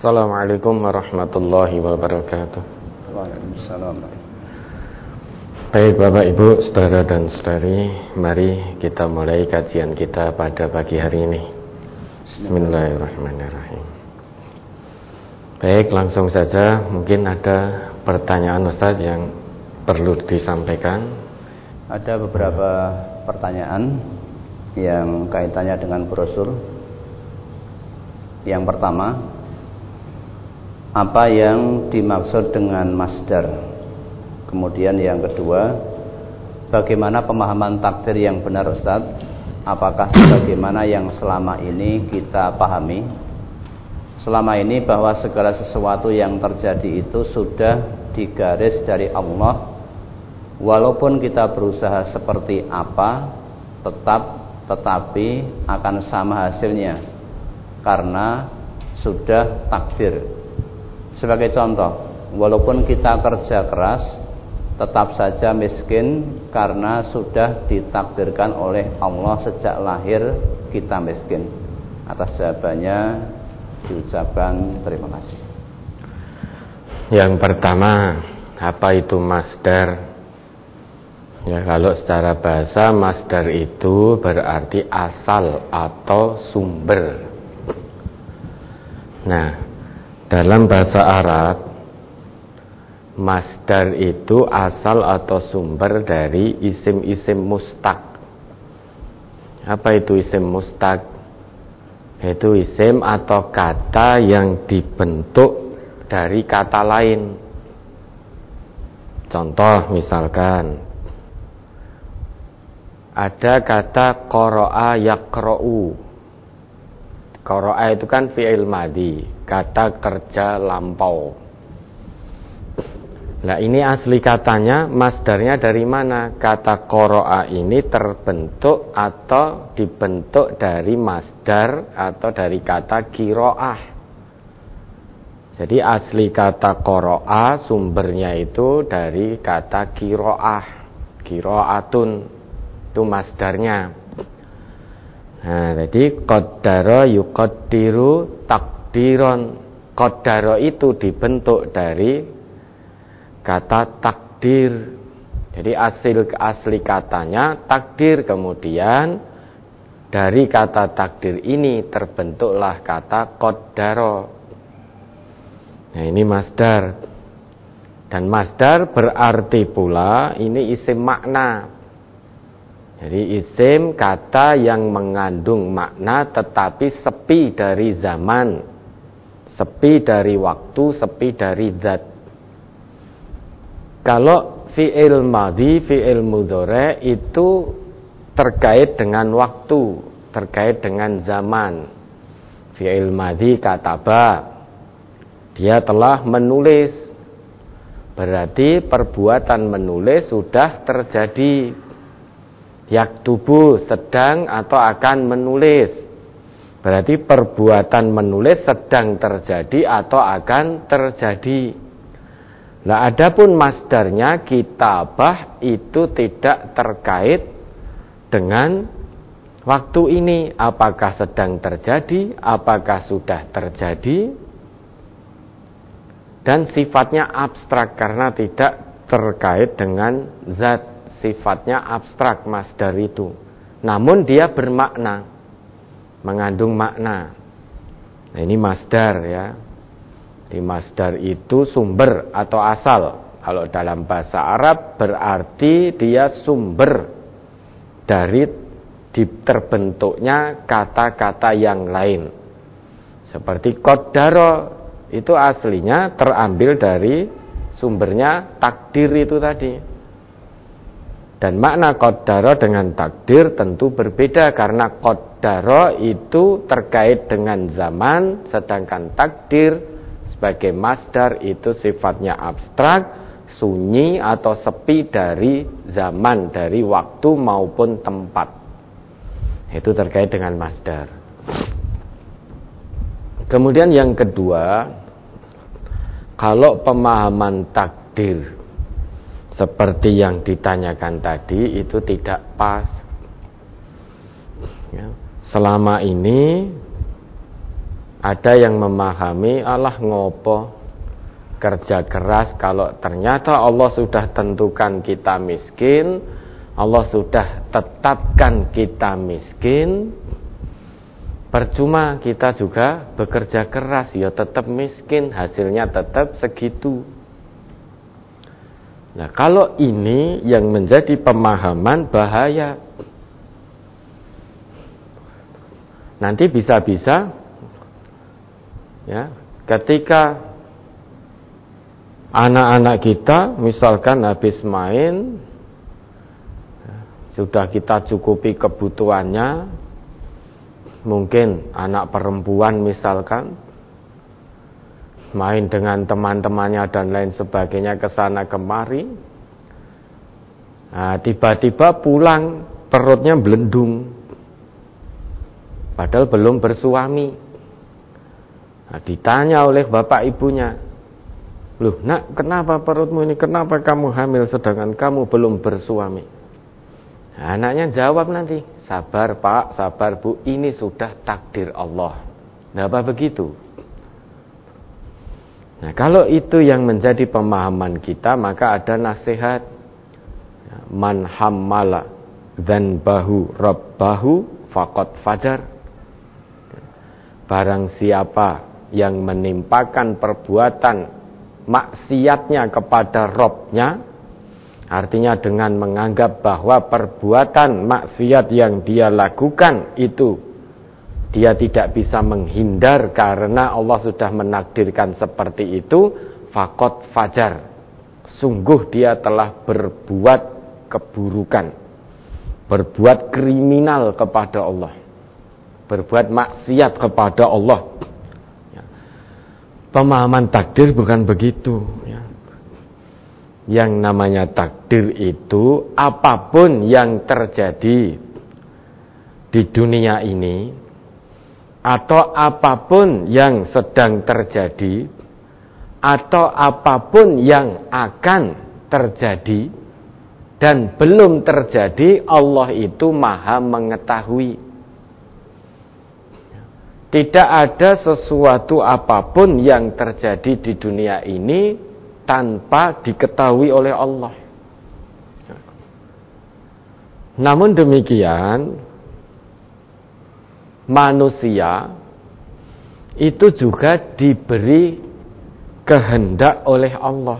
Assalamualaikum warahmatullahi wabarakatuh. Waalaikumsalam. Baik Bapak Ibu, saudara dan saudari, mari kita mulai kajian kita pada pagi hari ini. Bismillahirrahmanirrahim. Baik, langsung saja. Mungkin ada pertanyaan Ustaz yang perlu disampaikan. Ada beberapa pertanyaan yang kaitannya dengan brosur. Yang pertama, apa yang dimaksud dengan masdar? Kemudian yang kedua, bagaimana pemahaman takdir yang benar Ustaz? Apakah sebagaimana yang selama ini kita pahami? Selama ini bahwa segala sesuatu yang terjadi itu sudah digaris dari Allah. Walaupun kita berusaha seperti apa, tetapi akan sama hasilnya, karena sudah takdir. Sebagai contoh, walaupun kita kerja keras, tetap saja miskin karena sudah ditakdirkan oleh Allah sejak lahir kita miskin. Atas jawabannya diucapkan terima kasih. Yang pertama, apa itu masdar? Ya, kalau secara bahasa masdar itu berarti asal atau sumber. Nah, dalam bahasa Arab, masdar itu asal atau sumber dari isim-isim mustaq. Apa itu isim mustaq? Itu isim atau kata yang dibentuk dari kata lain. Contoh misalkan, ada kata qara'a yaqra'u. Qara'a itu kan fi'il madhi, kata kerja lampau. Nah, ini asli katanya, masdarnya dari mana? Kata qara'a ini terbentuk atau dibentuk dari masdar atau dari kata qira'ah. Jadi asli kata qara'a sumbernya itu dari kata qira'ah. Qira'atun itu masdarnya. Nah, jadi qaddara yuqaddiru takdiron. Qaddara itu dibentuk dari kata takdir. Jadi asli katanya takdir, kemudian dari kata takdir ini terbentuklah kata qaddara. Nah, ini masdar. Dan masdar berarti pula ini isim makna. Jadi isim kata yang mengandung makna tetapi sepi dari zaman, sepi dari waktu, sepi dari zat. Kalau fi'il madhi, fi'il mudhari itu terkait dengan waktu, terkait dengan zaman. Fi'il madhi kataba, dia telah menulis. Berarti perbuatan menulis sudah terjadi. Yaktubu, sedang atau akan menulis. Berarti perbuatan menulis sedang terjadi atau akan terjadi. Nah, adapun masdarnya kitabah itu tidak terkait dengan waktu ini. Apakah sedang terjadi, apakah sudah terjadi. Dan sifatnya abstrak karena tidak terkait dengan zat. Sifatnya abstrak masdar itu. Namun dia bermakna, mengandung makna. Nah, ini masdar ya. Di masdar itu sumber atau asal. Kalau dalam bahasa Arab berarti dia sumber dari terbentuknya kata-kata yang lain. Seperti qaddara itu aslinya terambil dari sumbernya takdir itu tadi. Dan makna qaddara dengan takdir tentu berbeda, karena qaddara itu terkait dengan zaman, sedangkan takdir sebagai masdar itu sifatnya abstrak, sunyi atau sepi dari zaman, dari waktu maupun tempat. Itu terkait dengan masdar. Kemudian yang kedua, kalau pemahaman takdir seperti yang ditanyakan tadi itu tidak pas ya. Selama ini Ada yang memahami, alah ngopo kerja keras kalau ternyata Allah sudah tentukan kita miskin, Allah sudah tetapkan kita miskin, percuma kita juga bekerja keras, ya tetap miskin, hasilnya tetap segitu. Nah, kalau ini yang menjadi pemahaman, bahaya. Nanti bisa-bisa ya, ketika anak-anak kita misalkan habis main, sudah kita cukupi kebutuhannya, mungkin anak perempuan misalkan main dengan teman-temannya dan lain sebagainya kesana kemari, nah, tiba-tiba pulang perutnya belendung, padahal belum bersuami. Nah, ditanya oleh bapak ibunya, loh nak, kenapa perutmu ini, kenapa kamu hamil sedangkan kamu belum bersuami? Nah, anaknya jawab nanti, sabar pak, sabar bu, ini sudah takdir Allah. Nah, apa begitu? Nah, kalau itu yang menjadi pemahaman kita, maka ada nasihat, man hammala dzanbahu rabbahu faqad fajar. Barang siapa yang menimpakan perbuatan maksiatnya kepada Robnya, artinya dengan menganggap bahwa perbuatan maksiat yang dia lakukan itu dia tidak bisa menghindar karena Allah sudah menakdirkan seperti itu, faqad fajar, sungguh dia telah berbuat keburukan, berbuat kriminal kepada Allah, berbuat maksiat kepada Allah. Pemahaman takdir bukan begitu. Yang namanya takdir itu apapun yang terjadi di dunia ini, atau apapun yang sedang terjadi, atau apapun yang akan terjadi dan belum terjadi, Allah itu maha mengetahui. Tidak ada sesuatu apapun yang terjadi di dunia ini tanpa diketahui oleh Allah. Namun demikian, manusia itu juga diberi kehendak oleh Allah.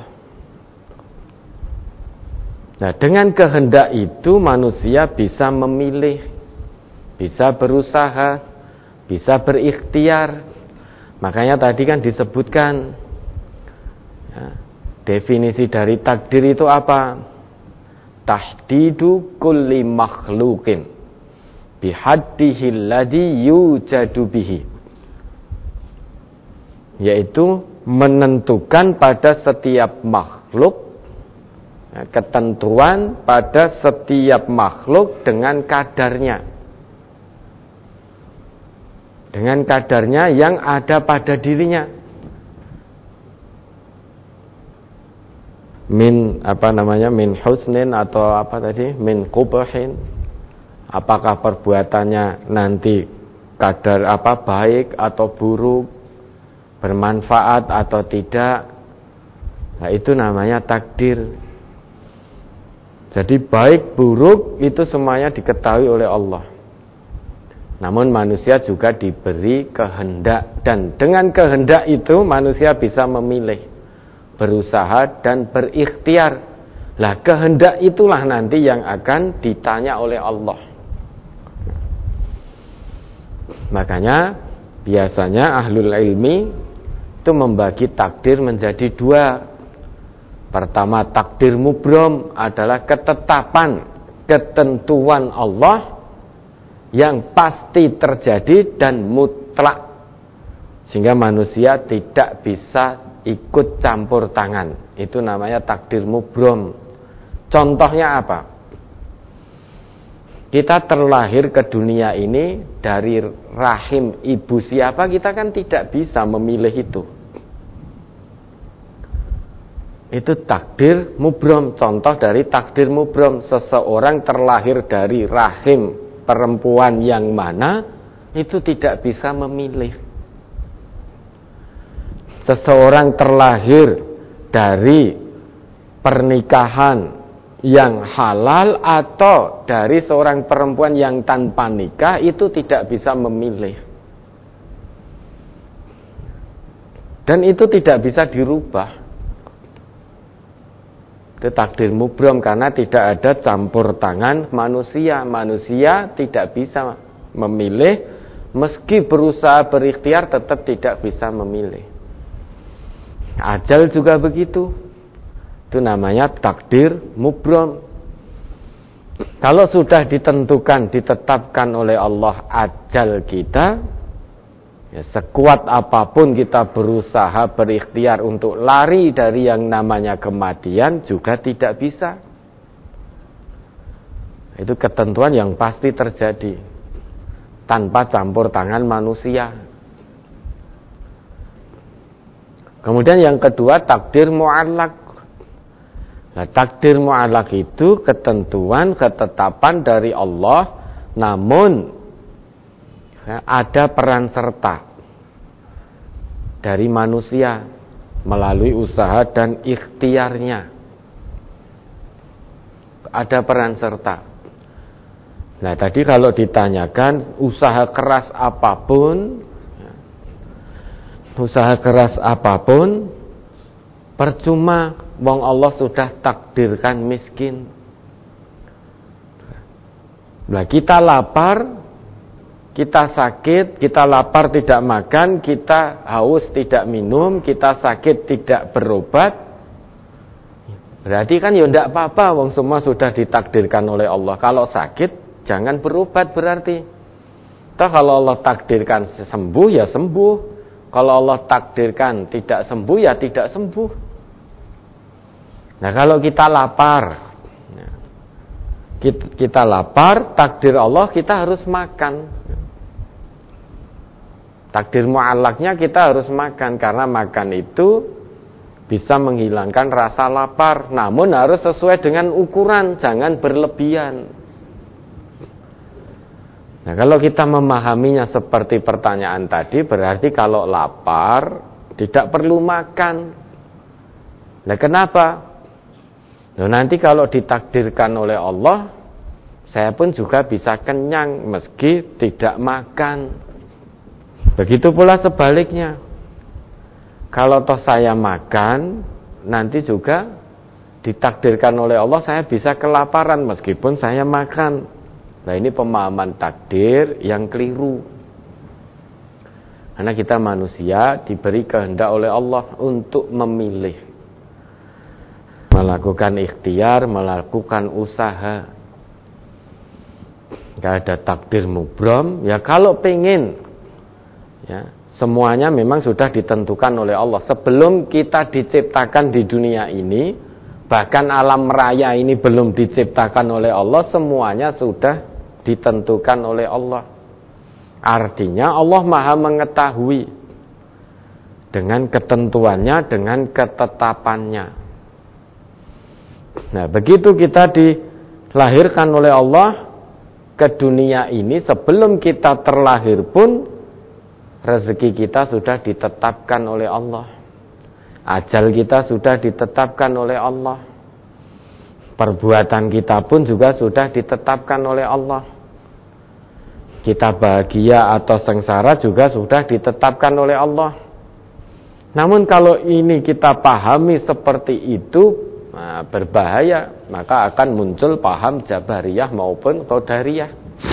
Nah, dengan kehendak itu manusia bisa memilih, bisa berusaha, bisa berikhtiar. Makanya tadi kan disebutkan ya, definisi dari takdir itu apa? Tahdidu kulli makhluqin bihaddihi alladhi yujadu bihi, yaitu menentukan pada setiap makhluk, ketentuan pada setiap makhluk dengan kadarnya yang ada pada dirinya. Min min husnin atau apa tadi, min qubahin. Apakah perbuatannya nanti kadar baik atau buruk, bermanfaat atau tidak. Nah, itu namanya takdir. Jadi baik buruk itu semuanya diketahui oleh Allah. Namun manusia juga diberi kehendak, dan dengan kehendak itu manusia bisa memilih, berusaha dan berikhtiar. Lah, kehendak itulah nanti yang akan ditanya oleh Allah. Makanya biasanya ahlul ilmi itu membagi takdir menjadi dua. Pertama, takdir mubrom adalah ketetapan, ketentuan Allah yang pasti terjadi dan mutlak, sehingga manusia tidak bisa ikut campur tangan. Itu namanya takdir mubrom. Contohnya apa? Kita terlahir ke dunia ini dari rahim ibu siapa, kita kan tidak bisa memilih itu. Itu takdir mubrom. Contoh dari takdir mubrom, seseorang terlahir dari rahim perempuan yang mana, itu tidak bisa memilih. seseorang terlahir dari pernikahan yang halal atau dari seorang perempuan yang tanpa nikah, itu tidak bisa memilih. Dan itu tidak bisa dirubah. Itu takdir mubrom, karena tidak ada campur tangan manusia. Manusia tidak bisa memilih, meski berusaha berikhtiar tetap tidak bisa memilih. Ajal juga begitu. Itu namanya takdir mubrom. Kalau sudah ditentukan, ditetapkan oleh Allah ajal kita, ya, sekuat apapun kita berusaha berikhtiar untuk lari dari yang namanya kematian juga tidak bisa. Itu ketentuan yang pasti terjadi tanpa campur tangan manusia. Kemudian yang kedua, takdir mu'allaq. Nah, takdir mu'allaq itu ketentuan, ketetapan dari Allah, namun ya, ada peran serta dari manusia melalui usaha dan ikhtiarnya. Ada peran serta. Nah, tadi kalau ditanyakan usaha keras apapun percuma, wong Allah sudah takdirkan miskin. Nah, kita lapar, kita sakit, kita lapar tidak makan, kita haus tidak minum, kita sakit tidak berobat. Berarti kan ya tidak apa-apa, wong semua sudah ditakdirkan oleh Allah. Kalau sakit jangan berobat berarti. Toh kalau Allah takdirkan sembuh ya sembuh. Kalau Allah takdirkan tidak sembuh ya tidak sembuh. Nah, kalau kita lapar, takdir Allah kita harus makan. Takdir mu'allaqnya kita harus makan, karena makan itu bisa menghilangkan rasa lapar, namun harus sesuai dengan ukuran, jangan berlebihan. Nah, kalau kita memahaminya seperti pertanyaan tadi, berarti kalau lapar tidak perlu makan. Nah, kenapa? Nah, nanti kalau ditakdirkan oleh Allah, saya pun juga bisa kenyang meski tidak makan. Begitu pula sebaliknya. Kalau toh saya makan, nanti juga ditakdirkan oleh Allah saya bisa kelaparan meskipun saya makan. Nah, ini pemahaman takdir yang keliru. Karena kita manusia diberi kehendak oleh Allah untuk memilih, melakukan ikhtiar, melakukan usaha. Gak ada takdir mubrom. Ya kalau pengen, ya semuanya memang sudah ditentukan oleh Allah. Sebelum kita diciptakan di dunia ini, bahkan alam raya ini belum diciptakan oleh Allah, semuanya sudah ditentukan oleh Allah. Artinya Allah Maha mengetahui dengan ketentuannya, dengan ketetapannya. Nah, begitu kita dilahirkan oleh Allah ke dunia ini, sebelum kita terlahir pun rezeki kita sudah ditetapkan oleh Allah. Ajal kita sudah ditetapkan oleh Allah. Perbuatan kita pun juga sudah ditetapkan oleh Allah. Kita bahagia atau sengsara juga sudah ditetapkan oleh Allah. Namun kalau ini kita pahami seperti itu, nah, berbahaya. Maka akan muncul paham Jabariyah maupun Qadariyah.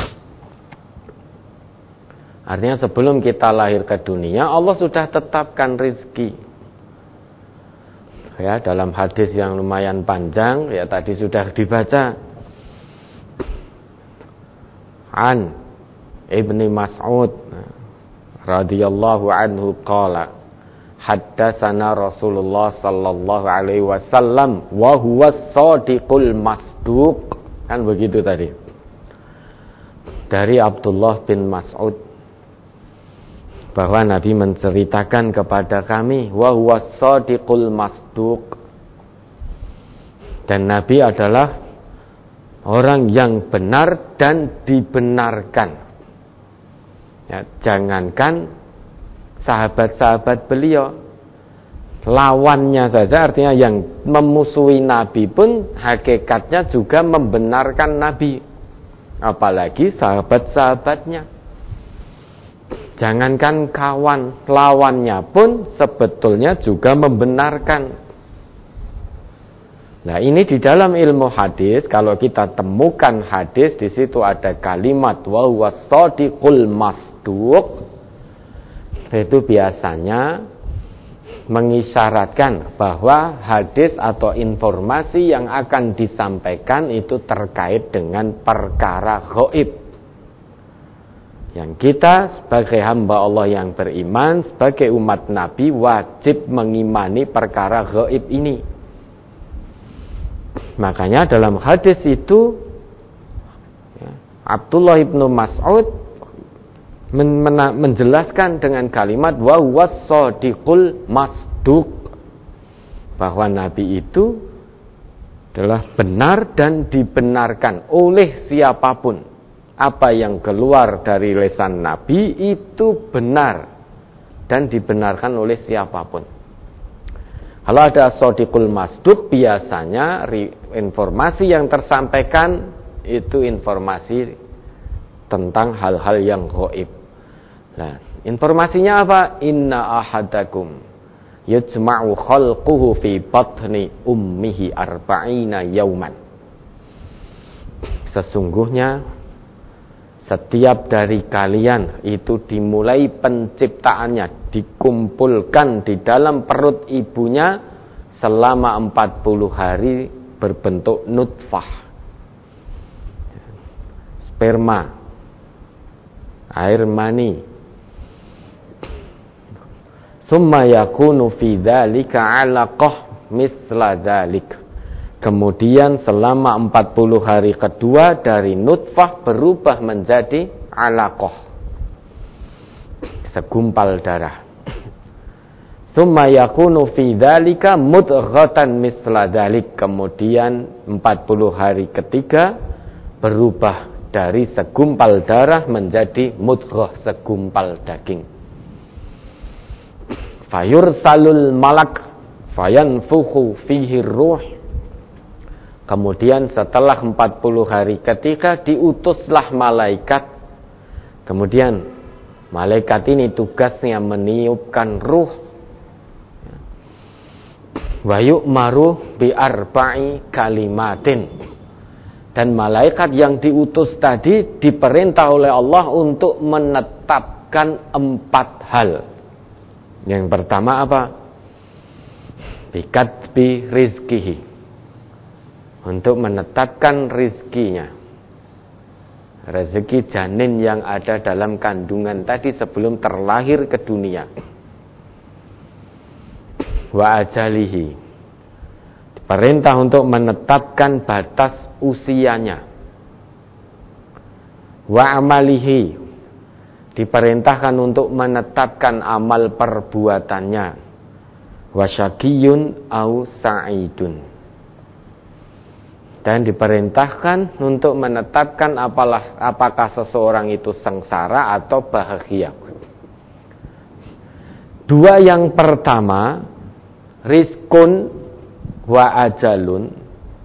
Artinya sebelum kita lahir ke dunia, Allah sudah tetapkan rezeki. Ya, dalam hadis yang lumayan panjang, ya tadi sudah dibaca. An Ibni Mas'ud radhiyallahu anhu qala, haddatsana Rasulullah sallallahu alaihi wasallam wa huwa as-shadiqul masduq. Kan begitu tadi. Dari Abdullah bin Mas'ud, bahwa Nabi menceritakan kepada kami, wa huwa as-shadiqul masduq. Dan Nabi adalah orang yang benar dan dibenarkan. Ya, jangankan sahabat-sahabat beliau, lawannya saja, artinya yang memusuhi Nabi pun hakikatnya juga membenarkan Nabi, apalagi sahabat-sahabatnya. Jangankan kawan, lawannya pun sebetulnya juga membenarkan. Nah, ini di dalam ilmu hadis, kalau kita temukan hadis, di situ ada kalimat wa huwas shadiqul masduq, itu biasanya mengisyaratkan bahwa hadis atau informasi yang akan disampaikan itu terkait dengan perkara gaib, yang kita sebagai hamba Allah yang beriman, sebagai umat Nabi, wajib mengimani perkara gaib ini. Makanya dalam hadis itu Abdullah ibnu Mas'ud menjelaskan dengan kalimat wa huwas shadiqul masduq, bahwa Nabi itu adalah benar dan dibenarkan oleh siapapun. Apa yang keluar dari lisan Nabi itu benar dan dibenarkan oleh siapapun. Kalau ada shadiqul masduq, biasanya informasi yang tersampaikan itu informasi tentang hal-hal yang gaib. Nah, informasinya apa? Inna ahadakum yajma'u khalquhu fi batni ummihi arba'ina yauman. Sesungguhnya setiap dari kalian itu dimulai penciptaannya, dikumpulkan di dalam perut ibunya selama 40 hari berbentuk nutfah, sperma, air mani. Summa yakunu fi dzalika 'alaqah misla dzalik. Kemudian selama 40 hari kedua dari nutfah berubah menjadi 'alaqah, segumpal darah. Summa yakunu fi dzalika mudghatan misla dzalik. Kemudian 40 hari ketiga berubah dari segumpal darah menjadi mudghah, segumpal daging. Fayursalul malak fayanfukhu fihi ruh. Kemudian setelah 40 hari ketiga diutuslah malaikat. Kemudian malaikat ini tugasnya meniupkan ruh. Wa yu'maru bi arba'i kalimatin. Dan malaikat yang diutus tadi diperintah oleh Allah untuk menetapkan 4 hal. Yang pertama apa? Bikatbi rizkihi, untuk menetapkan rizkinya, rezeki janin yang ada dalam kandungan tadi sebelum terlahir ke dunia. Wa ajalihi, perintah untuk menetapkan batas usianya. Wa amalihi, diperintahkan untuk menetapkan amal perbuatannya. Wasyakiyun au sa'idun, dan diperintahkan untuk menetapkan apakah seseorang itu sengsara atau bahagia. 2 yang pertama, rizkun wa ajalun,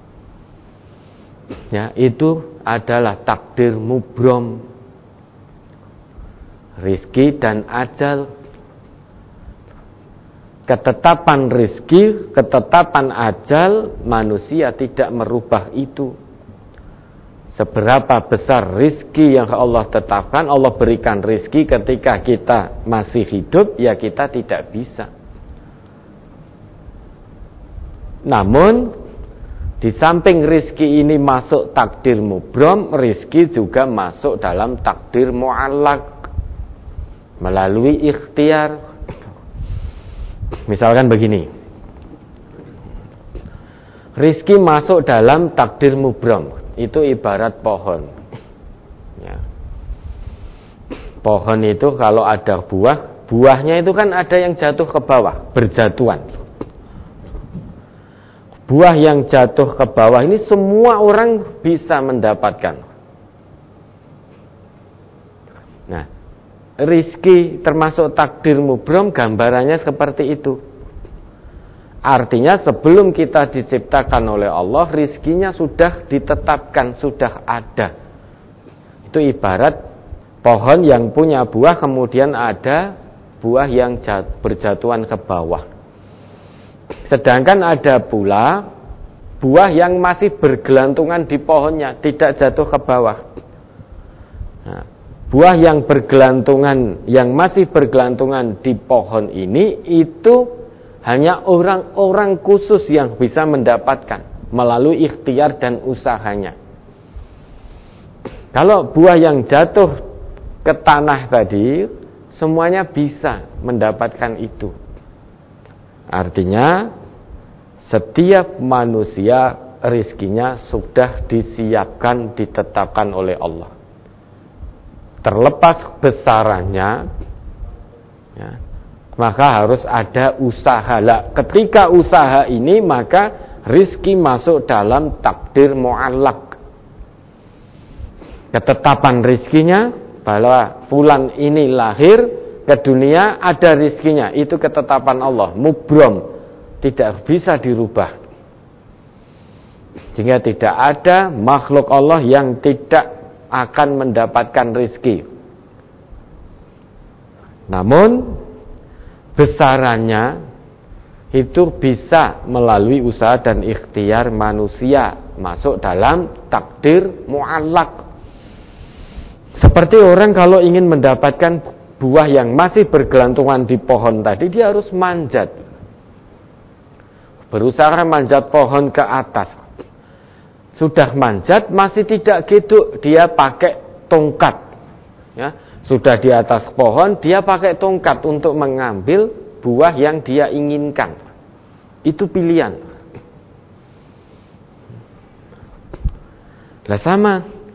ya, itu adalah takdir mubrom. Rizki dan ajal. Ketetapan rizki, ketetapan ajal, manusia tidak merubah itu. Seberapa besar rizki yang Allah tetapkan, Allah berikan rizki ketika kita masih hidup, ya kita tidak bisa. Namun di samping rizki ini masuk takdir mubrom, rizki juga masuk dalam takdir mu'allaq melalui ikhtiar. Misalkan begini, rizki masuk dalam takdir mubrom, itu ibarat pohon, ya. Pohon itu kalau ada buahnya itu kan ada yang jatuh ke bawah, berjatuhan. Buah yang jatuh ke bawah ini semua orang bisa mendapatkan. Nah, rizki termasuk takdir mubrom, gambarannya seperti itu. Artinya sebelum kita diciptakan oleh Allah, rizkinya sudah ditetapkan, sudah ada. Itu ibarat pohon yang punya buah, kemudian ada buah yang berjatuhan ke bawah. Sedangkan ada pula buah yang masih bergelantungan di pohonnya, tidak jatuh ke bawah. Nah, buah yang bergelantungan, yang masih bergelantungan di pohon ini, itu hanya orang-orang khusus yang bisa mendapatkan melalui ikhtiar dan usahanya. Kalau buah yang jatuh ke tanah tadi, semuanya bisa mendapatkan itu. Artinya setiap manusia rizkinya sudah disiapkan, ditetapkan oleh Allah. Terlepas besarannya, ya, maka harus ada usaha. Lah, ketika usaha ini, maka rizki masuk dalam takdir mu'allaq. Ketetapan rizkinya bahwa fulan ini lahir ke dunia, ada rizkinya, itu ketetapan Allah, mubrom, tidak bisa dirubah. Sehingga tidak ada makhluk Allah yang tidak akan mendapatkan rizki. Namun besarannya itu bisa melalui usaha dan ikhtiar manusia, masuk dalam takdir mu'allaq. Seperti orang kalau ingin mendapatkan buah yang masih bergelantungan di pohon tadi, dia harus manjat, berusaha manjat pohon ke atas. Sudah manjat masih tidak gitu, dia pakai tongkat, ya. Sudah di atas pohon, dia pakai tongkat untuk mengambil buah yang dia inginkan. Itu pilihan. Lah sama,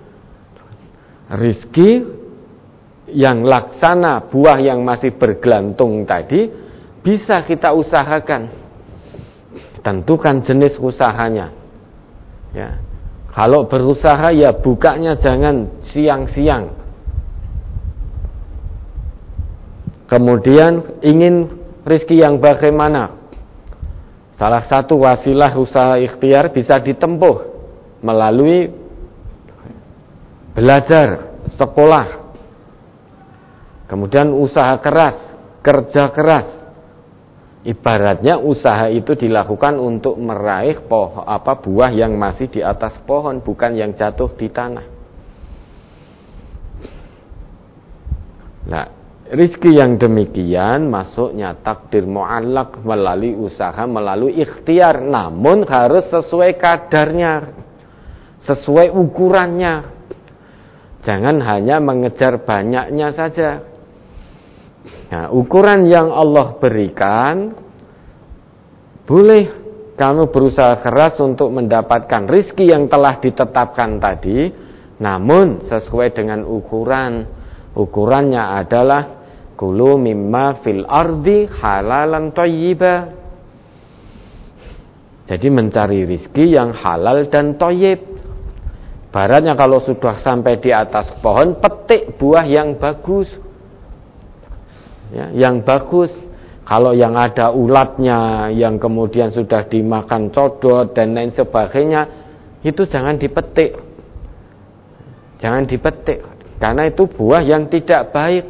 rizki yang laksana buah yang masih bergelantung tadi bisa kita usahakan. Tentukan jenis usahanya, ya. Kalau berusaha, ya bukanya jangan siang-siang. Kemudian ingin rizki yang bagaimana? Salah satu wasilah usaha ikhtiar bisa ditempuh melalui belajar, sekolah, kemudian usaha keras, kerja keras. Ibaratnya usaha itu dilakukan untuk meraih buah yang masih di atas pohon, bukan yang jatuh di tanah. Nah, rizki yang demikian masuknya takdir mu'allaq melalui usaha, melalui ikhtiar, namun harus sesuai kadarnya, sesuai ukurannya. Jangan hanya mengejar banyaknya saja. Nah, ukuran yang Allah berikan, boleh kamu berusaha keras untuk mendapatkan rizki yang telah ditetapkan tadi, namun sesuai dengan ukuran. Ukurannya adalah kulu mimma fil ardi halalan thayyiba. Jadi mencari rizki yang halal dan thayyib. Baratnya kalau sudah sampai di atas pohon, petik buah yang bagus, ya, yang bagus. Kalau yang ada ulatnya, yang kemudian sudah dimakan codot dan lain sebagainya, itu jangan dipetik. Jangan dipetik, karena itu buah yang tidak baik.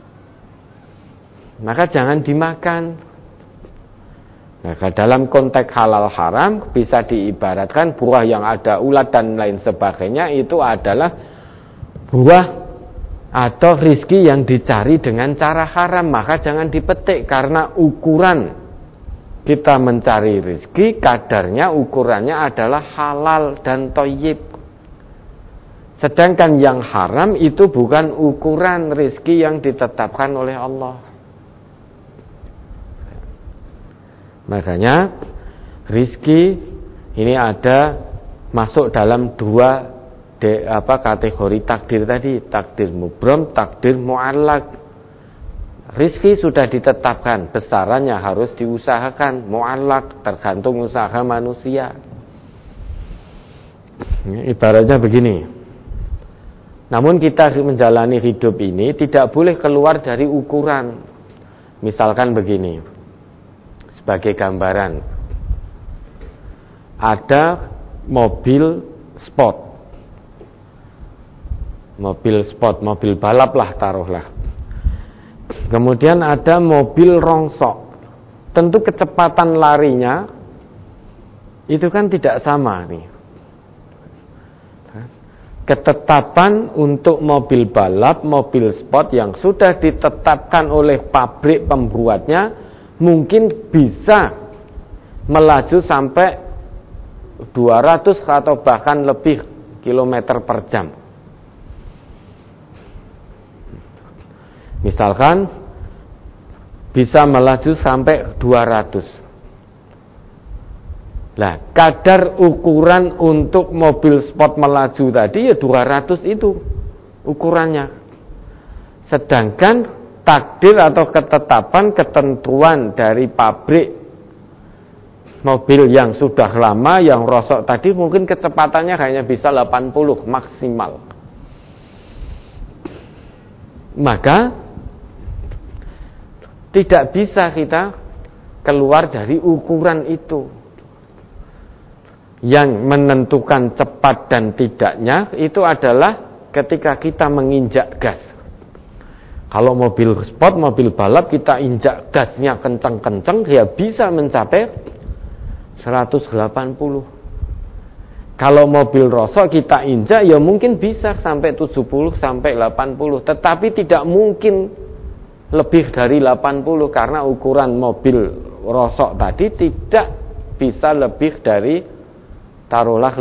Maka jangan dimakan. Maka dalam konteks halal haram bisa diibaratkan buah yang ada ulat dan lain sebagainya itu adalah buah atau rizki yang dicari dengan cara haram, maka jangan dipetik, karena ukuran kita mencari rizki, kadarnya, ukurannya adalah halal dan thayyib. Sedangkan yang haram itu bukan ukuran rizki yang ditetapkan oleh Allah. Makanya rizki ini ada masuk dalam dua kategori takdir tadi, takdir mubrom, takdir mu'allaq. Rizki sudah ditetapkan, besarannya harus diusahakan, mu'allaq tergantung usaha manusia. Ibaratnya begini. Namun kita menjalani hidup ini tidak boleh keluar dari ukuran. Misalkan begini, sebagai gambaran, ada mobil sport, mobil balap lah taruhlah. Kemudian ada mobil rongsok. Tentu kecepatan larinya itu kan tidak sama nih. Ketetapan untuk mobil balap, mobil sport yang sudah ditetapkan oleh pabrik pembuatnya mungkin bisa melaju sampai 200 atau bahkan lebih kilometer per jam. Misalkan bisa melaju sampai 200. Nah, kadar ukuran untuk mobil sport melaju tadi ya 200 itu ukurannya. Sedangkan takdir atau ketetapan ketentuan dari pabrik mobil yang sudah lama yang rosok tadi mungkin kecepatannya hanya bisa 80 maksimal. Maka tidak bisa kita keluar dari ukuran itu. Yang menentukan cepat dan tidaknya itu adalah ketika kita menginjak gas. Kalau mobil sport, mobil balap kita injak gasnya kencang-kencang, dia bisa mencapai 180. Kalau mobil rosok kita injak ya mungkin bisa sampai 70 sampai 80, tetapi tidak mungkin lebih dari 80 karena ukuran mobil rosok tadi tidak bisa lebih dari taruhlah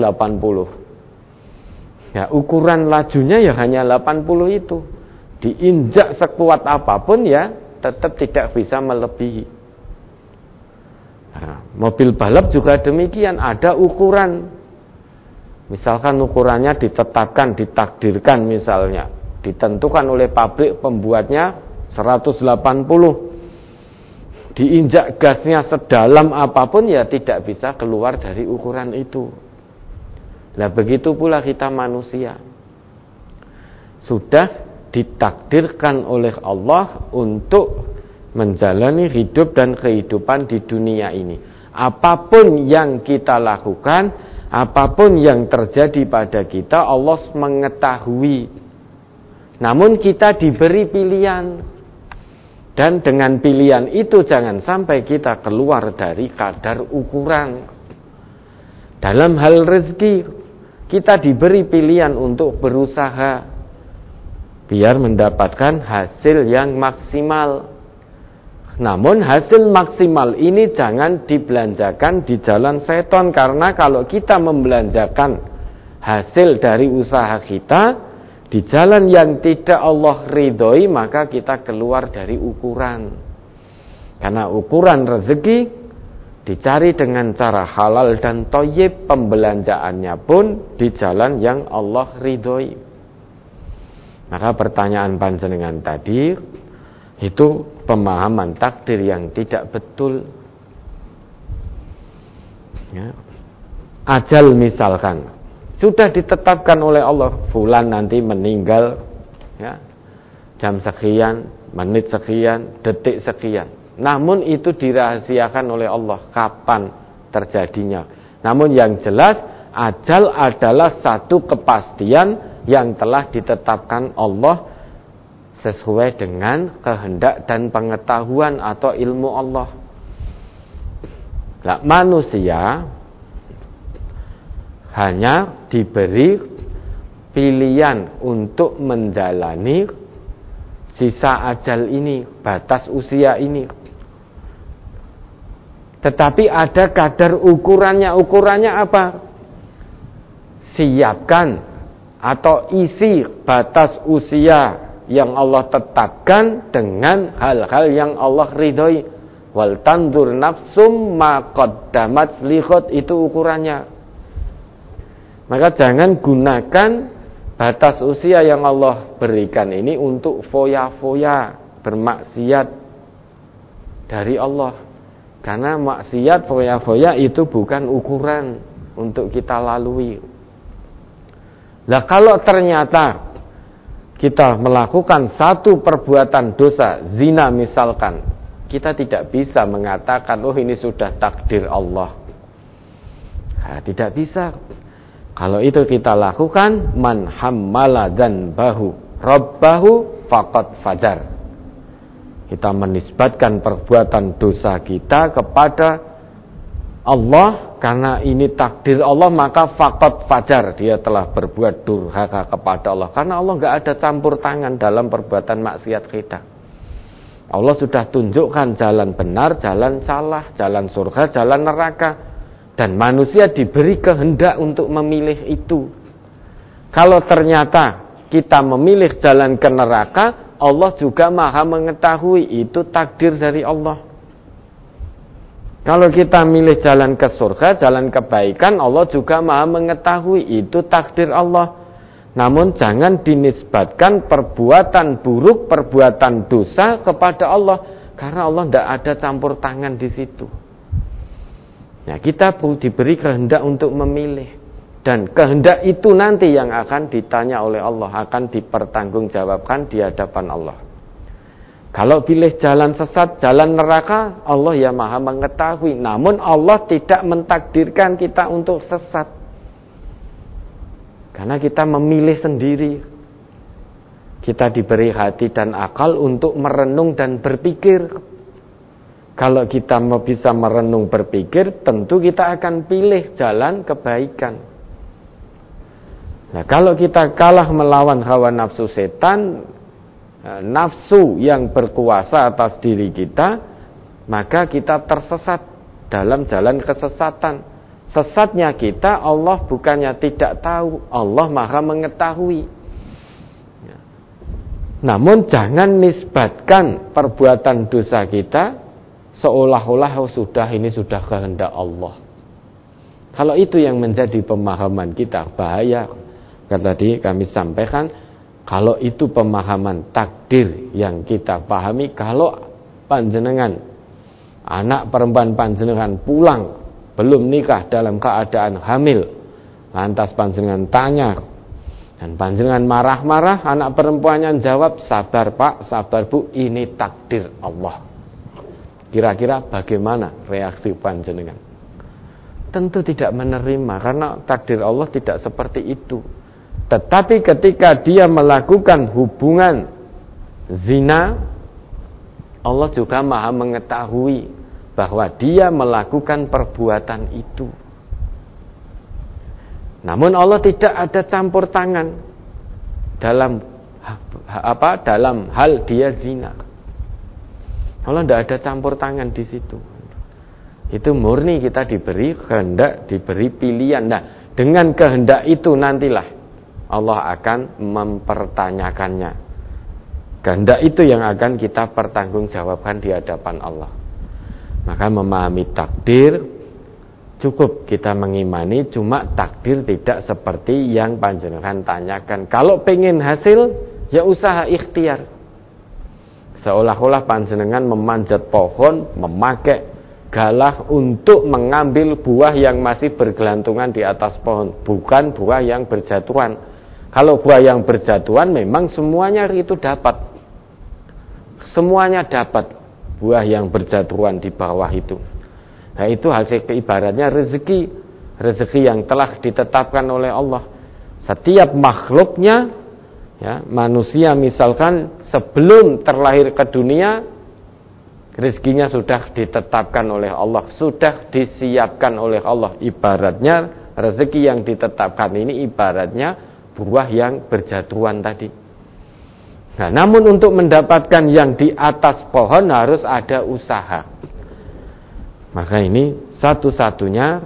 80. Ya, ukuran lajunya ya hanya 80 itu. Diinjak sekuat apapun ya tetap tidak bisa melebihi. Nah, mobil balap juga demikian, ada ukuran. Misalkan ukurannya ditetapkan, ditakdirkan misalnya, ditentukan oleh pabrik pembuatnya 180. Diinjak gasnya sedalam apapun ya tidak bisa keluar dari ukuran itu. Nah, begitu pula kita manusia. Sudah ditakdirkan oleh Allah untuk menjalani hidup dan kehidupan di dunia ini. Apapun yang kita lakukan, apapun yang terjadi pada kita, Allah mengetahui. Namun kita diberi pilihan. Dan dengan pilihan itu jangan sampai kita keluar dari kadar ukuran. Dalam hal rezeki, kita diberi pilihan untuk berusaha biar mendapatkan hasil yang maksimal. Namun hasil maksimal ini jangan dibelanjakan di jalan setan, karena kalau kita membelanjakan hasil dari usaha kita di jalan yang tidak Allah ridhoi, maka kita keluar dari ukuran. Karena ukuran rezeki dicari dengan cara halal dan thayyib, pembelanjaannya pun di jalan yang Allah ridhoi. Maka pertanyaan panjenengan tadi itu pemahaman takdir yang tidak betul. Ya. Ajal misalkan sudah ditetapkan oleh Allah, fulan nanti meninggal ya, jam sekian, menit sekian, detik sekian. Namun itu dirahasiakan oleh Allah kapan terjadinya. Namun yang jelas ajal adalah satu kepastian yang telah ditetapkan Allah sesuai dengan kehendak dan pengetahuan atau ilmu Allah. Nah, manusia hanya diberi pilihan untuk menjalani sisa ajal ini, batas usia ini. Tetapi ada kadar ukurannya. Ukurannya apa? Siapkan atau isi batas usia yang Allah tetapkan dengan hal-hal yang Allah ridhoi. Wal tandur nafsum ma qaddamat lighad, itu ukurannya. Maka jangan gunakan batas usia yang Allah berikan ini untuk foya-foya, bermaksiat dari Allah. Karena maksiat, foya-foya itu bukan ukuran untuk kita lalui. Nah, kalau ternyata kita melakukan satu perbuatan dosa, zina misalkan, kita tidak bisa mengatakan, oh ini sudah takdir Allah. Nah, tidak bisa. Kalau itu kita lakukan, man hammala dzanbahu rabbahu faqad fajar. Kita menisbatkan perbuatan dosa kita kepada Allah, karena ini takdir Allah, maka faqad fajar, dia telah berbuat durhaka kepada Allah. Karena Allah enggak ada campur tangan dalam perbuatan maksiat kita. Allah sudah tunjukkan jalan benar, jalan salah, jalan surga, jalan neraka, dan manusia diberi kehendak untuk memilih itu. Kalau ternyata kita memilih jalan ke neraka, Allah juga maha mengetahui, itu takdir dari Allah. Kalau kita milih jalan ke surga, jalan kebaikan, Allah juga maha mengetahui, itu takdir Allah. Namun jangan dinisbatkan perbuatan buruk, perbuatan dosa kepada Allah, karena Allah tidak ada campur tangan di situ. Nah, kita diberi kehendak untuk memilih, dan kehendak itu nanti yang akan ditanya oleh Allah, akan dipertanggungjawabkan di hadapan Allah. Kalau pilih jalan sesat, jalan neraka, Allah ya maha mengetahui. Namun Allah tidak mentakdirkan kita untuk sesat, karena kita memilih sendiri. Kita diberi hati dan akal untuk merenung dan berpikir. Kalau kita bisa merenung berpikir, tentu kita akan pilih jalan kebaikan. Nah, kalau kita kalah melawan hawa nafsu setan, nafsu yang berkuasa atas diri kita, maka kita tersesat dalam jalan kesesatan. Sesatnya kita, Allah bukannya tidak tahu, Allah maha mengetahui. Namun jangan nisbatkan perbuatan dosa kita seolah-olah ini sudah kehendak Allah. Kalau itu yang menjadi pemahaman kita, bahaya. Kan tadi kami sampaikan, kalau itu pemahaman takdir yang kita pahami, kalau panjenengan, anak perempuan panjenengan pulang, belum nikah dalam keadaan hamil, lantas panjenengan tanya, dan panjenengan marah-marah, anak perempuannya jawab, sabar pak, sabar bu, ini takdir Allah. Kira-kira bagaimana reaksi panjenengan? Tentu tidak menerima, karena takdir Allah tidak seperti itu. Tetapi ketika dia melakukan hubungan zina, Allah juga maha mengetahui bahwa dia melakukan perbuatan itu. Namun Allah tidak ada campur tangan dalam hal dia zina. Allah tidak ada campur tangan di situ. Itu murni kita diberi kehendak, diberi pilihan. Nah, dengan kehendak itu nantilah Allah akan mempertanyakannya. Kehendak itu yang akan kita pertanggungjawabkan di hadapan Allah. Maka memahami takdir, cukup kita mengimani, cuma takdir tidak seperti yang panjenengan tanyakan. Kalau pengen hasil, ya usaha ikhtiar. Seolah-olah panjenengan memanjat pohon, memakai galah untuk mengambil buah yang masih bergelantungan di atas pohon, bukan buah yang berjatuhan. Kalau buah yang berjatuhan memang semuanya itu dapat. Semuanya dapat buah yang berjatuhan di bawah itu. Nah, itu hasil ibaratnya rezeki. Rezeki yang telah ditetapkan oleh Allah. Setiap makhluknya, ya, manusia misalkan sebelum terlahir ke dunia, rezekinya sudah ditetapkan oleh Allah, sudah disiapkan oleh Allah. Ibaratnya rezeki yang ditetapkan ini ibaratnya buah yang berjatuhan tadi. Nah, namun untuk mendapatkan yang di atas pohon harus ada usaha. Maka ini satu-satunya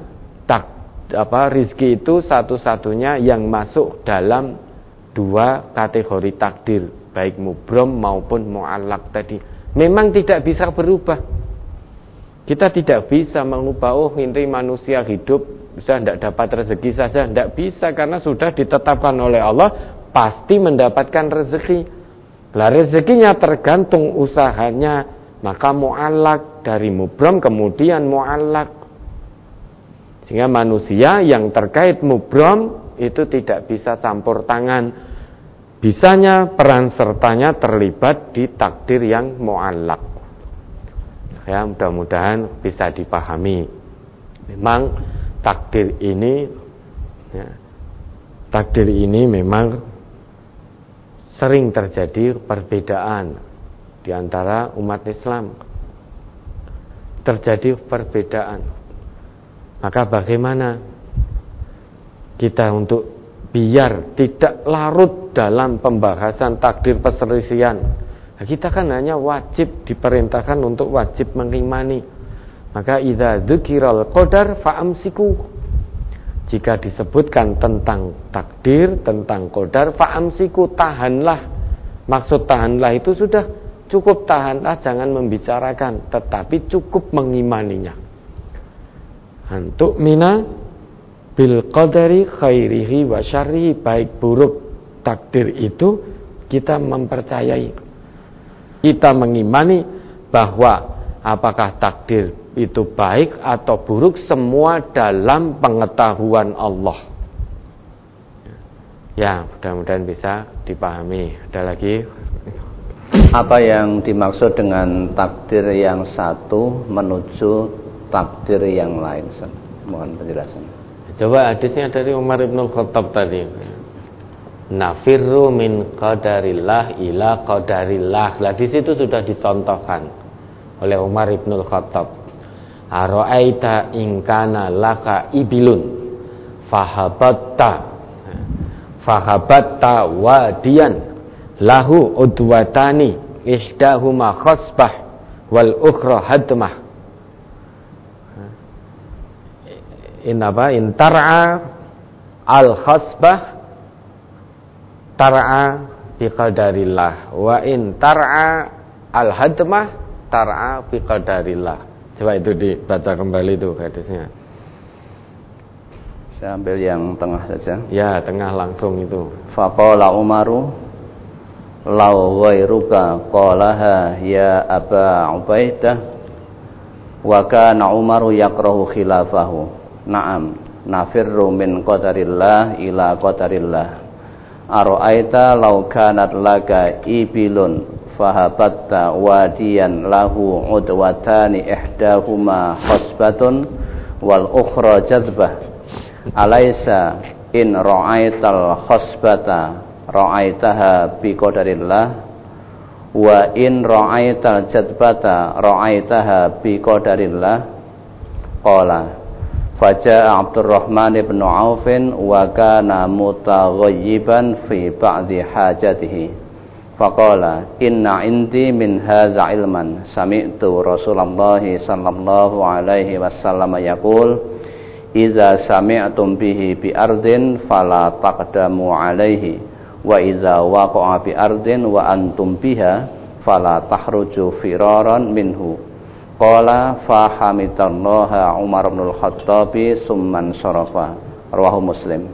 rizki itu satu-satunya yang masuk dalam dua kategori takdir, baik mubrom maupun mu'allaq tadi. Memang tidak bisa berubah. Kita tidak bisa mengubah, ini manusia hidup bisa tidak dapat rezeki saja, tidak bisa, karena sudah ditetapkan oleh Allah pasti mendapatkan rezeki. Lah rezekinya tergantung usahanya, maka mu'allaq dari mubrom kemudian mu'allaq. Sehingga manusia yang terkait mubrom itu tidak bisa campur tangan. Bisanya peran sertanya terlibat di takdir yang mu'allaq. Ya, mudah-mudahan bisa dipahami. Memang takdir ini memang sering terjadi perbedaan di antara umat Islam. Terjadi perbedaan. Maka bagaimana kita untuk biar tidak larut dalam pembahasan takdir perselisihan? Nah, kita kan hanya wajib diperintahkan untuk wajib mengimani. Maka idza dzikiral qadar fa'amsiku. Jika disebutkan tentang takdir, tentang qadar, fa'amsiku, tahanlah. Maksud tahanlah itu sudah cukup tahanlah, jangan membicarakan, tetapi cukup mengimaninya. Antuk mina bil qadari khairihi wa syarrihi, baik buruk takdir itu kita mempercayai, kita mengimani bahwa apakah takdir itu baik atau buruk semua dalam pengetahuan Allah. Ya, mudah-mudahan bisa dipahami. Ada lagi? Apa yang dimaksud dengan takdir yang satu menuju takdir yang lain? Mohon penjelasan. Coba hadisnya dari Umar bin Khattab tadi. Nafirru min qadarillah ila qadarillah. Lah di situ sudah dicontohkan oleh Umar bin Khattab. Ara'aita in kana laka ibilun fahabatta wadiyan lahu udwatani ihdahuma khasbah wal ukhra hadmah. In tar'a al khasbah tar'a biqadarillah wa in tar'a al hadmah tar'a biqadarillah. Coba itu dibaca kembali itu hadisnya. Saya ambil yang tengah saja. Ya, tengah langsung itu. Faqala Umaru law ghairuka qalaha ya Aba Ubaidah wa kana Umaru yakrahu khilafahu. Na'am, nafirru min qadarillah ila qadarillah. Ara'aita law kanat laka ibilun fahabatta wadiyan lahu udwatani ihdahuma khasbatun wal ukhra jadbah. Alaysa in ra'aital khasbata ra'aitaha bi qadarillah wa in ra'aital jadbata ra'aitaha bi qadarillah. Qala faja'a Abdurrahman ibn Aufin wa kana mutaghayyiban fi ba'di hajatihi faqala inna indi min hadza ilman sami'tu Rasulullah sallallahu alaihi wasallam yaqul idza sami'tum bihi bi ardin fala taqdamu alaihi wa idza waqa'a bi ardin wa antum biha fala tahruju firaran minhu. Qala fa hamitallaha Umar bin Al-Khattab summan sarafa. Rawahu Muslim.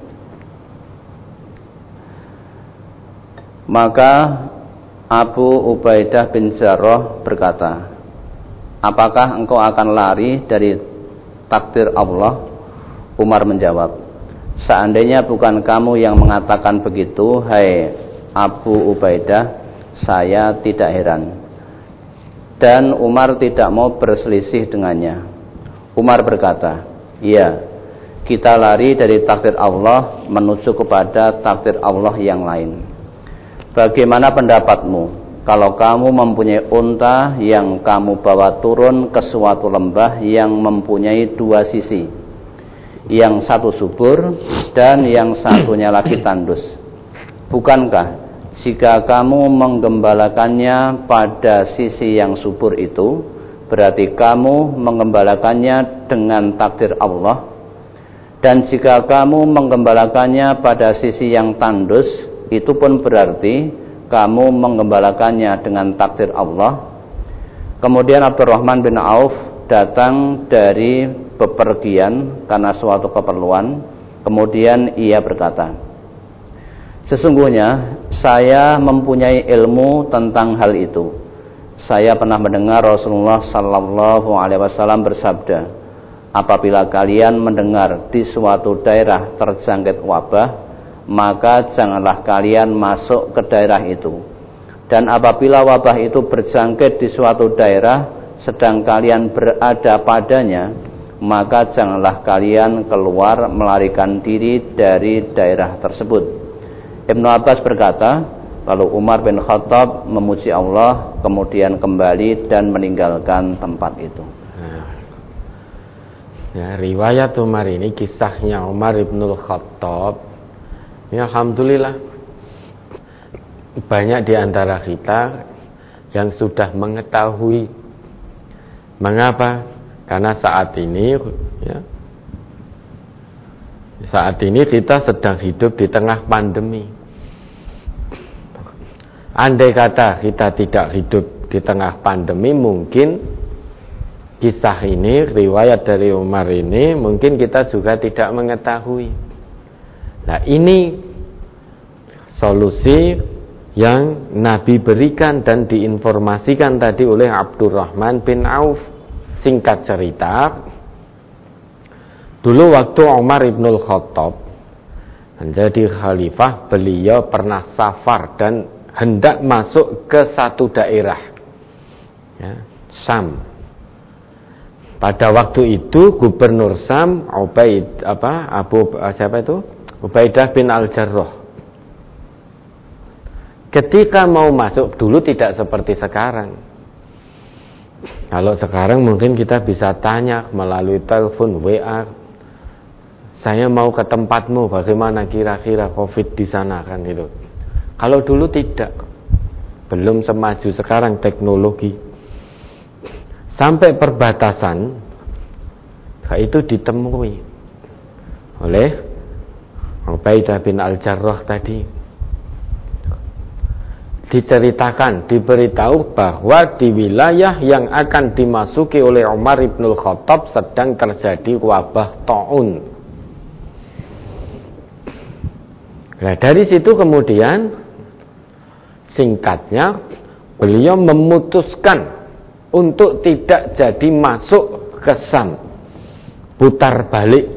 Maka Abu Ubaidah bin Jarrah berkata, apakah engkau akan lari dari takdir Allah? Umar menjawab, seandainya bukan kamu yang mengatakan begitu, hai Abu Ubaidah, saya tidak heran. Dan Umar tidak mau berselisih dengannya. Umar berkata, iya, kita lari dari takdir Allah menuju kepada takdir Allah yang lain. Bagaimana pendapatmu kalau kamu mempunyai unta yang kamu bawa turun ke suatu lembah yang mempunyai dua sisi, yang satu subur dan yang satunya lagi tandus? Bukankah jika kamu menggembalakannya pada sisi yang subur itu, berarti kamu menggembalakannya dengan takdir Allah? Dan jika kamu menggembalakannya pada sisi yang tandus, itu pun berarti kamu menggembalakannya dengan takdir Allah. Kemudian Abdurrahman bin Auf datang dari bepergian karena suatu keperluan. Kemudian ia berkata, sesungguhnya saya mempunyai ilmu tentang hal itu. Saya pernah mendengar Rasulullah sallallahu alaihi wasallam bersabda, apabila kalian mendengar di suatu daerah terjangkit wabah, maka janganlah kalian masuk ke daerah itu. Dan apabila wabah itu berjangkit di suatu daerah sedang kalian berada padanya, maka janganlah kalian keluar melarikan diri dari daerah tersebut. Ibnu Abbas berkata, lalu Umar bin Khattab memuji Allah, kemudian kembali dan meninggalkan tempat itu. Ya, riwayat Umar ini, kisahnya Umar bin Khattab, ya alhamdulillah banyak di antara kita yang sudah mengetahui. Mengapa? Karena saat ini kita sedang hidup di tengah pandemi. Andai kata kita tidak hidup di tengah pandemi, mungkin kisah ini, riwayat dari Umar ini, mungkin kita juga tidak mengetahui. Nah, ini solusi yang Nabi berikan dan diinformasikan tadi oleh Abdurrahman bin Auf. Singkat cerita, dulu waktu Umar ibnul Khattab menjadi khalifah, beliau pernah safar dan hendak masuk ke satu daerah, ya, Syam. Pada waktu itu gubernur Syam Ubaidah bin Al-Jarrah. Ketika mau masuk, dulu tidak seperti sekarang. Kalau sekarang mungkin kita bisa tanya melalui telepon, WA, saya mau ke tempatmu, bagaimana kira-kira COVID di sana, kan itu. Kalau dulu tidak, belum semaju sekarang teknologi. Sampai perbatasan itu ditemui oleh Ubaidah bin Al-Jarrah tadi. Diceritakan, diberitahu bahwa di wilayah yang akan dimasuki oleh Umar ibnul Khattab sedang terjadi wabah taun. Nah, dari situ kemudian singkatnya beliau memutuskan untuk tidak jadi masuk ke Syam, putar balik.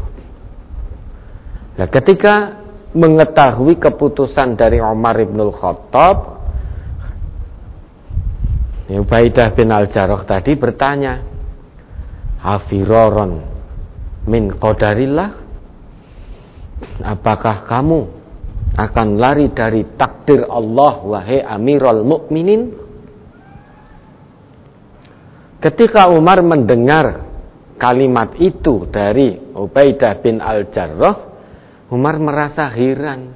Nah, ketika mengetahui keputusan dari Umar ibnul Khattab, Ubaidah bin Al-Jarrah tadi bertanya, hafiroron min qadarillah, apakah kamu akan lari dari takdir Allah, wahai Amirul Mukminin? Ketika Umar mendengar kalimat itu dari Ubaidah bin Al-Jarrah, Umar merasa heran.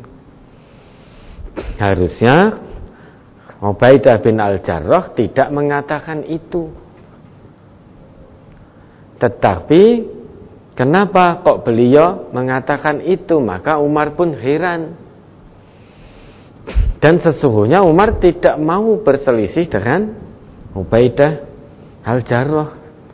Harusnya Ubaidah bin Al-Jarrah tidak mengatakan itu. Tetapi kenapa kok beliau mengatakan itu? Maka Umar pun heran. Dan sesungguhnya Umar tidak mau berselisih dengan Ubaidah Al-Jarrah.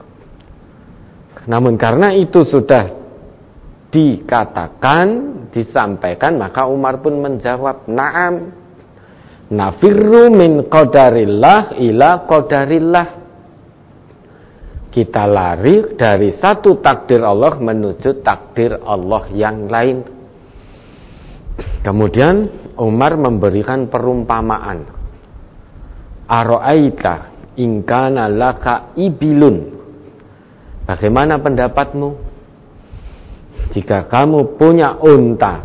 Namun karena itu sudah dikatakan, disampaikan, maka Umar pun menjawab, na'am, nafirru min qadarillah ila qadarillah. Kita lari dari satu takdir Allah menuju takdir Allah yang lain. Kemudian Umar memberikan perumpamaan, ara'aita in kana laka ibilun, bagaimana pendapatmu jika kamu punya unta,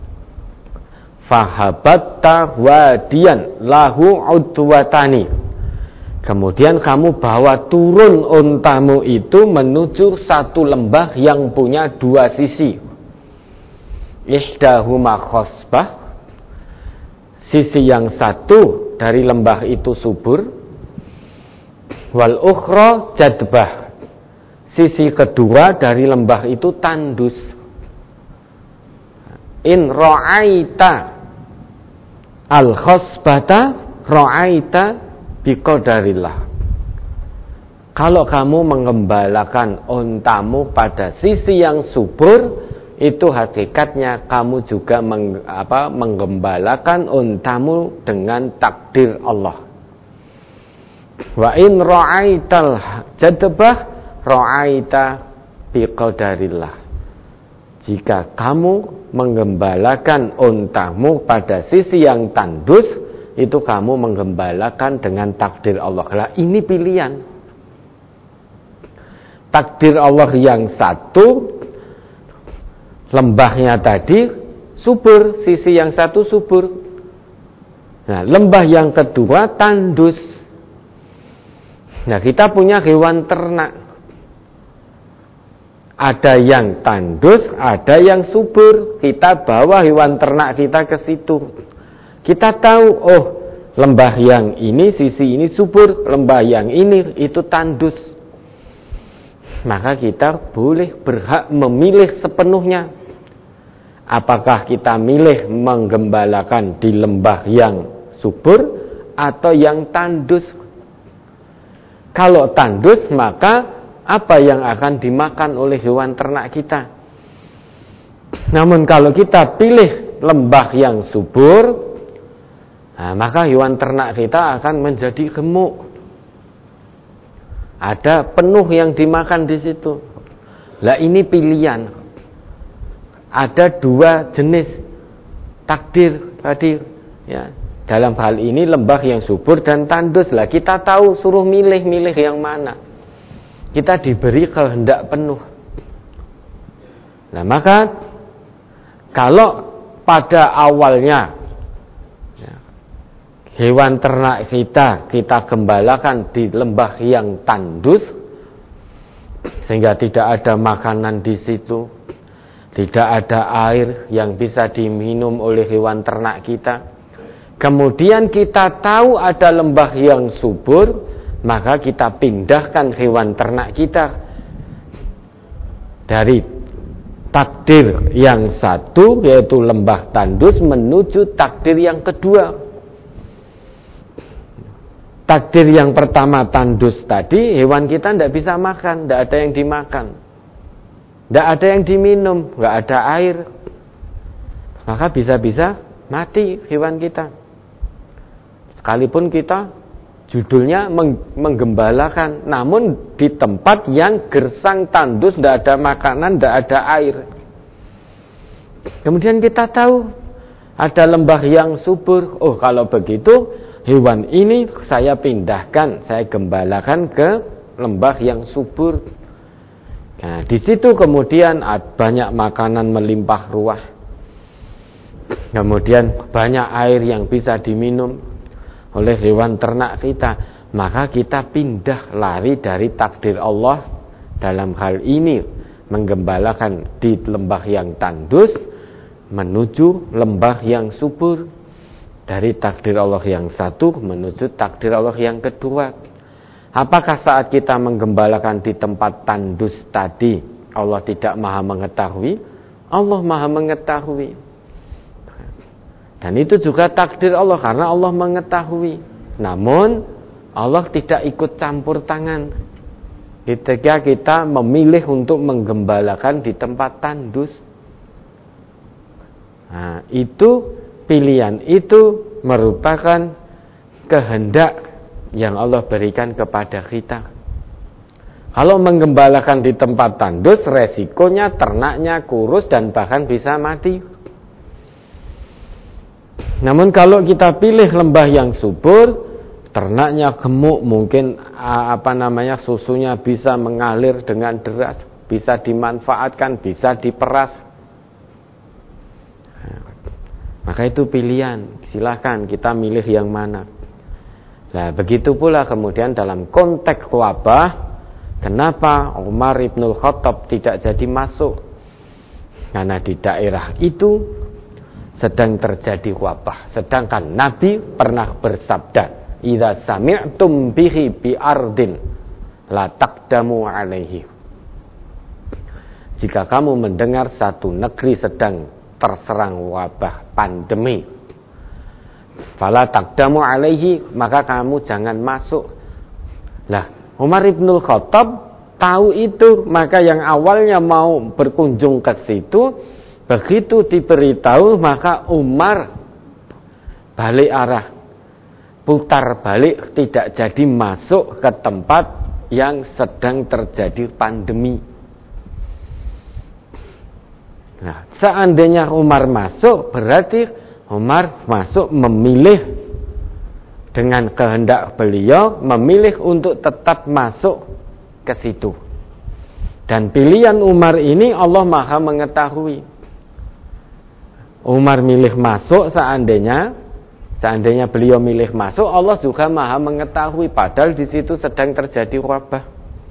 fahabatta wadiyan lahu udwatani, kemudian kamu bawa turun untamu itu menuju satu lembah yang punya dua sisi, ihdahuma khosbah, sisi yang satu dari lembah itu subur, wal ukhra jadbah, sisi kedua dari lembah itu tandus. In ra'aita al-khosbata ra'aita biqadarillah. Kalau kamu mengembalakan untamu pada sisi yang subur, itu hakikatnya kamu juga menggembalakan untamu dengan takdir Allah. Wa in ra'aital jadbah ra'aita biqadarillah. Jika kamu menggembalakan untamu pada sisi yang tandus, itu kamu menggembalakan dengan takdir Allah. Nah, ini pilihan. takdir Allah yang satu, lembahnya tadi subur, sisi yang satu subur. Nah, lembah yang kedua tandus. Nah, kita punya hewan ternak. Ada yang tandus, ada yang subur. Kita bawa hewan ternak kita ke situ. Kita tahu, oh, lembah yang ini, sisi ini subur, lembah yang ini itu tandus. Maka kita boleh berhak memilih sepenuhnya. Apakah kita milih menggembalakan di lembah yang subur atau yang tandus? Kalau tandus, maka apa yang akan dimakan oleh hewan ternak kita? Namun kalau kita pilih lembah yang subur, nah, maka hewan ternak kita akan menjadi gemuk. Ada penuh yang dimakan di situ. Lah ini pilihan. Ada dua jenis takdir tadi, ya. Dalam hal ini lembah yang subur dan tandus. Lah kita tahu, suruh milih yang mana. Kita diberi kehendak penuh. Nah, maka kalau pada awalnya hewan ternak kita gembalakan di lembah yang tandus, sehingga tidak ada makanan di situ, tidak ada air yang bisa diminum oleh hewan ternak kita. Kemudian kita tahu ada lembah yang subur, maka kita pindahkan hewan ternak kita dari takdir yang satu, yaitu lembah tandus, menuju takdir yang kedua. Takdir yang pertama tandus tadi, hewan kita tidak bisa makan, tidak ada yang dimakan, tidak ada yang diminum, tidak ada air, maka bisa-bisa mati hewan kita. Sekalipun kita judulnya menggembalakan, namun di tempat yang gersang tandus, tidak ada makanan, tidak ada air. Kemudian kita tahu ada lembah yang subur. Oh, kalau begitu hewan ini saya pindahkan, saya gembalakan ke lembah yang subur. Nah, di situ kemudian banyak makanan melimpah ruah. Kemudian banyak air yang bisa diminum oleh hewan ternak kita. Maka kita pindah, lari dari takdir Allah dalam hal ini menggembalakan di lembah yang tandus menuju lembah yang subur. Dari takdir Allah yang satu menuju takdir Allah yang kedua. Apakah saat kita menggembalakan di tempat tandus tadi Allah tidak maha mengetahui? Allah maha mengetahui. Dan itu juga takdir Allah, karena Allah mengetahui. Namun Allah tidak ikut campur tangan ketika kita memilih untuk menggembalakan di tempat tandus. Nah, itu pilihan itu merupakan kehendak yang Allah berikan kepada kita. Kalau menggembalakan di tempat tandus, resikonya ternaknya kurus dan bahkan bisa mati. Namun kalau kita pilih lembah yang subur, ternaknya gemuk, mungkin susunya bisa mengalir dengan deras, bisa dimanfaatkan, bisa diperas. Maka itu pilihan, silakan kita milih yang mana. Nah, begitu pula kemudian dalam konteks wabah, kenapa Umar Ibnul Khattab tidak jadi masuk? Karena di daerah itu sedang terjadi wabah, sedangkan Nabi pernah bersabda, "Idza sami'tum bihi bi ardin la taqdamu alaihi." Jika kamu mendengar satu negeri sedang terserang wabah pandemi, fala taqdamu alaihi, maka kamu jangan masuk. Lah, Umar Ibnul Khattab tahu itu, maka yang awalnya mau berkunjung ke situ, begitu diberitahu, maka Umar balik arah, putar balik, tidak jadi masuk ke tempat yang sedang terjadi pandemi. Nah, seandainya Umar masuk, berarti Umar masuk memilih dengan kehendak beliau, memilih untuk tetap masuk ke situ. Dan pilihan Umar ini Allah Maha mengetahui. Umar milih masuk, seandainya beliau milih masuk, Allah juga Maha mengetahui, padahal di situ sedang terjadi wabah.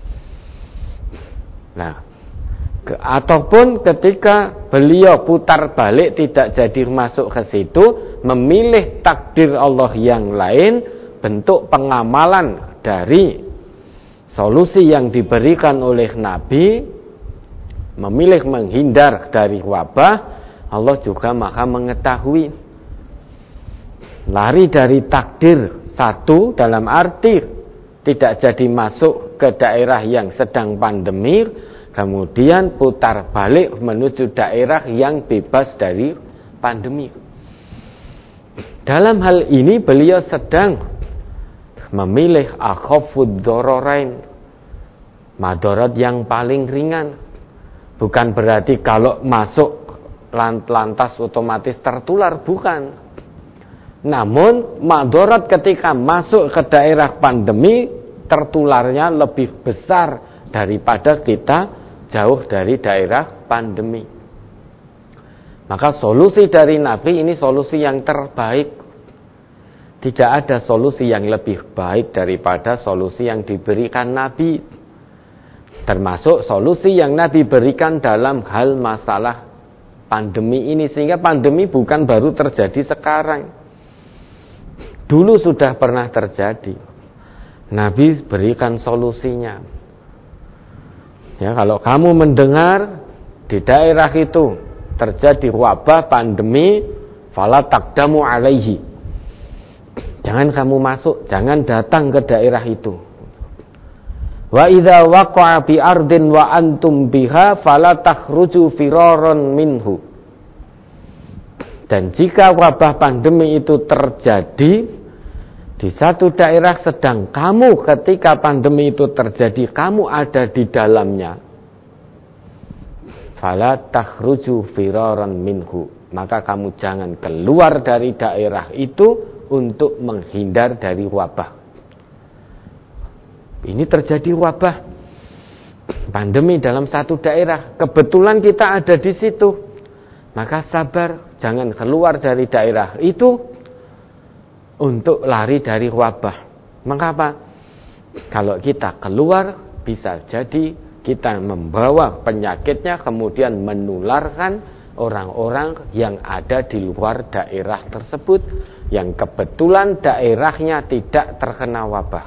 Nah, ataupun ketika beliau putar balik tidak jadi masuk ke situ, memilih takdir Allah yang lain, bentuk pengamalan dari solusi yang diberikan oleh Nabi, memilih menghindar dari wabah, Allah juga Maha mengetahui. Lari dari takdir satu dalam arti tidak jadi masuk ke daerah yang sedang pandemi, kemudian putar balik menuju daerah yang bebas dari pandemi. Dalam hal ini beliau sedang memilih akhafud dzararain, madarat yang paling ringan. Bukan berarti kalau masuk lantas otomatis tertular, bukan. Namun madarat ketika masuk ke daerah pandemi, tertularnya lebih besar daripada kita jauh dari daerah pandemi. Maka solusi dari Nabi ini solusi yang terbaik. Tidak ada solusi yang lebih baik daripada solusi yang diberikan Nabi. Termasuk solusi yang Nabi berikan dalam hal masalah pandemi ini. Sehingga pandemi bukan baru terjadi sekarang. Dulu sudah pernah terjadi. Nabi berikan solusinya. Ya, kalau kamu mendengar di daerah itu terjadi wabah pandemi, fala taqdamu alaihi. Jangan kamu masuk, jangan datang ke daerah itu. Wa idza waqa'a bi ardin wa antum biha fala takhruju firaran minhu. Dan jika wabah pandemi itu terjadi di satu daerah sedang kamu ketika pandemi itu terjadi kamu ada di dalamnya, fala takhruju firaran minhu, maka kamu jangan keluar dari daerah itu untuk menghindar dari wabah. Ini terjadi wabah pandemi dalam satu daerah, kebetulan kita ada di situ, maka sabar, jangan keluar dari daerah itu untuk lari dari wabah. Mengapa? Kalau kita keluar, bisa jadi kita membawa penyakitnya kemudian menularkan orang-orang yang ada di luar daerah tersebut, yang kebetulan daerahnya tidak terkena wabah.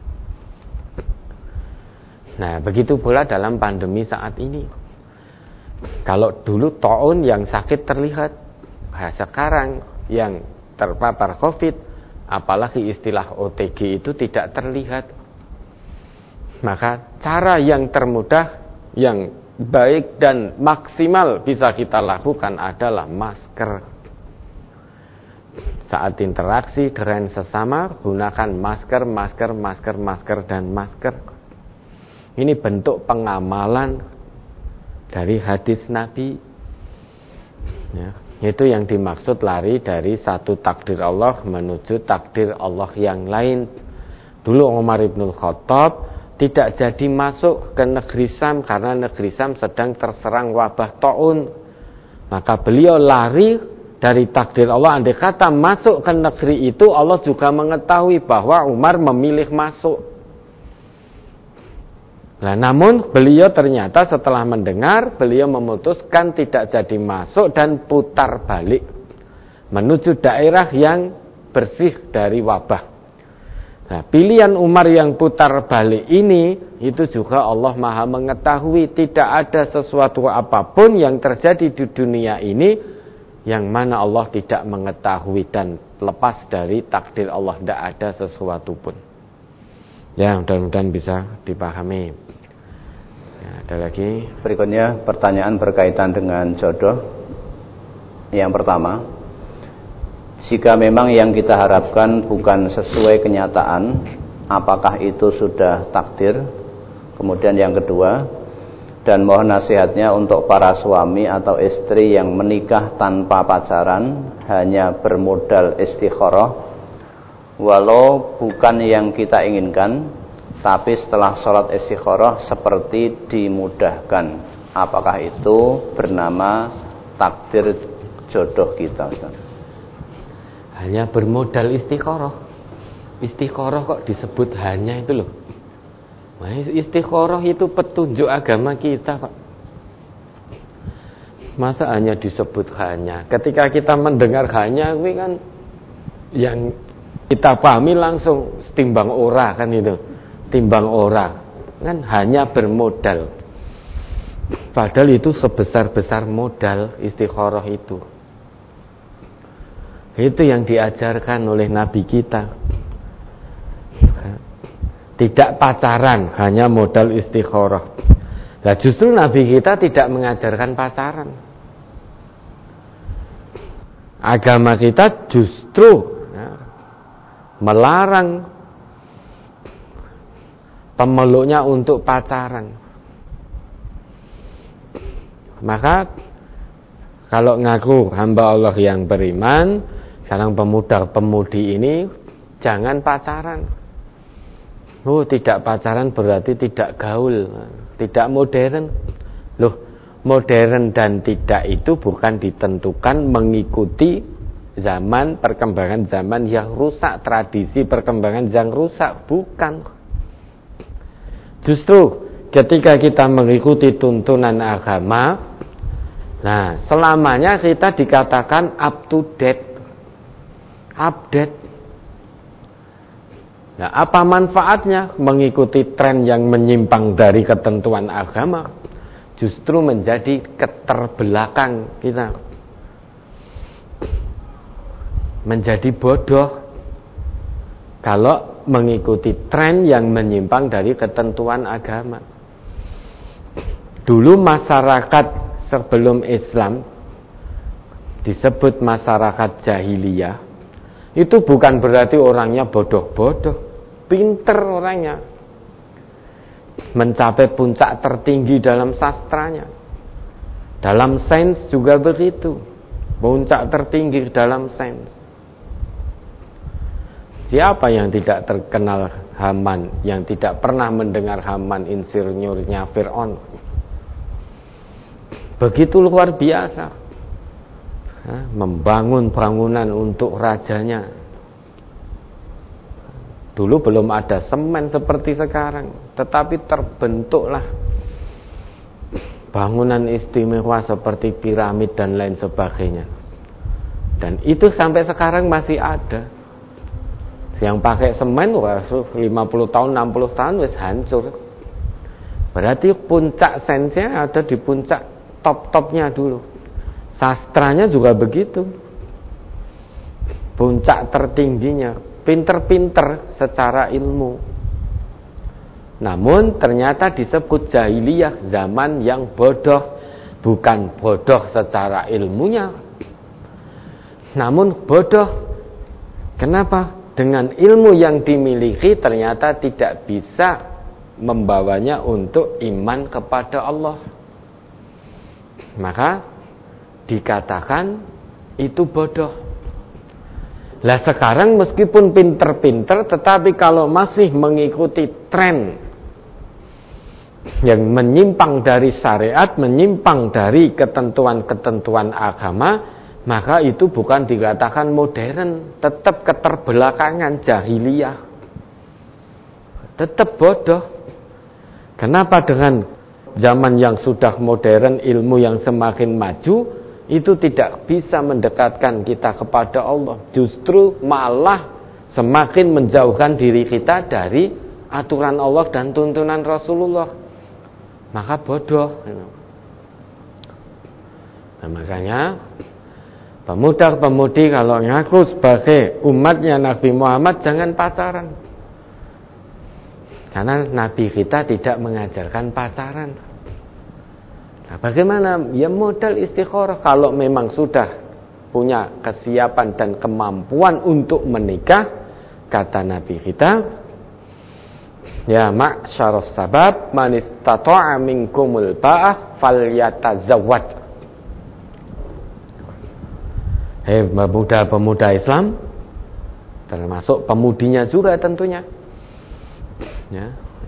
Nah, begitu pula dalam pandemi saat ini. Kalau dulu taun yang sakit terlihat, sekarang yang terpapar COVID, apalagi istilah OTG itu tidak terlihat. Maka cara yang termudah, yang baik dan maksimal bisa kita lakukan adalah masker. Saat interaksi dengan sesama, gunakan masker, dan masker. Ini bentuk pengamalan dari hadis Nabi. Ya, itu yang dimaksud lari dari satu takdir Allah menuju takdir Allah yang lain. Dulu Umar ibn Khattab tidak jadi masuk ke negeri Syam karena negeri Syam sedang terserang wabah taun. Maka beliau lari dari takdir Allah. Andai kata masuk ke negeri itu, Allah juga mengetahui bahwa Umar memilih masuk. Nah, namun beliau ternyata setelah mendengar, beliau memutuskan tidak jadi masuk dan putar balik menuju daerah yang bersih dari wabah. Nah, pilihan Umar yang putar balik ini itu juga Allah Maha mengetahui. Tidak ada sesuatu apapun yang terjadi di dunia ini yang mana Allah tidak mengetahui dan lepas dari takdir Allah. Tidak ada sesuatu pun. Ya, mudah-mudahan bisa dipahami. Ya, ada lagi. Berikutnya pertanyaan berkaitan dengan jodoh. Yang pertama, jika memang yang kita harapkan bukan sesuai kenyataan, apakah itu sudah takdir? Kemudian yang kedua, dan mohon nasihatnya untuk para suami atau istri yang menikah tanpa pacaran, hanya bermodal istikharah, walau bukan yang kita inginkan, tapi setelah sholat istikharah seperti dimudahkan. Apakah itu bernama takdir jodoh kita, Ustaz? Hanya bermodal istikharah. Istikharah kok disebut hanya itu loh. Nah, istikharah itu petunjuk agama kita, Pak. Masa hanya disebut hanya? Ketika kita mendengar hanya, ini kan yang kita pahami langsung timbang ora kan itu. Timbang ora kan hanya bermodal. Padahal itu sebesar-besar modal istikharah itu. Itu yang diajarkan oleh Nabi kita. Tidak pacaran, hanya modal istikharah. Nah, justru Nabi kita tidak mengajarkan pacaran. Agama kita justru melarang pemeluknya untuk pacaran. Maka kalau ngaku hamba Allah yang beriman, sekarang pemuda-pemudi ini jangan pacaran. Oh, tidak pacaran berarti tidak gaul, tidak modern. Loh, modern dan tidak itu bukan ditentukan mengikuti zaman, perkembangan zaman yang rusak, tradisi perkembangan yang rusak, bukan. Justru ketika kita mengikuti tuntunan agama, nah, selamanya kita dikatakan up to date, update. Nah, apa manfaatnya mengikuti tren yang menyimpang dari ketentuan agama? Justru menjadi keterbelakang kita, menjadi bodoh kalau mengikuti tren yang menyimpang dari ketentuan agama. Dulu masyarakat sebelum Islam disebut masyarakat jahiliyah, itu bukan berarti orangnya bodoh-bodoh, pinter orangnya, mencapai puncak tertinggi dalam sastranya. Dalam sains juga begitu, puncak tertinggi dalam sains. Siapa yang tidak terkenal Haman, yang tidak pernah mendengar Haman insinyurnya Fir'aun? Begitu luar biasa. Membangun bangunan untuk rajanya. Dulu belum ada semen seperti sekarang, tetapi terbentuklah bangunan istimewa seperti piramid dan lain sebagainya. Dan itu sampai sekarang masih ada. Yang pakai semen 50 tahun, 60 tahun wis hancur. Berarti puncak sainsnya ada di puncak top-topnya dulu. Sastranya juga begitu, puncak tertingginya, pinter-pinter secara ilmu. Namun ternyata disebut jahiliyah, zaman yang bodoh. Bukan bodoh secara ilmunya, namun bodoh. Kenapa? Dengan ilmu yang dimiliki ternyata tidak bisa membawanya untuk iman kepada Allah. Maka dikatakan itu bodoh. Lah sekarang meskipun pinter-pinter, tetapi kalau masih mengikuti tren yang menyimpang dari syariat, menyimpang dari ketentuan-ketentuan agama, maka itu bukan dikatakan modern, tetap keterbelakangan, jahiliyah, tetap bodoh. Kenapa dengan zaman yang sudah modern, ilmu yang semakin maju, itu tidak bisa mendekatkan kita kepada Allah, justru malah semakin menjauhkan diri kita dari aturan Allah dan tuntunan Rasulullah. Maka bodoh. Nah, makanya pemuda-pemudi kalau ngaku sebagai umatnya Nabi Muhammad jangan pacaran, karena Nabi kita tidak mengajarkan pacaran. Nah, bagaimana? Ya modal istikharah. Kalau memang sudah punya kesiapan dan kemampuan untuk menikah, kata Nabi kita, ya ma'syarus sabab man istata'a minkumul ba'ah falyatazawwaj. Hei pemuda-pemuda Islam, termasuk pemudinya juga tentunya, ya,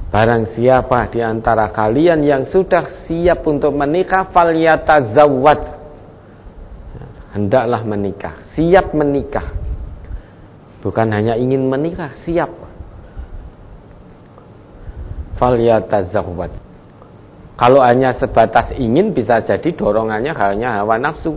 barang siapa di antara kalian yang sudah siap untuk menikah, falyatazawwaj, hendaklah menikah, siap menikah. Bukan hanya ingin menikah, siap. Falyatazawwaj. Kalau hanya sebatas ingin, bisa jadi dorongannya hanya hawa nafsu.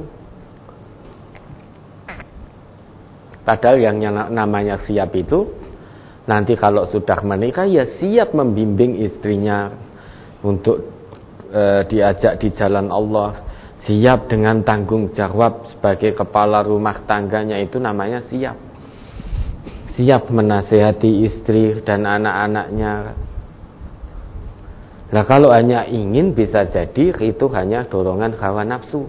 Padahal yang namanya siap itu, nanti kalau sudah menikah ya siap membimbing istrinya untuk diajak di jalan Allah, siap dengan tanggung jawab sebagai kepala rumah tangganya, itu namanya siap. Siap menasehati istri dan anak-anaknya. Nah kalau hanya ingin, bisa jadi itu hanya dorongan hawa nafsu.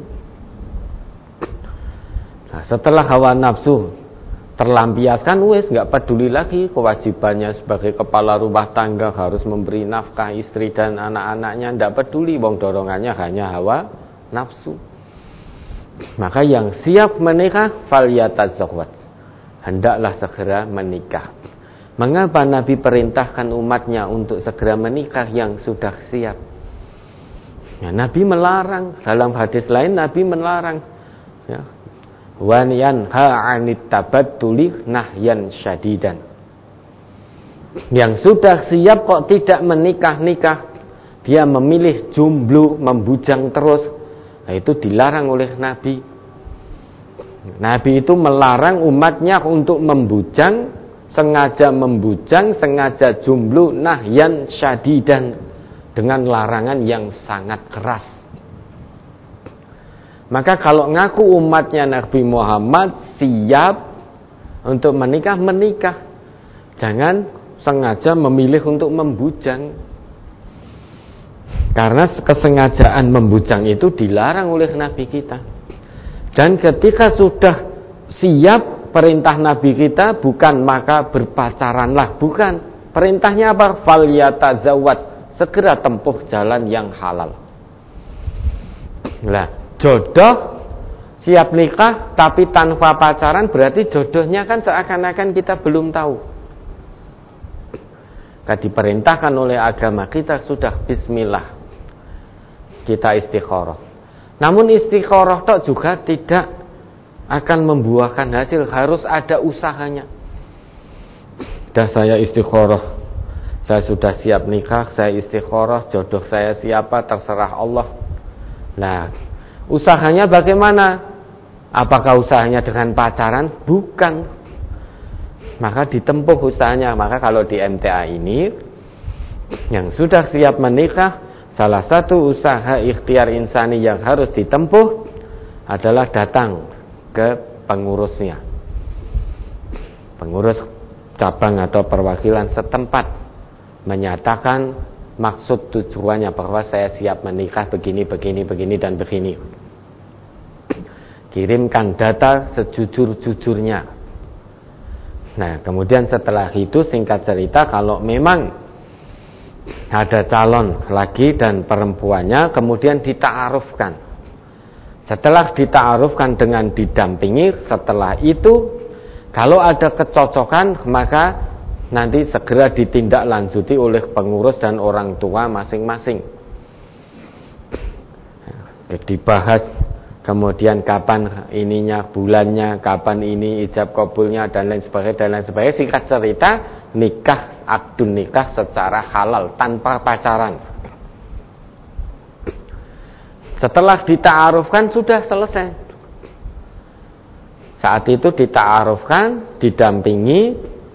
Nah setelah hawa nafsu terlampiaskan, wes nggak peduli lagi kewajibannya sebagai kepala rumah tangga harus memberi nafkah istri dan anak-anaknya, nggak peduli, wong dorongannya hanya hawa nafsu. Maka yang siap menikah, falyatazawwaj, hendaklah segera menikah. Mengapa Nabi perintahkan umatnya untuk segera menikah yang sudah siap? Ya, Nabi melarang, dalam hadis lain Nabi melarang, ya, wa yanha 'anit tabattuli nahyan syadidan. Yang sudah siap kok tidak menikah-nikah, dia memilih jomblo, membujang terus, nah itu dilarang oleh Nabi. Nabi itu melarang umatnya untuk membujang, sengaja jomblo, nahyan syadidan, dengan larangan yang sangat keras. Maka kalau ngaku umatnya Nabi Muhammad siap untuk menikah, menikah. Jangan sengaja memilih untuk membujang. Karena kesengajaan membujang itu dilarang oleh Nabi kita. Dan ketika sudah siap, perintah Nabi kita bukan maka berpacaranlah, bukan. Perintahnya apa? Falyatazawwaj, segera tempuh jalan yang halal. Nah, jodoh siap nikah tapi tanpa pacaran, berarti jodohnya kan seakan-akan kita belum tahu. Diperintahkan oleh agama kita sudah bismillah, kita istikharah. Namun istikharah tok juga tidak akan membuahkan hasil, harus ada usahanya. Dah saya istikharah, saya sudah siap nikah, saya istikharah, jodoh saya siapa terserah Allah. Nah, usahanya bagaimana? Apakah usahanya dengan pacaran? Bukan. Maka ditempuh usahanya. Maka kalau di MTA ini, yang sudah siap menikah, salah satu usaha ikhtiar insani yang harus ditempuh adalah datang ke pengurusnya, pengurus cabang atau perwakilan setempat, menyatakan maksud tujuannya bahwa saya siap menikah begini dan begini. Kirimkan data sejujur-jujurnya. Nah, kemudian setelah itu singkat cerita, kalau memang ada calon laki dan perempuannya, kemudian dita'arufkan. Setelah dita'arufkan dengan didampingi, setelah itu kalau ada kecocokan, maka nanti segera ditindaklanjuti oleh pengurus dan orang tua masing-masing. Dibahas kemudian kapan ininya, bulannya, kapan ini ijab kabulnya dan lain sebagainya. Singkat cerita, nikah, akdun nikah secara halal tanpa pacaran. Setelah dita'arufkan sudah selesai. Saat itu dita'arufkan, didampingi,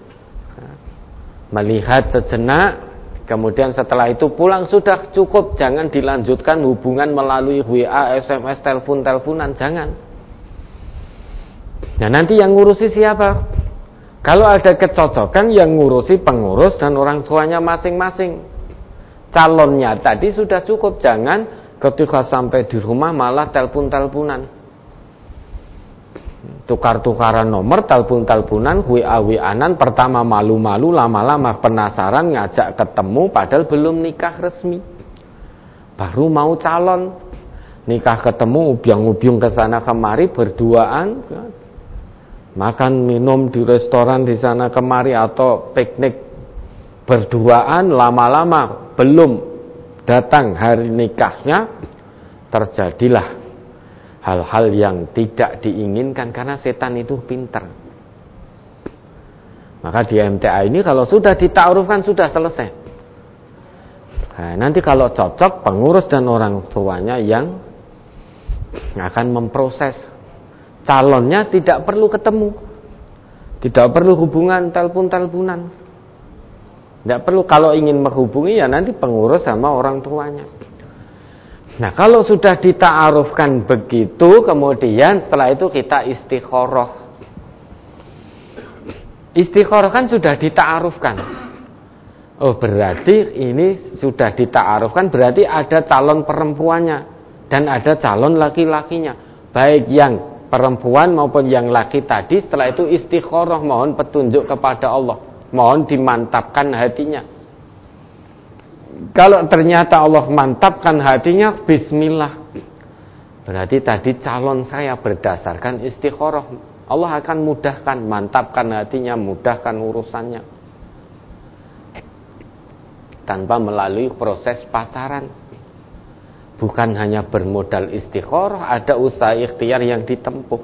melihat sejenak, kemudian setelah itu pulang sudah cukup. Jangan dilanjutkan hubungan melalui WA, SMS, teleponan, jangan. Nah, nanti yang ngurusi siapa? Kalau ada kecocokan, yang ngurusi pengurus dan orang tuanya masing-masing. Calonnya tadi sudah cukup, jangan ketika sampai di rumah malah teleponan, tukar-tukaran nomor, teleponan, WA-WA-an. Pertama malu-malu, lama-lama penasaran, ngajak ketemu padahal belum nikah resmi, baru mau calon. Nikah ketemu, ubyang-ubyung kesana kemari, berduaan, makan minum di restoran di sana kemari, atau piknik berduaan lama-lama belum datang hari nikahnya, terjadilah hal-hal yang tidak diinginkan karena setan itu pintar. Maka di MTA ini kalau sudah dita'arufkan sudah selesai. Nah, nanti kalau cocok, pengurus dan orang tuanya yang akan memproses. Calonnya tidak perlu ketemu, tidak perlu hubungan telepon-teleponan. Tidak perlu, kalau ingin menghubungi ya nanti pengurus sama orang tuanya. Nah, kalau sudah dita'arufkan begitu, kemudian setelah itu kita istikharah. Istikharah kan sudah dita'arufkan. Oh, berarti ini sudah dita'arufkan, berarti ada calon perempuannya dan ada calon laki-lakinya. Baik yang perempuan maupun yang laki tadi, setelah itu istikharah, mohon petunjuk kepada Allah, mohon dimantapkan hatinya. Kalau ternyata Allah mantapkan hatinya, bismillah. Berarti tadi calon saya berdasarkan istikharah. Allah akan mudahkan, mantapkan hatinya, mudahkan urusannya. Tanpa melalui proses pacaran. Bukan hanya bermodal istikharah, ada usaha ikhtiar yang ditempuh.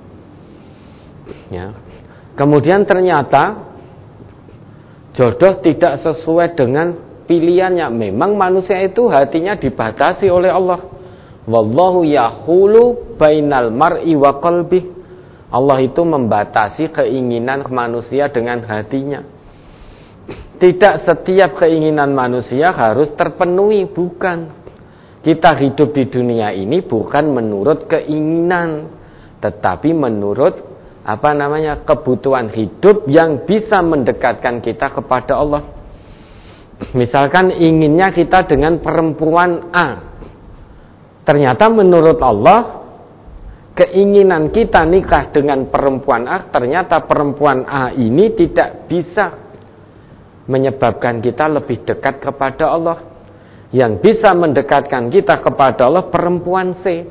Ya. Kemudian ternyata jodoh tidak sesuai dengan pilihannya. Memang manusia itu hatinya dibatasi oleh Allah. Wallahu yahulu bainal mar'i wa qalbih. Allah itu membatasi keinginan manusia dengan hatinya. Tidak setiap keinginan manusia harus terpenuhi, bukan. Kita hidup di dunia ini bukan menurut keinginan, tetapi menurut kebutuhan hidup yang bisa mendekatkan kita kepada Allah. Misalkan inginnya kita dengan perempuan A. Ternyata menurut Allah keinginan kita nikah dengan perempuan A, ternyata perempuan A ini tidak bisa menyebabkan kita lebih dekat kepada Allah. Yang bisa mendekatkan kita kepada Allah perempuan C.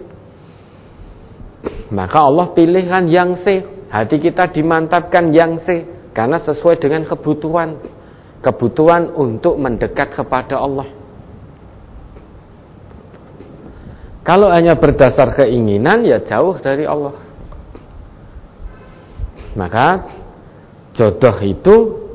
Maka Allah pilihkan yang C. Hati kita dimantapkan yang C, karena sesuai dengan kebutuhan untuk mendekat kepada Allah. Kalau hanya berdasar keinginan, ya jauh dari Allah. Maka jodoh itu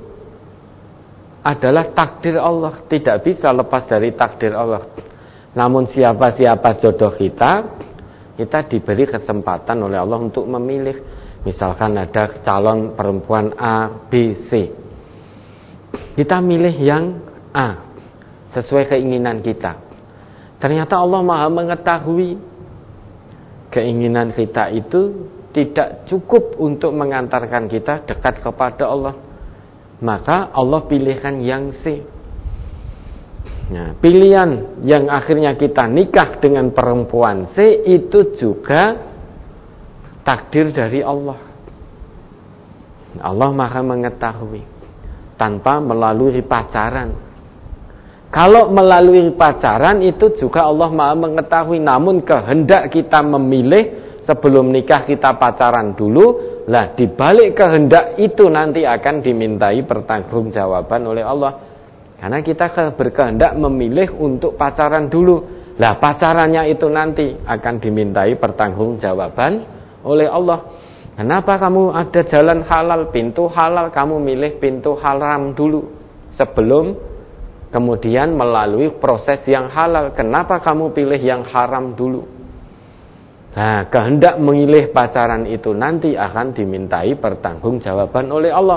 adalah takdir Allah, tidak bisa lepas dari takdir Allah. Namun siapa jodoh kita diberi kesempatan oleh Allah untuk memilih. Misalkan ada calon perempuan A, B, C. Kita milih yang A sesuai keinginan kita. Ternyata Allah Maha mengetahui keinginan kita itu tidak cukup untuk mengantarkan kita dekat kepada Allah. Maka Allah pilihkan yang C. Nah, pilihan yang akhirnya kita nikah dengan perempuan C itu juga takdir dari Allah. Allah Maha mengetahui tanpa melalui pacaran. Kalau melalui pacaran itu juga Allah Maha mengetahui, namun kehendak kita memilih sebelum nikah kita pacaran dulu. Lah, di balik kehendak itu nanti akan dimintai pertanggungjawaban oleh Allah. Karena kita berkehendak memilih untuk pacaran dulu. Lah, pacarannya itu nanti akan dimintai pertanggungjawaban oleh Allah. Kenapa kamu ada jalan halal, pintu halal, kamu milih pintu haram dulu sebelum kemudian melalui proses yang halal? Kenapa kamu pilih yang haram dulu? Nah, kehendak memilih pacaran itu nanti akan dimintai pertanggungjawaban oleh Allah.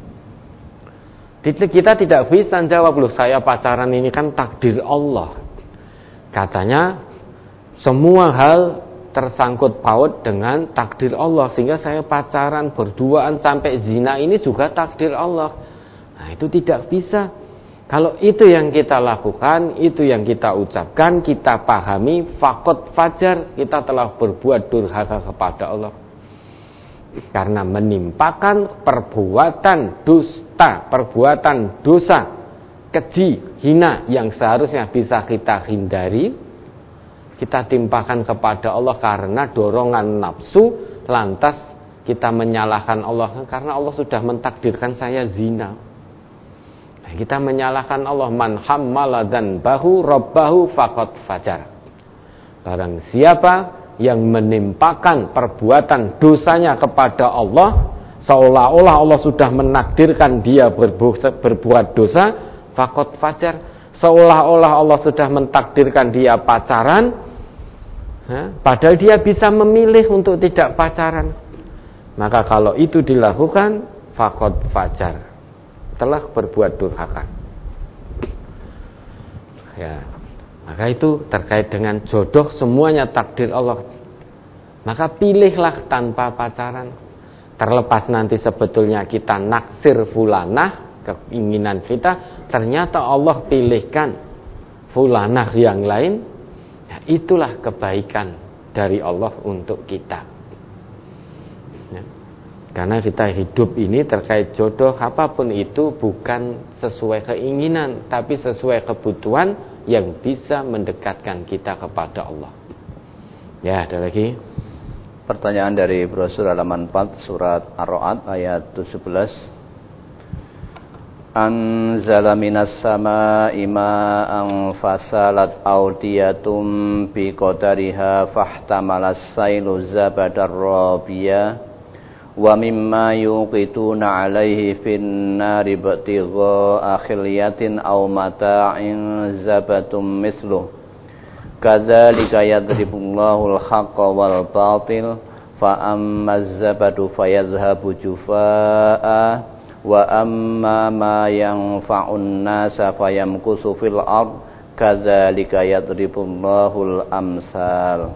Kita tidak bisa jawab, loh saya pacaran ini kan takdir Allah. Katanya semua hal tersangkut paut dengan takdir Allah, sehingga saya pacaran, berduaan sampai zina ini juga takdir Allah. Nah, itu tidak bisa. Kalau itu yang kita lakukan, itu yang kita ucapkan, kita pahami, faqad fajar, kita telah berbuat durhaka kepada Allah. Karena menimpakan perbuatan dusta, perbuatan dosa, keji, hina yang seharusnya bisa kita hindari, kita timpakan kepada Allah karena dorongan nafsu, lantas kita menyalahkan Allah karena Allah sudah mentakdirkan saya zina. kita menyalahkan Allah. Man hammala dzanbahu rabbahu faqad fajar. Barang siapa yang menimpakan perbuatan dosanya kepada Allah, seolah-olah Allah sudah menakdirkan dia berbuat dosa, faqad fajar. Seolah-olah Allah sudah mentakdirkan dia pacaran, padahal dia bisa memilih untuk tidak pacaran. Maka kalau itu dilakukan, faqad fajar, telah berbuat durhaka. Ya, maka itu terkait dengan jodoh, semuanya takdir Allah. Maka pilihlah tanpa pacaran. Terlepas nanti sebetulnya kita naksir fulanah, keinginan kita, ternyata Allah pilihkan fulanah yang lain, ya, itulah kebaikan dari Allah untuk kita. Ya. Karena kita hidup ini terkait jodoh, apapun itu bukan sesuai keinginan, tapi sesuai kebutuhan yang bisa mendekatkan kita kepada Allah. Ya, ada lagi. Pertanyaan dari brosur halaman 4 surat Ar-Ra'd ayat 17. Anzala minas samaa'i ma'an fasalat awdiyatum biqadariha fahtamalas sailu zabadar rabiya wa mimma yuqituna 'alaihi fin nari ibtigha'a khilyatin aw mata'in zabatum misluh kadzalika yadribullahu al-haqqa wal batil fa ammaz zabadu fayadhhabu jufaa'a wa amma ma yanfa'un nasa fayamkusu fil ard kadzalika yadribullahu al-amsal.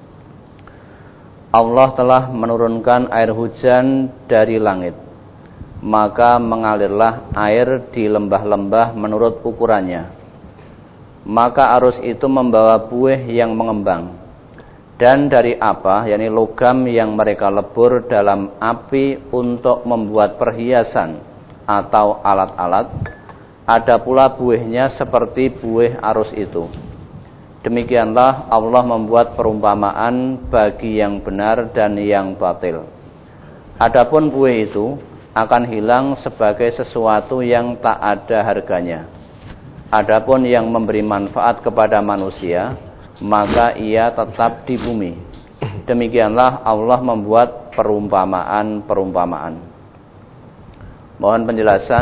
Allah telah menurunkan air hujan dari langit, maka mengalirlah air di lembah-lembah menurut ukurannya. Maka arus itu membawa buih yang mengembang, dan dari apa, yakni logam yang mereka lebur dalam api untuk membuat perhiasan atau alat-alat, ada pula buihnya seperti buih arus itu. Demikianlah Allah membuat perumpamaan bagi yang benar dan yang batil. Adapun buih itu akan hilang sebagai sesuatu yang tak ada harganya. Adapun yang memberi manfaat kepada manusia, maka ia tetap di bumi. Demikianlah Allah membuat perumpamaan-perumpamaan. Mohon penjelasan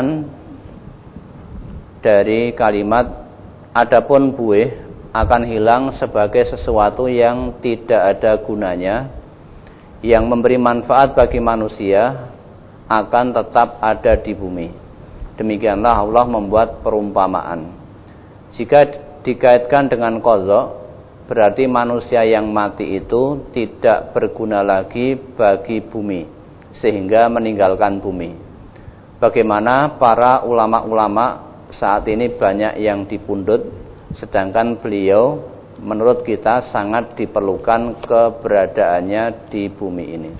dari kalimat adapun buih akan hilang sebagai sesuatu yang tidak ada gunanya, yang memberi manfaat bagi manusia akan tetap ada di bumi. Demikianlah Allah membuat perumpamaan. Jika dikaitkan dengan qadha, berarti manusia yang mati itu tidak berguna lagi bagi bumi, sehingga meninggalkan bumi. Bagaimana para ulama-ulama saat ini banyak yang dipundhut, sedangkan beliau menurut kita sangat diperlukan keberadaannya di bumi ini.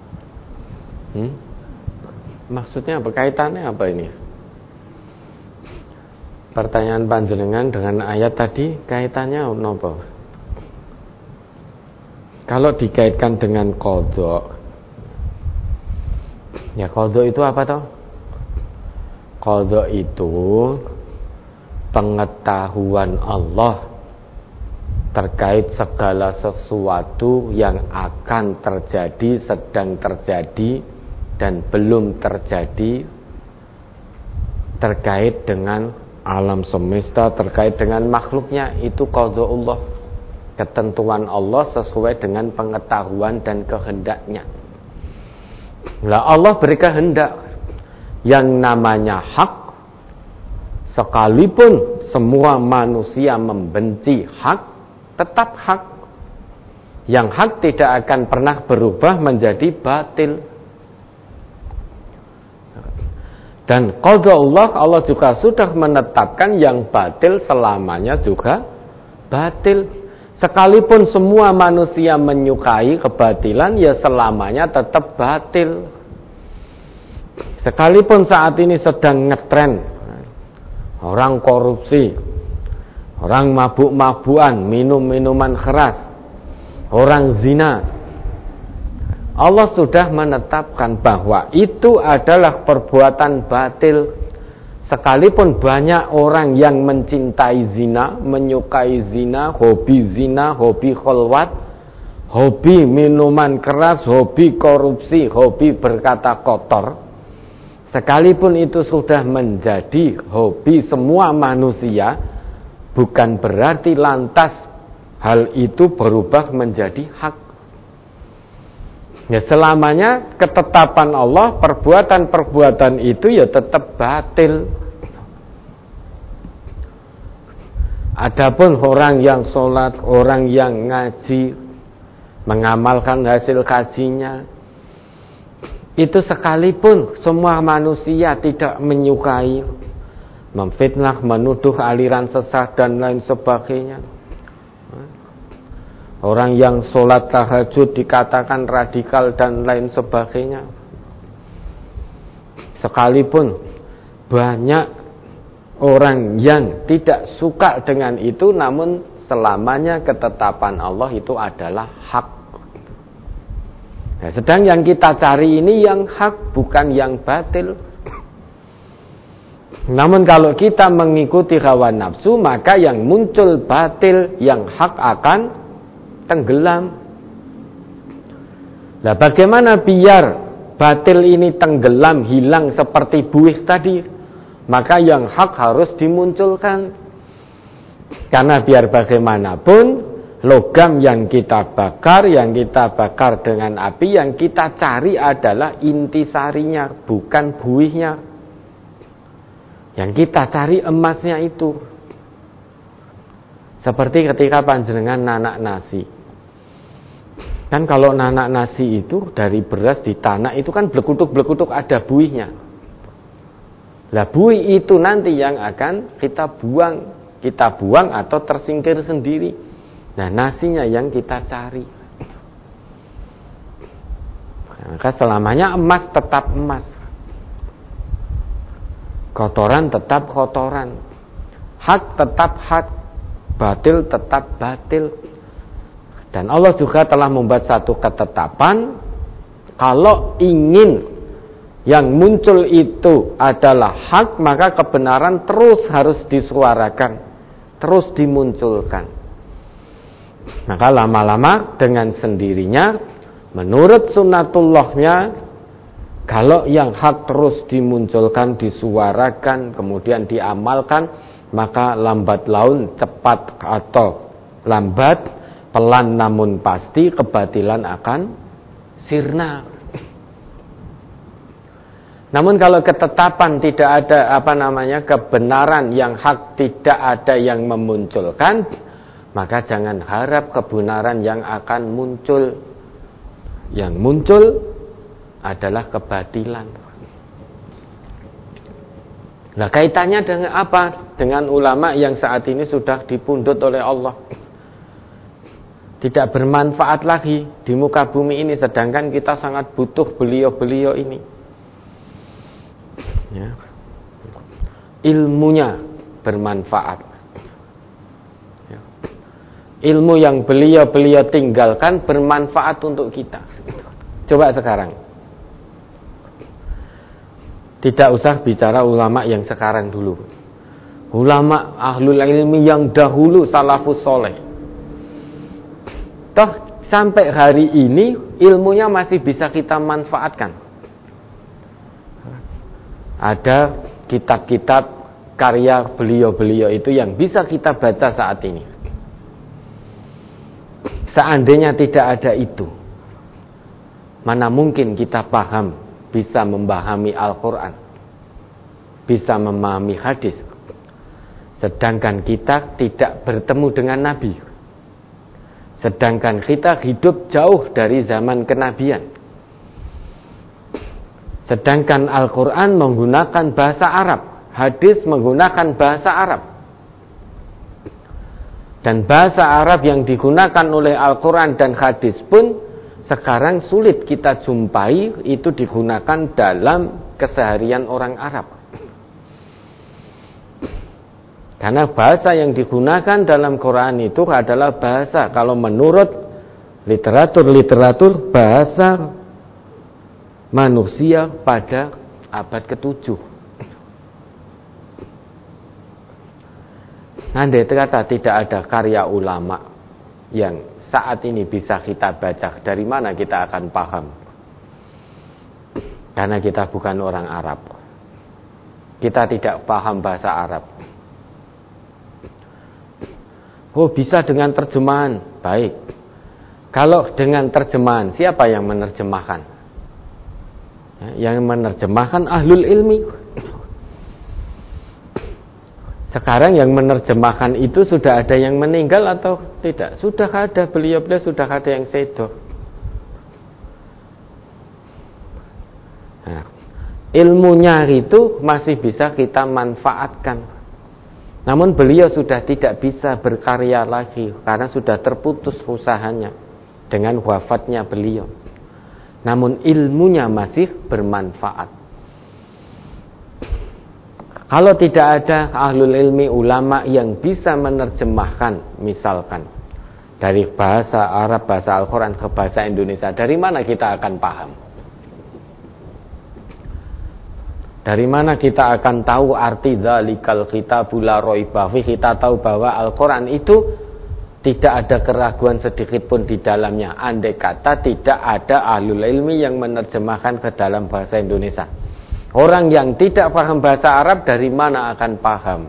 Maksudnya apa? Kaitannya apa ini? Pertanyaan panjenengan dengan ayat tadi kaitannya apa? Kalau dikaitkan dengan qadha, ya qadha itu apa toh? Qadha itu pengetahuan Allah terkait segala sesuatu yang akan terjadi, sedang terjadi, dan belum terjadi, terkait dengan alam semesta, terkait dengan makhluknya. Itu qadha'ullah, ketentuan Allah sesuai dengan pengetahuan dan kehendaknya. Lah Allah berkehendak, yang namanya hak, sekalipun semua manusia membenci hak, tetap hak. Yang hak tidak akan pernah berubah menjadi batil. Dan qadha'ullah, Allah juga sudah menetapkan yang batil selamanya juga batil. Sekalipun semua manusia menyukai kebatilan, ya selamanya tetap batil. Sekalipun saat ini sedang ngetren orang korupsi, orang mabuk-mabukan, minum-minuman keras, orang zina, Allah sudah menetapkan bahwa itu adalah perbuatan batil. Sekalipun banyak orang yang mencintai zina, menyukai zina, hobi kholwat, hobi minuman keras, hobi korupsi, hobi berkata kotor, sekalipun itu sudah menjadi hobi semua manusia, bukan berarti lantas hal itu berubah menjadi hak. Ya, selamanya ketetapan Allah, perbuatan-perbuatan itu ya tetap batil. Adapun orang yang sholat, orang yang ngaji, mengamalkan hasil kajinya, itu sekalipun semua manusia tidak menyukai, memfitnah, menuduh aliran sesat dan lain sebagainya. Orang yang sholat tahajud dikatakan radikal dan lain sebagainya. Sekalipun banyak orang yang tidak suka dengan itu, namun selamanya ketetapan Allah itu adalah hak. Nah, sedang yang kita cari ini yang hak, bukan yang batil. Namun kalau kita mengikuti hawa nafsu, maka yang muncul batil, yang hak akan tenggelam. Nah, bagaimana biar batil ini tenggelam, hilang seperti buih tadi? Maka yang hak harus dimunculkan. Karena biar bagaimanapun, logam yang kita bakar dengan api, yang kita cari adalah intisarinya, bukan buihnya. Yang kita cari emasnya itu. Seperti ketika panjenengan nanak nasi. Kan kalau nanak nasi itu dari beras di tanah itu kan blekutuk-blekutuk ada buihnya. Lah buih itu nanti yang akan kita buang atau tersingkir sendiri. Nah, nasinya yang kita cari. Maka selamanya emas tetap emas, kotoran tetap kotoran, hak tetap hak, batil tetap batil. Dan Allah juga telah membuat satu ketetapan, kalau ingin yang muncul itu adalah hak, maka kebenaran terus harus disuarakan, terus dimunculkan. Maka lama-lama dengan sendirinya, menurut sunnatullahnya, kalau yang hak terus dimunculkan, disuarakan, kemudian diamalkan, maka lambat laun, cepat atau lambat, pelan namun pasti, kebatilan akan sirna. Namun kalau ketetapan tidak ada kebenaran yang hak, tidak ada yang memunculkan, maka jangan harap kebenaran yang akan muncul. Yang muncul adalah kebatilan. Nah, kaitannya dengan apa? Dengan ulama yang saat ini sudah dipundhut oleh Allah. Tidak bermanfaat lagi di muka bumi ini, sedangkan kita sangat butuh beliau-beliau ini. Ya. Ilmunya bermanfaat. Ya. Ilmu yang beliau tinggalkan bermanfaat untuk kita. Coba sekarang. Tidak usah bicara ulama yang sekarang dulu. Ulama ahlul ilmi yang dahulu, salafus soleh. Toh sampai hari ini ilmunya masih bisa kita manfaatkan. Ada kitab-kitab karya beliau-beliau itu yang bisa kita baca saat ini. Seandainya tidak ada itu, mana mungkin kita paham, bisa memahami Al-Quran, bisa memahami hadis, sedangkan kita tidak bertemu dengan Nabi, sedangkan kita hidup jauh dari zaman kenabian. Sedangkan Al-Quran menggunakan bahasa Arab, hadis menggunakan bahasa Arab. Dan bahasa Arab yang digunakan oleh Al-Quran dan hadis pun sekarang sulit kita jumpai itu digunakan dalam keseharian orang Arab. Karena bahasa yang digunakan dalam Quran itu adalah bahasa, kalau menurut literatur bahasa manusia pada abad ke-7. andai kata tidak ada karya ulama yang saat ini bisa kita baca, dari mana kita akan paham? Karena kita bukan orang Arab, kita tidak paham bahasa Arab. Oh, bisa dengan terjemahan, baik. Kalau dengan terjemahan, siapa yang menerjemahkan? Yang menerjemahkan ahlul ilmi. Sekarang yang menerjemahkan itu sudah ada yang meninggal atau tidak? Sudah ada, beliau-beliau sudah ada yang sedo. Nah, ilmunya itu masih bisa kita manfaatkan. Namun beliau sudah tidak bisa berkarya lagi karena sudah terputus usahanya dengan wafatnya beliau. Namun ilmunya masih bermanfaat. Kalau tidak ada ahlul ilmi, ulama yang bisa menerjemahkan, misalkan dari bahasa Arab, bahasa Al-Quran ke bahasa Indonesia, dari mana kita akan paham? Dari mana kita akan tahu arti dzalikal kitabul la raiba fihi? Kita tahu bahwa Al-Quran itu tidak ada keraguan sedikit pun di dalamnya, andai kata tidak ada ahlul ilmi yang menerjemahkan ke dalam bahasa Indonesia. Orang yang tidak paham bahasa Arab dari mana akan paham?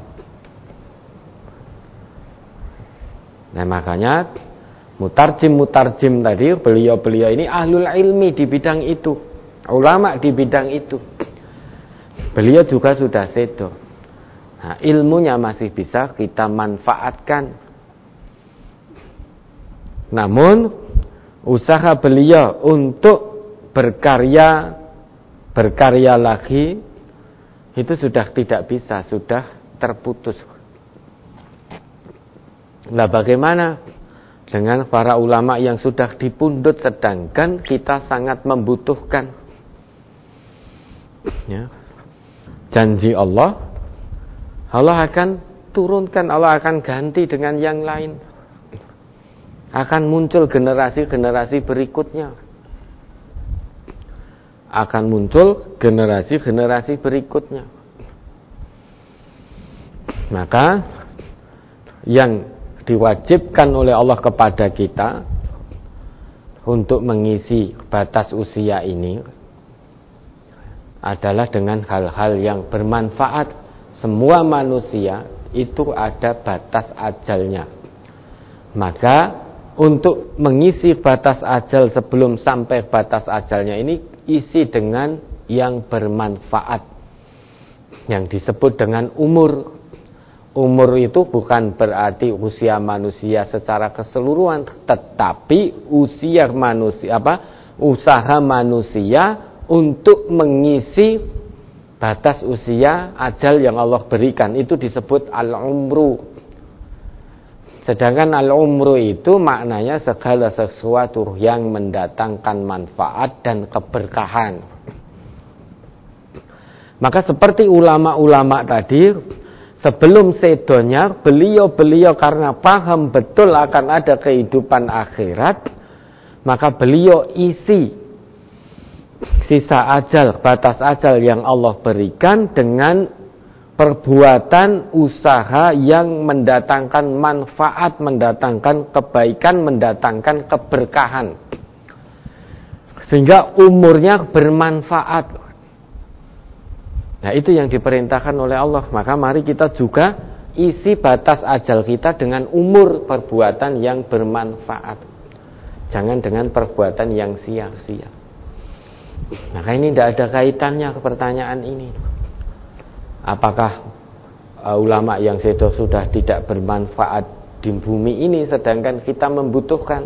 Nah, makanya mutarjim tadi, beliau-beliau ini ahlul ilmi di bidang itu, ulama di bidang itu. Beliau juga sudah sedo. Nah, ilmunya masih bisa kita manfaatkan. Namun usaha beliau untuk berkarya lagi itu sudah tidak bisa, sudah terputus. Nah, bagaimana dengan para ulama yang sudah dipundhut sedangkan kita sangat membutuhkan? Ya. Janji Allah akan turunkan, Allah akan ganti dengan yang lain. Akan muncul generasi-generasi berikutnya. Maka yang diwajibkan oleh Allah kepada kita untuk mengisi batas usia ini adalah dengan hal-hal yang bermanfaat. Semua manusia itu ada batas ajalnya. Maka untuk mengisi batas ajal sebelum sampai batas ajalnya ini, isi dengan yang bermanfaat, yang disebut dengan umur. Umur itu bukan berarti usia manusia secara keseluruhan, tetapi usia manusia, usaha manusia untuk mengisi batas usia ajal yang Allah berikan, itu disebut al-umru. Sedangkan al-umru itu maknanya segala sesuatu yang mendatangkan manfaat dan keberkahan. Maka seperti ulama-ulama tadi, sebelum sedonya, beliau karena paham betul akan ada kehidupan akhirat, maka beliau isi sisa ajal, batas ajal yang Allah berikan dengan perbuatan usaha yang mendatangkan manfaat, mendatangkan kebaikan, mendatangkan keberkahan, sehingga umurnya bermanfaat. Nah, itu yang diperintahkan oleh Allah. Maka mari kita juga isi batas ajal kita dengan umur perbuatan yang bermanfaat, jangan dengan perbuatan yang sia-sia. Maka ini tidak ada kaitannya ke pertanyaan ini. Apakah ulama yang sedo sudah tidak bermanfaat di bumi ini sedangkan kita membutuhkan?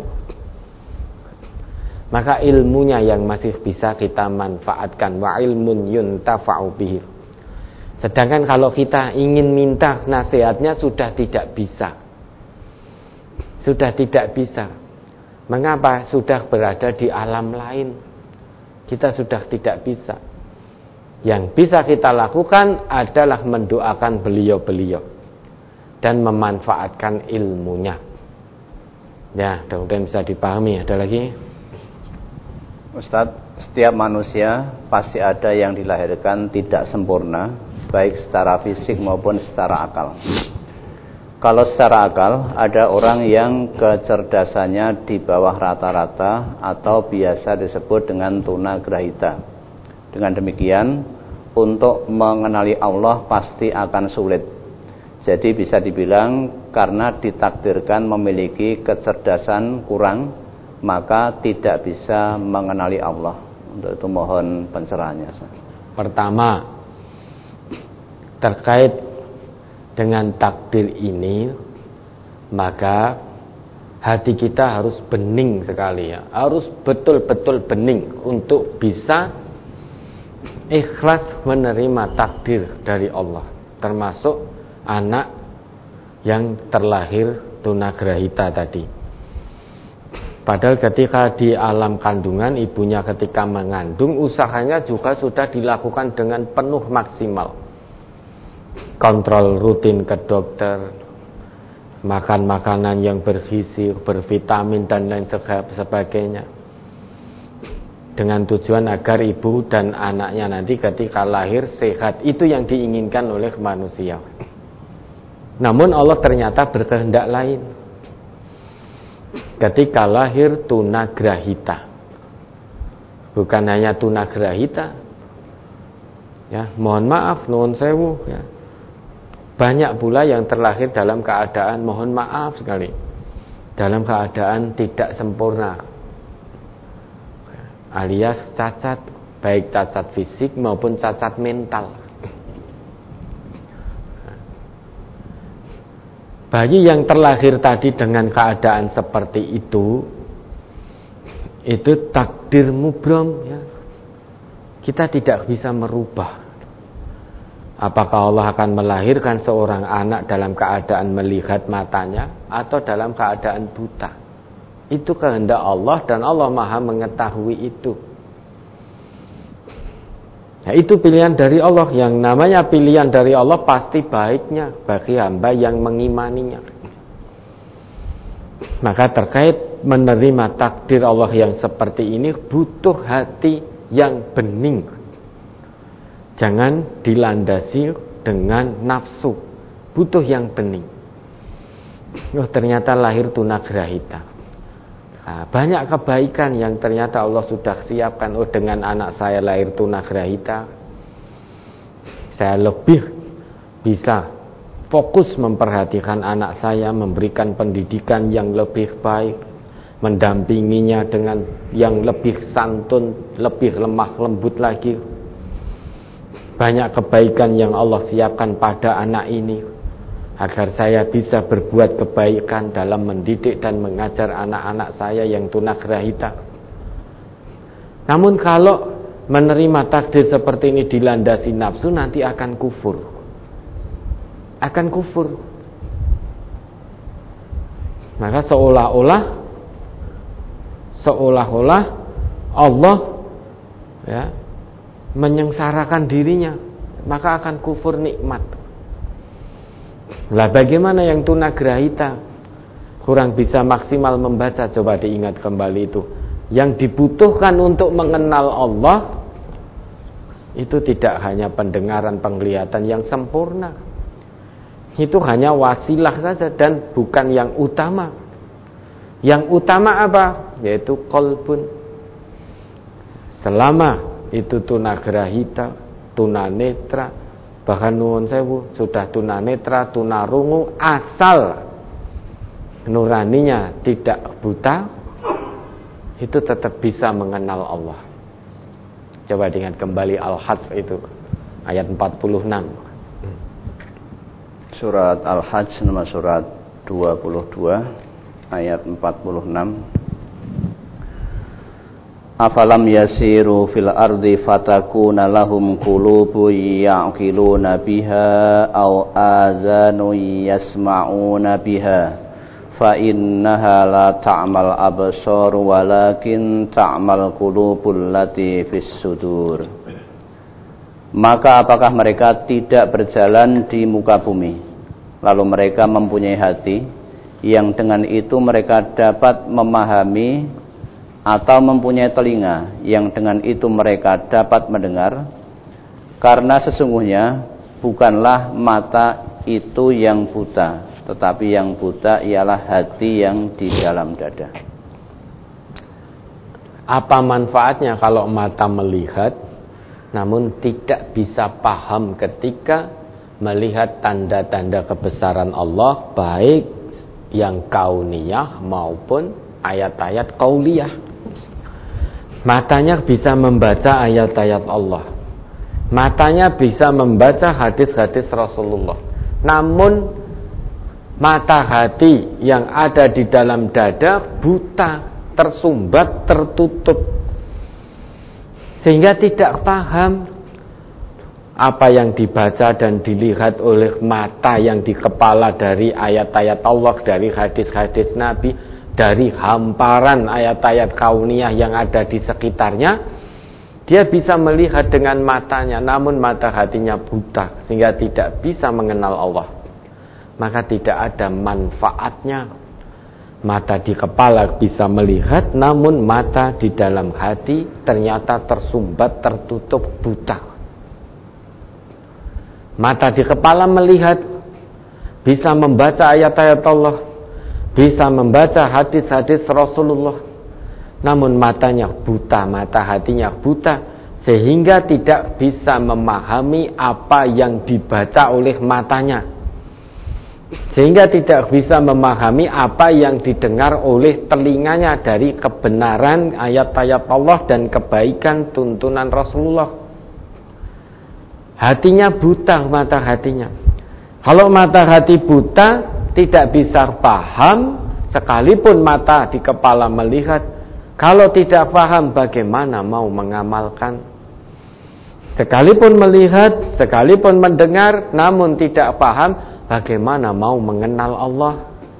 Maka ilmunya yang masih bisa kita manfaatkan, wa ilmun yuntafa'u bihi. Sedangkan kalau kita ingin minta nasihatnya sudah tidak bisa. Mengapa? Sudah berada di alam lain. Kita sudah tidak bisa. Yang bisa kita lakukan adalah mendoakan beliau-beliau dan memanfaatkan ilmunya. Ya, mudah-mudahan bisa dipahami. Ada lagi? Ustadz, setiap manusia pasti ada yang dilahirkan tidak sempurna, baik secara fisik maupun secara akal. Kalau secara akal ada orang yang kecerdasannya di bawah rata-rata atau biasa disebut dengan tunagrahita. Dengan demikian, untuk mengenali Allah pasti akan sulit. Jadi bisa dibilang karena ditakdirkan memiliki kecerdasan kurang, maka tidak bisa mengenali Allah. Untuk itu mohon pencerahannya. Pertama, terkait dengan takdir ini, maka hati kita harus bening sekali ya. Harus betul-betul bening untuk bisa ikhlas menerima takdir dari Allah. Termasuk anak yang terlahir tunagrahita tadi. Padahal ketika di alam kandungan, ibunya ketika mengandung, usahanya juga sudah dilakukan dengan penuh maksimal. Kontrol rutin ke dokter, makan makanan yang bergizi, bervitamin dan lain sebagainya, dengan tujuan agar ibu dan anaknya nanti ketika lahir sehat. Itu yang diinginkan oleh manusia. Namun Allah ternyata berkehendak lain. Ketika lahir tunagrahita, bukan hanya tunagrahita ya, mohon maaf, nuwun sewu ya, banyak pula yang terlahir dalam keadaan, mohon maaf sekali, dalam keadaan tidak sempurna, alias cacat, baik cacat fisik maupun cacat mental. Bayi yang terlahir tadi dengan keadaan seperti itu takdir mubrom ya. Kita tidak bisa merubah. Apakah Allah akan melahirkan seorang anak dalam keadaan melihat matanya atau dalam keadaan buta? Itu kehendak Allah dan Allah Maha mengetahui itu. Nah, itu pilihan dari Allah. Yang namanya pilihan dari Allah pasti baiknya bagi hamba yang mengimaninya. Maka terkait menerima takdir Allah yang seperti ini butuh hati yang bening. Jangan dilandasi dengan nafsu. Butuh yang bening. Oh, ternyata lahir tunagrahita. Nah, banyak kebaikan yang ternyata Allah sudah siapkan. Oh, dengan anak saya lahir tunagrahita, saya lebih bisa fokus memperhatikan anak saya, memberikan pendidikan yang lebih baik, mendampinginya dengan yang lebih santun, lebih lemah lembut lagi. Banyak kebaikan yang Allah siapkan pada anak ini, agar saya bisa berbuat kebaikan dalam mendidik dan mengajar anak-anak saya yang tunagrahita. Namun kalau menerima takdir seperti ini dilandasi nafsu, nanti akan kufur. Akan kufur. Maka seolah-olah Allah ya menyengsarakan dirinya, maka akan kufur nikmat. Lah bagaimana yang tunagrahita kurang bisa maksimal membaca? Coba diingat kembali itu. Yang dibutuhkan untuk mengenal Allah itu tidak hanya pendengaran, penglihatan yang sempurna. Itu hanya wasilah saja dan bukan yang utama. Yang utama apa? Yaitu qalbun. Selama itu tunagrahita, tunanetra, bahkan nuwun sewu sudah tunanetra, tunarungu, asal nuraninya tidak buta, itu tetap bisa mengenal Allah. Coba diingat kembali Al-Hajj itu ayat 46. Surat Al-Hajj nama surat 22 ayat 46. Afalam yasiru fil ardi fatakuna lahum qulubun ya'qiluna biha aw azanun yasma'una biha fa innaha la ta'mal absar walakin ta'mal qulubul lati fis sudur. Maka apakah mereka tidak berjalan di muka bumi, lalu mereka mempunyai hati yang dengan itu mereka dapat memahami, atau mempunyai telinga yang dengan itu mereka dapat mendengar? Karena sesungguhnya bukanlah mata itu yang buta, tetapi yang buta ialah hati yang di dalam dada. Apa manfaatnya kalau mata melihat namun tidak bisa paham ketika melihat tanda-tanda kebesaran Allah, baik yang kauniyah maupun ayat-ayat qauliyah. Matanya bisa membaca ayat-ayat Allah, matanya bisa membaca hadis-hadis Rasulullah, namun mata hati yang ada di dalam dada buta, tersumbat, tertutup, sehingga tidak paham apa yang dibaca dan dilihat oleh mata yang di kepala dari ayat-ayat Allah, dari hadis-hadis Nabi, dari hamparan ayat-ayat kauniyah yang ada di sekitarnya. Dia bisa melihat dengan matanya, namun mata hatinya buta, sehingga tidak bisa mengenal Allah. Maka tidak ada manfaatnya. Mata di kepala bisa melihat, namun mata di dalam hati ternyata tersumbat, tertutup, buta. Mata di kepala melihat, bisa membaca ayat-ayat Allah, bisa membaca hadis-hadis Rasulullah, namun matanya buta, mata hatinya buta, sehingga tidak bisa memahami apa yang dibaca oleh matanya, sehingga tidak bisa memahami apa yang didengar oleh telinganya dari kebenaran ayat-ayat Allah dan kebaikan tuntunan Rasulullah. Hatinya buta, mata hatinya. Kalau mata hati buta, tidak bisa paham, sekalipun mata di kepala melihat. Kalau tidak paham, bagaimana mau mengamalkan? Sekalipun melihat, sekalipun mendengar, namun tidak paham, bagaimana mau mengenal Allah?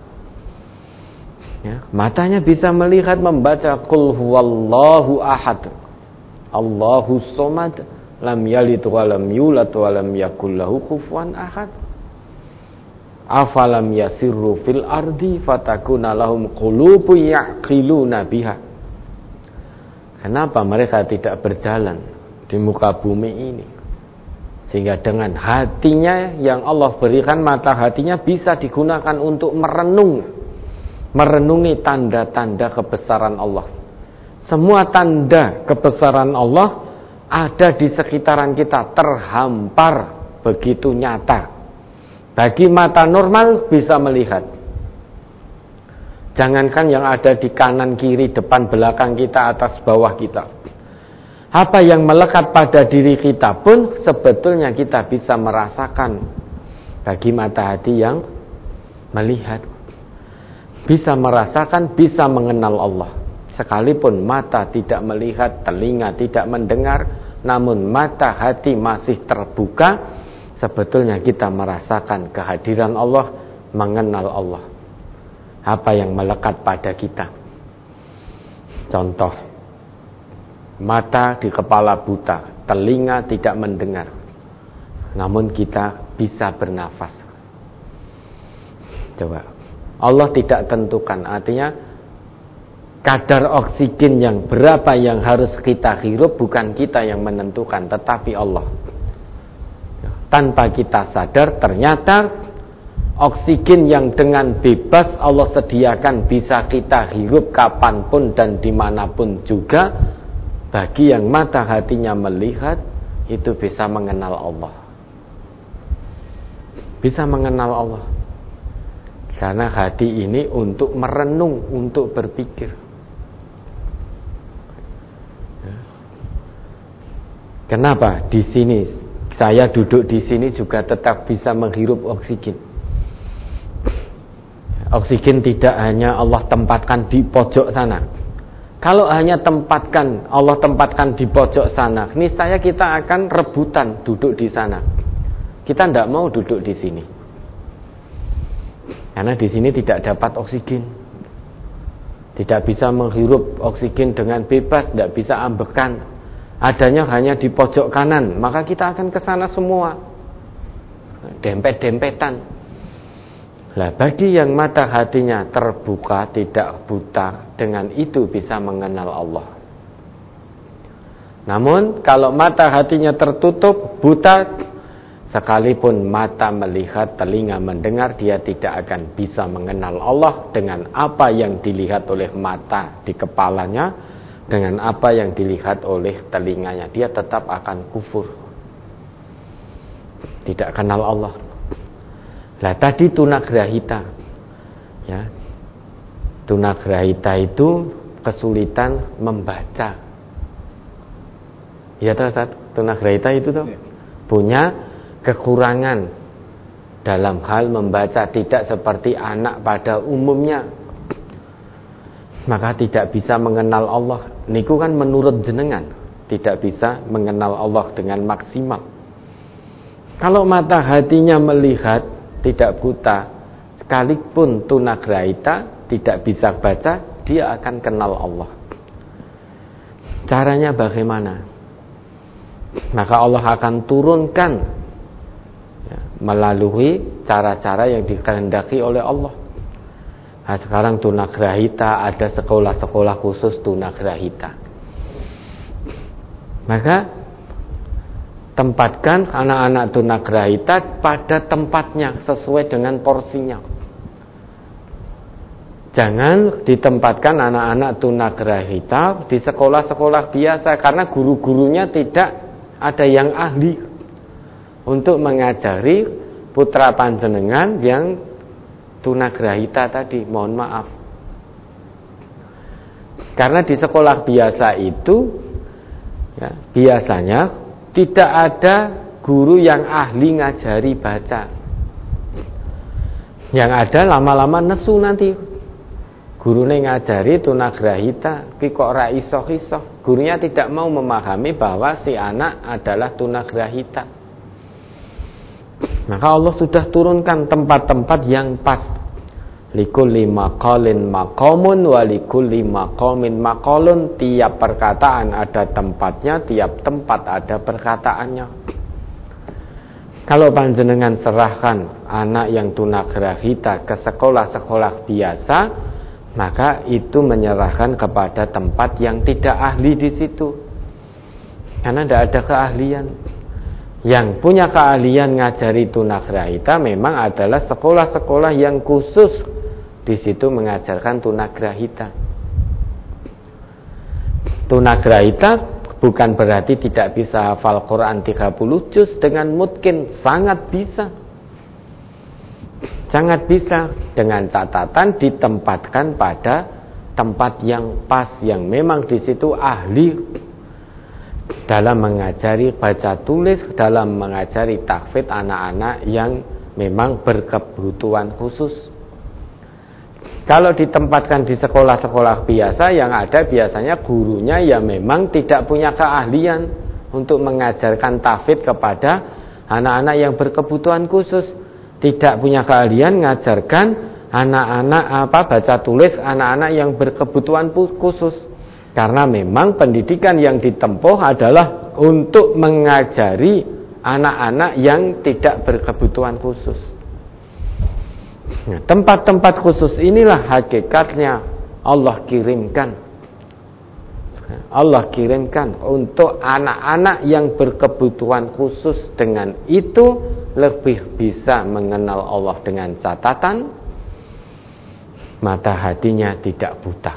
Ya, matanya bisa melihat, membaca Qul huwallahu ahad, Allahu somad, lam yalid wa lam yulad wa lam yakul lahu kufuwan ahad. Afalam yasirru fil ardi fatakuna lahum qulubun ya'qiluna biha. Kenapa mereka tidak berjalan di muka bumi ini, sehingga dengan hatinya yang Allah berikan, mata hatinya bisa digunakan untuk merenungi tanda-tanda kebesaran Allah. Semua tanda kebesaran Allah ada di sekitaran kita, terhampar begitu nyata. Bagi mata normal bisa melihat. Jangankan yang ada di kanan, kiri, depan, belakang kita, atas, bawah kita. Apa yang melekat pada diri kita pun sebetulnya kita bisa merasakan. Bagi mata hati yang melihat, bisa merasakan, bisa mengenal Allah. Sekalipun mata tidak melihat, telinga tidak mendengar, namun mata hati masih terbuka, sebetulnya kita merasakan kehadiran Allah, mengenal Allah. Apa yang melekat pada kita? Contoh, mata di kepala buta, telinga tidak mendengar, namun kita bisa bernafas. Coba, Allah tidak tentukan, artinya kadar oksigen yang berapa yang harus kita hirup bukan kita yang menentukan, tetapi Allah. Tanpa kita sadar, ternyata oksigen yang dengan bebas Allah sediakan bisa kita hirup kapanpun dan dimanapun juga. Bagi yang mata hatinya melihat, itu bisa mengenal Allah. Bisa mengenal Allah. Karena hati ini untuk merenung, untuk berpikir. Kenapa di sini saya duduk di sini juga tetap bisa menghirup oksigen? Oksigen tidak hanya Allah tempatkan di pojok sana. Kalau hanya Allah tempatkan di pojok sana, niscaya kita akan rebutan duduk di sana. Kita tidak mau duduk di sini, karena di sini tidak dapat oksigen, tidak bisa menghirup oksigen dengan bebas, tidak bisa ambekan. Adanya hanya di pojok kanan, maka kita akan ke sana semua, dempet-dempetan. Nah, bagi yang mata hatinya terbuka, tidak buta, dengan itu bisa mengenal Allah. Namun kalau mata hatinya tertutup, buta, Sekalipun mata melihat, telinga mendengar, dia tidak akan bisa mengenal Allah dengan apa yang dilihat oleh mata di kepalanya, dengan apa yang dilihat oleh telinganya. Dia tetap akan kufur, tidak kenal Allah. Lah tadi tunagrahita, ya, tunagrahita itu kesulitan membaca. Ya tahu Ustaz, tunagrahita itu tuh punya kekurangan dalam hal membaca, tidak seperti anak pada umumnya, maka tidak bisa mengenal Allah. Niku kan menurut jenengan tidak bisa mengenal Allah dengan maksimal. Kalau mata hatinya melihat, tidak buta, sekalipun tunagrahita tidak bisa baca, dia akan kenal Allah. Caranya bagaimana? Maka Allah akan turunkan melalui cara-cara yang dikehendaki oleh Allah. Nah, sekarang tunagrahita, ada sekolah-sekolah khusus tunagrahita. Maka tempatkan anak-anak tunagrahita pada tempatnya sesuai dengan porsinya. Jangan ditempatkan anak-anak tunagrahita di sekolah-sekolah biasa, karena guru-gurunya tidak ada yang ahli untuk mengajari putra panjenengan yang tunagrahita tadi. Mohon maaf, karena di sekolah biasa itu ya, biasanya tidak ada guru yang ahli ngajari baca. Yang ada lama-lama nesu nanti. Gurune ngajari tunagrahita, ki kok ra iso-iso. Gurunya tidak mau memahami bahwa si anak adalah tunagrahita. Maka Allah sudah turunkan tempat-tempat yang pas. Likulli maqalin maqamun wa likulli maqamin maqalun. Tiap perkataan ada tempatnya, tiap tempat ada perkataannya. Kalau panjenengan serahkan anak yang tunagrahita ke sekolah-sekolah biasa, maka itu menyerahkan kepada tempat yang tidak ahli di situ, karena tidak ada keahlian. Yang punya keahlian ngajari tunagrahita memang adalah sekolah-sekolah yang khusus di situ mengajarkan tunagrahita. Tunagrahita bukan berarti tidak bisa hafal Quran 30 juz dengan mungkin, sangat bisa. Sangat bisa, dengan catatan ditempatkan pada tempat yang pas, yang memang di situ ahli dalam mengajari baca tulis, dalam mengajari tahfidz anak-anak yang memang berkebutuhan khusus. Kalau ditempatkan di sekolah-sekolah biasa, yang ada biasanya gurunya yang memang tidak punya keahlian untuk mengajarkan tahfidz kepada anak-anak yang berkebutuhan khusus, tidak punya keahlian mengajarkan anak-anak baca tulis anak-anak yang berkebutuhan khusus, karena memang pendidikan yang ditempuh adalah untuk mengajari anak-anak yang tidak berkebutuhan khusus. Nah, tempat-tempat khusus inilah hakikatnya Allah kirimkan untuk anak-anak yang berkebutuhan khusus. Dengan itu lebih bisa mengenal Allah, dengan catatan mata hatinya tidak buta.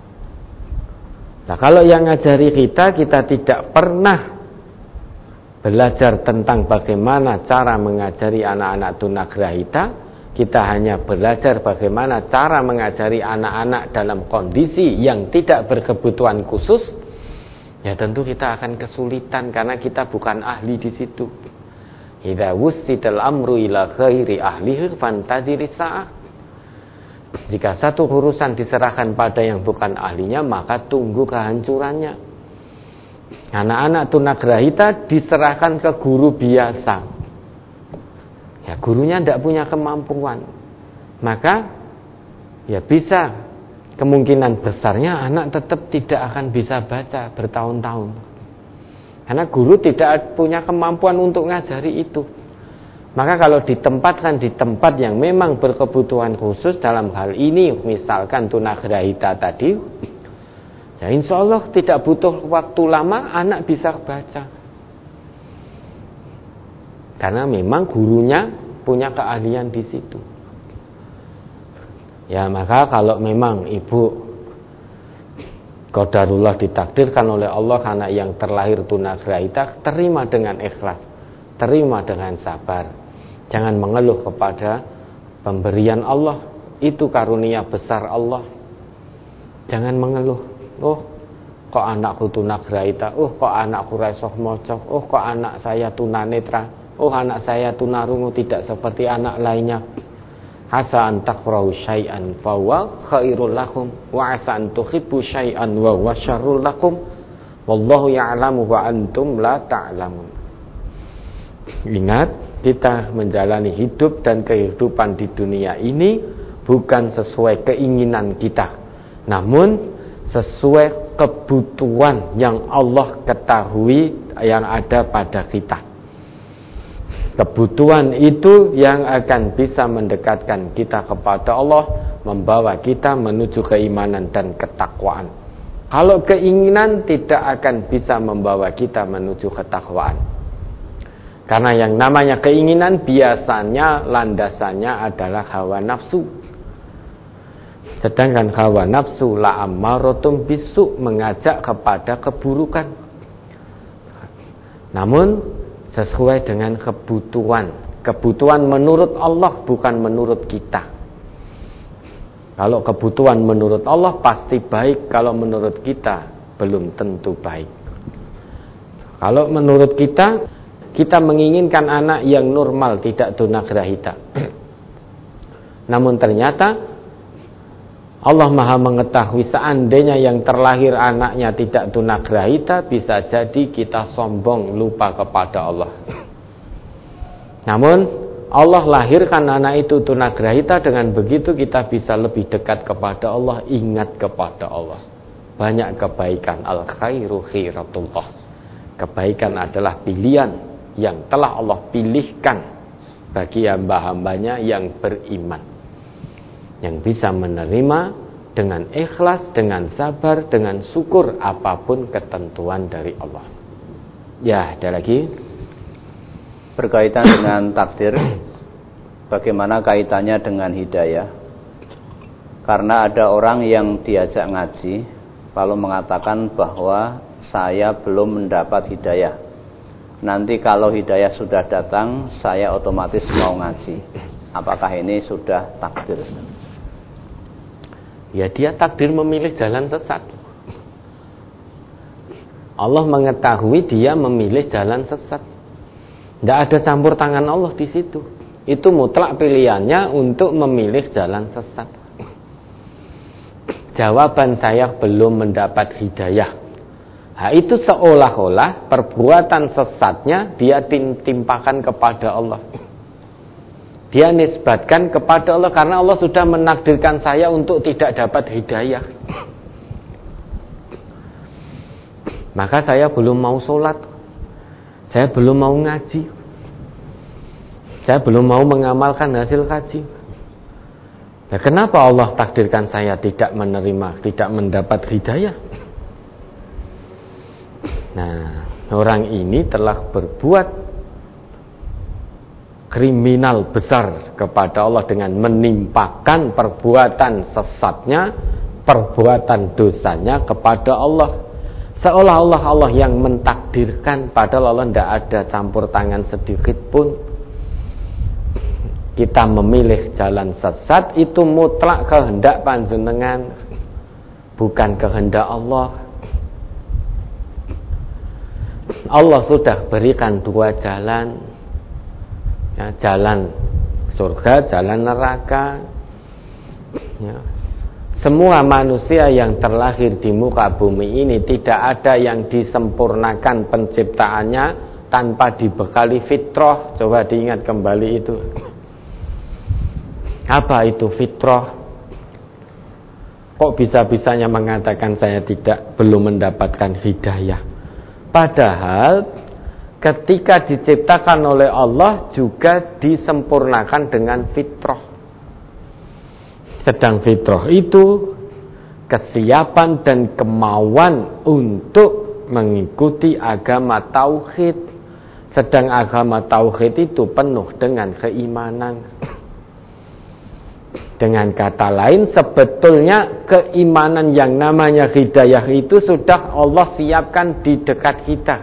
Nah, kalau yang ngajari kita tidak pernah belajar tentang bagaimana cara mengajari anak-anak tunagrahita, kita hanya belajar bagaimana cara mengajari anak-anak dalam kondisi yang tidak berkebutuhan khusus, ya tentu kita akan kesulitan karena kita bukan ahli di situ. Idza wussidal amru ila ghairi ahlihi fantadhiri sa'ah. Jika satu urusan diserahkan pada yang bukan ahlinya, maka tunggu kehancurannya. Anak-anak tunagrahita diserahkan ke guru biasa, ya gurunya tidak punya kemampuan, maka ya bisa kemungkinan besarnya anak tetap tidak akan bisa baca bertahun-tahun, karena guru tidak punya kemampuan untuk ngajari itu. Maka kalau ditempatkan di tempat yang memang berkebutuhan khusus, dalam hal ini misalkan tunagrahita tadi, ya insya Allah tidak butuh waktu lama anak bisa baca. Karena memang gurunya punya keahlian di situ. Ya, maka kalau memang ibu qadarullah ditakdirkan oleh Allah anak yang terlahir tunagrahita, terima dengan ikhlas, terima dengan sabar. Jangan mengeluh kepada pemberian Allah, itu karunia besar Allah. Jangan mengeluh, oh kok anakku tunagrahita, oh kok anakku raisoh maca, oh kok anak saya tunanetra, oh anak saya tunarungu, tidak seperti anak lainnya. Asa an takrahu syai'an fa huwa khairul lakum wa asa an tuhibbu syai'an wa huwa syarrul lakum wallahu ya'lamu wa antum la ta'lamun. Ingat, kita menjalani hidup dan kehidupan di dunia ini bukan sesuai keinginan kita, namun sesuai kebutuhan yang Allah ketahui yang ada pada kita. Kebutuhan itu yang akan bisa mendekatkan kita kepada Allah, membawa kita menuju keimanan dan ketakwaan. Kalau keinginan tidak akan bisa membawa kita menuju ketakwaan. Karena yang namanya keinginan biasanya landasannya adalah hawa nafsu. Sedangkan hawa nafsu la ammaratum bisu, mengajak kepada keburukan. Namun sesuai dengan kebutuhan menurut Allah, bukan menurut kita. Kalau kebutuhan menurut Allah pasti baik, kalau menurut kita belum tentu baik. Kalau menurut kita menginginkan anak yang normal, tidak tunagrahita. Namun ternyata Allah Maha mengetahui, seandainya yang terlahir anaknya tidak tunagrahita, bisa jadi kita sombong, lupa kepada Allah. Namun Allah lahirkan anak itu tunagrahita, dengan begitu kita bisa lebih dekat kepada Allah, ingat kepada Allah. Banyak kebaikan, al khairu khairatullah. Kebaikan adalah pilihan yang telah Allah pilihkan bagi hamba-hambanya yang beriman, yang bisa menerima dengan ikhlas, dengan sabar, dengan syukur apapun ketentuan dari Allah. Ya, ada lagi berkaitan dengan takdir. Bagaimana kaitannya dengan hidayah? Karena ada orang yang diajak ngaji lalu mengatakan bahwa saya belum mendapat hidayah. Nanti kalau hidayah sudah datang, saya otomatis mau ngaji. Apakah ini sudah takdir? Ya, dia takdir memilih jalan sesat. Allah mengetahui dia memilih jalan sesat. Tidak ada campur tangan Allah di situ. Itu mutlak pilihannya untuk memilih jalan sesat. Jawaban saya belum mendapat hidayah. Nah, itu seolah-olah perbuatan sesatnya dia timpakan kepada Allah. Dia nisbatkan kepada Allah karena Allah sudah menakdirkan saya untuk tidak dapat hidayah. Maka saya belum mau sholat, saya belum mau ngaji, saya belum mau mengamalkan hasil kaji. Nah, kenapa Allah takdirkan saya tidak menerima, tidak mendapat hidayah? Nah, orang ini telah berbuat kriminal besar kepada Allah dengan menimpakan perbuatan sesatnya, perbuatan dosanya kepada Allah. Seolah-olah Allah yang mentakdirkan, padahal Allah tidak ada campur tangan sedikit pun. Kita memilih jalan sesat itu mutlak kehendak panjenengan, bukan kehendak Allah. Allah sudah berikan dua jalan, ya, jalan surga, jalan neraka. Ya. Semua manusia yang terlahir di muka bumi ini tidak ada yang disempurnakan penciptaannya tanpa dibekali fitrah. Coba diingat kembali itu. Apa itu fitrah? Kok bisa-bisanya mengatakan saya belum mendapatkan hidayah? Padahal ketika diciptakan oleh Allah juga disempurnakan dengan fitrah. Sedang fitrah itu kesiapan dan kemauan untuk mengikuti agama tauhid. Sedang agama tauhid itu penuh dengan keimanan. Dengan kata lain, sebetulnya keimanan yang namanya hidayah itu sudah Allah siapkan di dekat kita.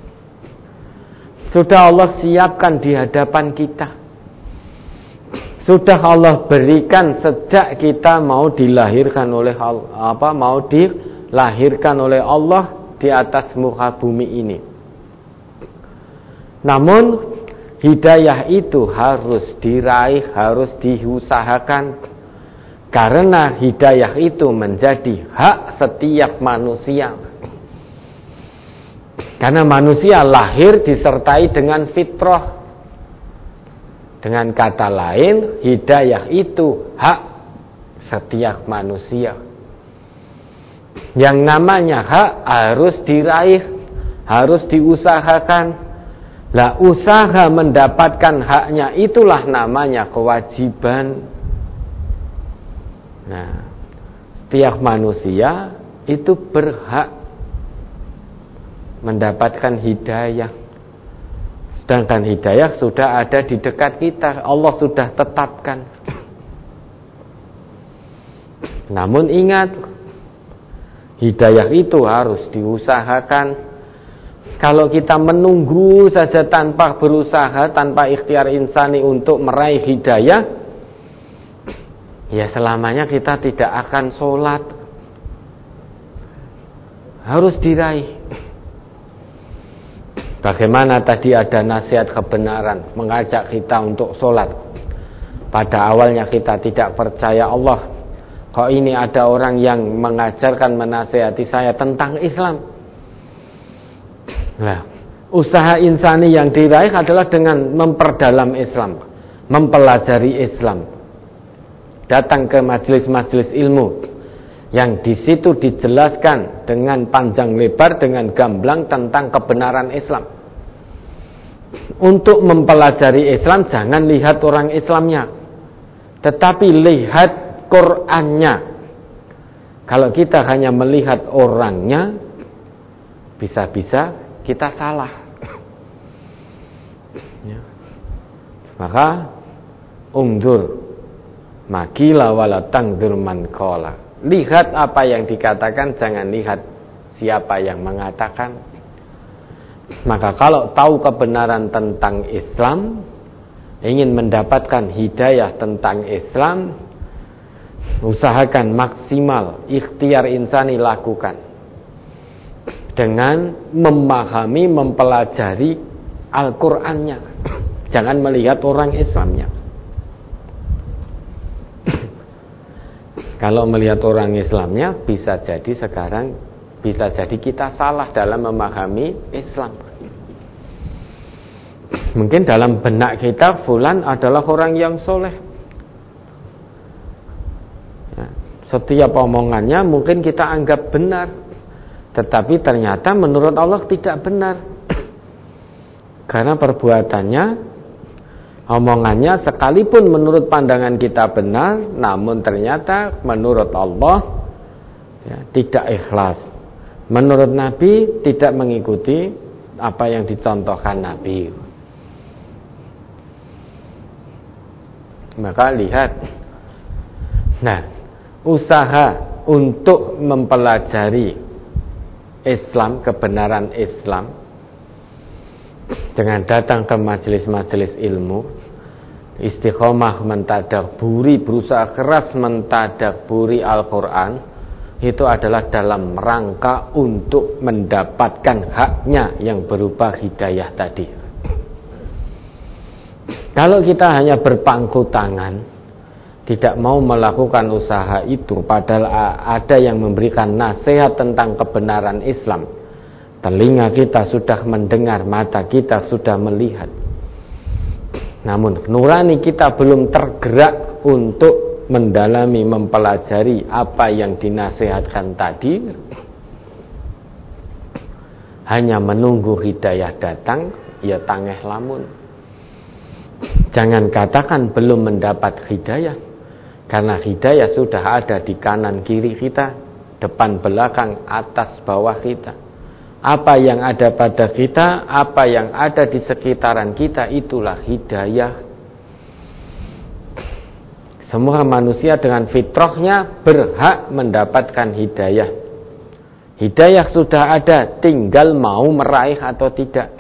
Sudah Allah siapkan di hadapan kita. Sudah Allah berikan sejak kita mau dilahirkan oleh Allah di atas muka bumi ini. Namun hidayah itu harus diraih, harus diusahakan. Karena hidayah itu menjadi hak setiap manusia. Karena manusia lahir disertai dengan fitrah. Dengan kata lain, hidayah itu hak setiap manusia. Yang namanya hak harus diraih, harus diusahakan. Lah, usaha mendapatkan haknya itulah namanya kewajiban. Nah, setiap manusia itu berhak mendapatkan hidayah. Sedangkan hidayah sudah ada di dekat kita, Allah sudah tetapkan. Namun ingat, hidayah itu harus diusahakan. Kalau kita menunggu saja tanpa berusaha, tanpa ikhtiar insani untuk meraih hidayah, ya selamanya kita tidak akan sholat. Harus diraih. Bagaimana tadi ada nasihat kebenaran mengajak kita untuk sholat. Pada awalnya kita tidak percaya Allah. Kok ini ada orang yang mengajarkan, menasihati saya tentang Islam. Nah, usaha insani yang diraih adalah dengan memperdalam Islam, mempelajari Islam, datang ke majelis-majelis ilmu yang di situ dijelaskan dengan panjang lebar, dengan gamblang tentang kebenaran Islam. Untuk mempelajari Islam jangan lihat orang Islamnya, tetapi lihat Qur'annya. Kalau kita hanya melihat orangnya, bisa-bisa kita salah. Ya. Maka ungdur makila wala tangdur man qala. Lihat apa yang dikatakan, jangan lihat siapa yang mengatakan. Maka kalau tahu kebenaran tentang Islam, ingin mendapatkan hidayah tentang Islam, usahakan maksimal, ikhtiar insani lakukan dengan memahami, mempelajari Al-Qur'annya. Jangan melihat orang Islamnya. Kalau melihat orang Islamnya, bisa jadi kita salah dalam memahami Islam. Mungkin dalam benak kita fulan adalah orang yang soleh. Setiap omongannya mungkin kita anggap benar, tetapi ternyata menurut Allah tidak benar. Karena perbuatannya, omongannya sekalipun menurut pandangan kita benar, namun ternyata menurut Allah tidak ikhlas. Menurut Nabi tidak mengikuti apa yang dicontohkan Nabi. Maka lihat. Nah, usaha untuk mempelajari Islam, kebenaran Islam, dengan datang ke majelis-majelis ilmu, istiqomah mentadabburi, berusaha keras mentadabburi Al-Quran, itu adalah dalam rangka untuk mendapatkan haknya yang berupa hidayah tadi. Kalau kita hanya berpangku tangan, tidak mau melakukan usaha itu, padahal ada yang memberikan nasihat tentang kebenaran Islam, telinga kita sudah mendengar, mata kita sudah melihat, namun nurani kita belum tergerak untuk mendalami, mempelajari apa yang dinasihatkan tadi, hanya menunggu hidayah datang, ya tangeh lamun. Jangan katakan belum mendapat hidayah, karena hidayah sudah ada di kanan kiri kita, depan belakang, atas bawah kita. Apa yang ada pada kita, apa yang ada di sekitaran kita, itulah hidayah. Semua manusia dengan fitrahnya berhak mendapatkan hidayah. Hidayah sudah ada, tinggal mau meraih atau tidak.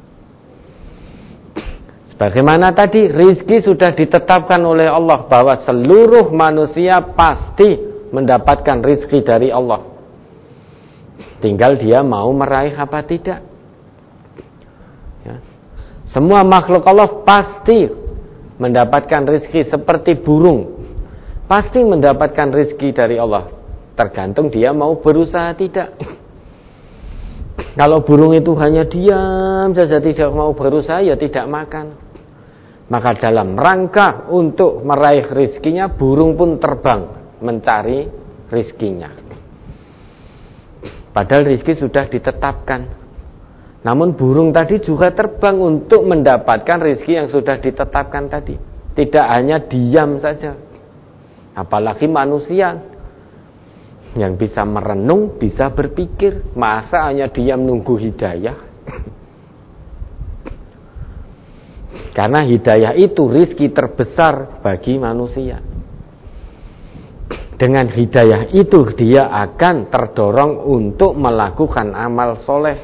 Sebagaimana tadi, rizki sudah ditetapkan oleh Allah bahwa seluruh manusia pasti mendapatkan rizki dari Allah. Tinggal dia mau meraih apa tidak. Ya. Semua makhluk Allah pasti mendapatkan rizki seperti burung. Pasti mendapatkan rizki dari Allah. Tergantung dia mau berusaha tidak. Kalau burung itu hanya diam saja tidak mau berusaha, ya tidak makan. Maka dalam rangka untuk meraih rizkinya, burung pun terbang mencari rizkinya. Padahal rizki sudah ditetapkan. Namun burung tadi juga terbang untuk mendapatkan rizki yang sudah ditetapkan tadi. Tidak hanya diam saja. Apalagi manusia yang bisa merenung, bisa berpikir. Masa hanya diam nunggu hidayah? Karena hidayah itu rizki terbesar bagi manusia. Dengan hidayah itu dia akan terdorong untuk melakukan amal soleh.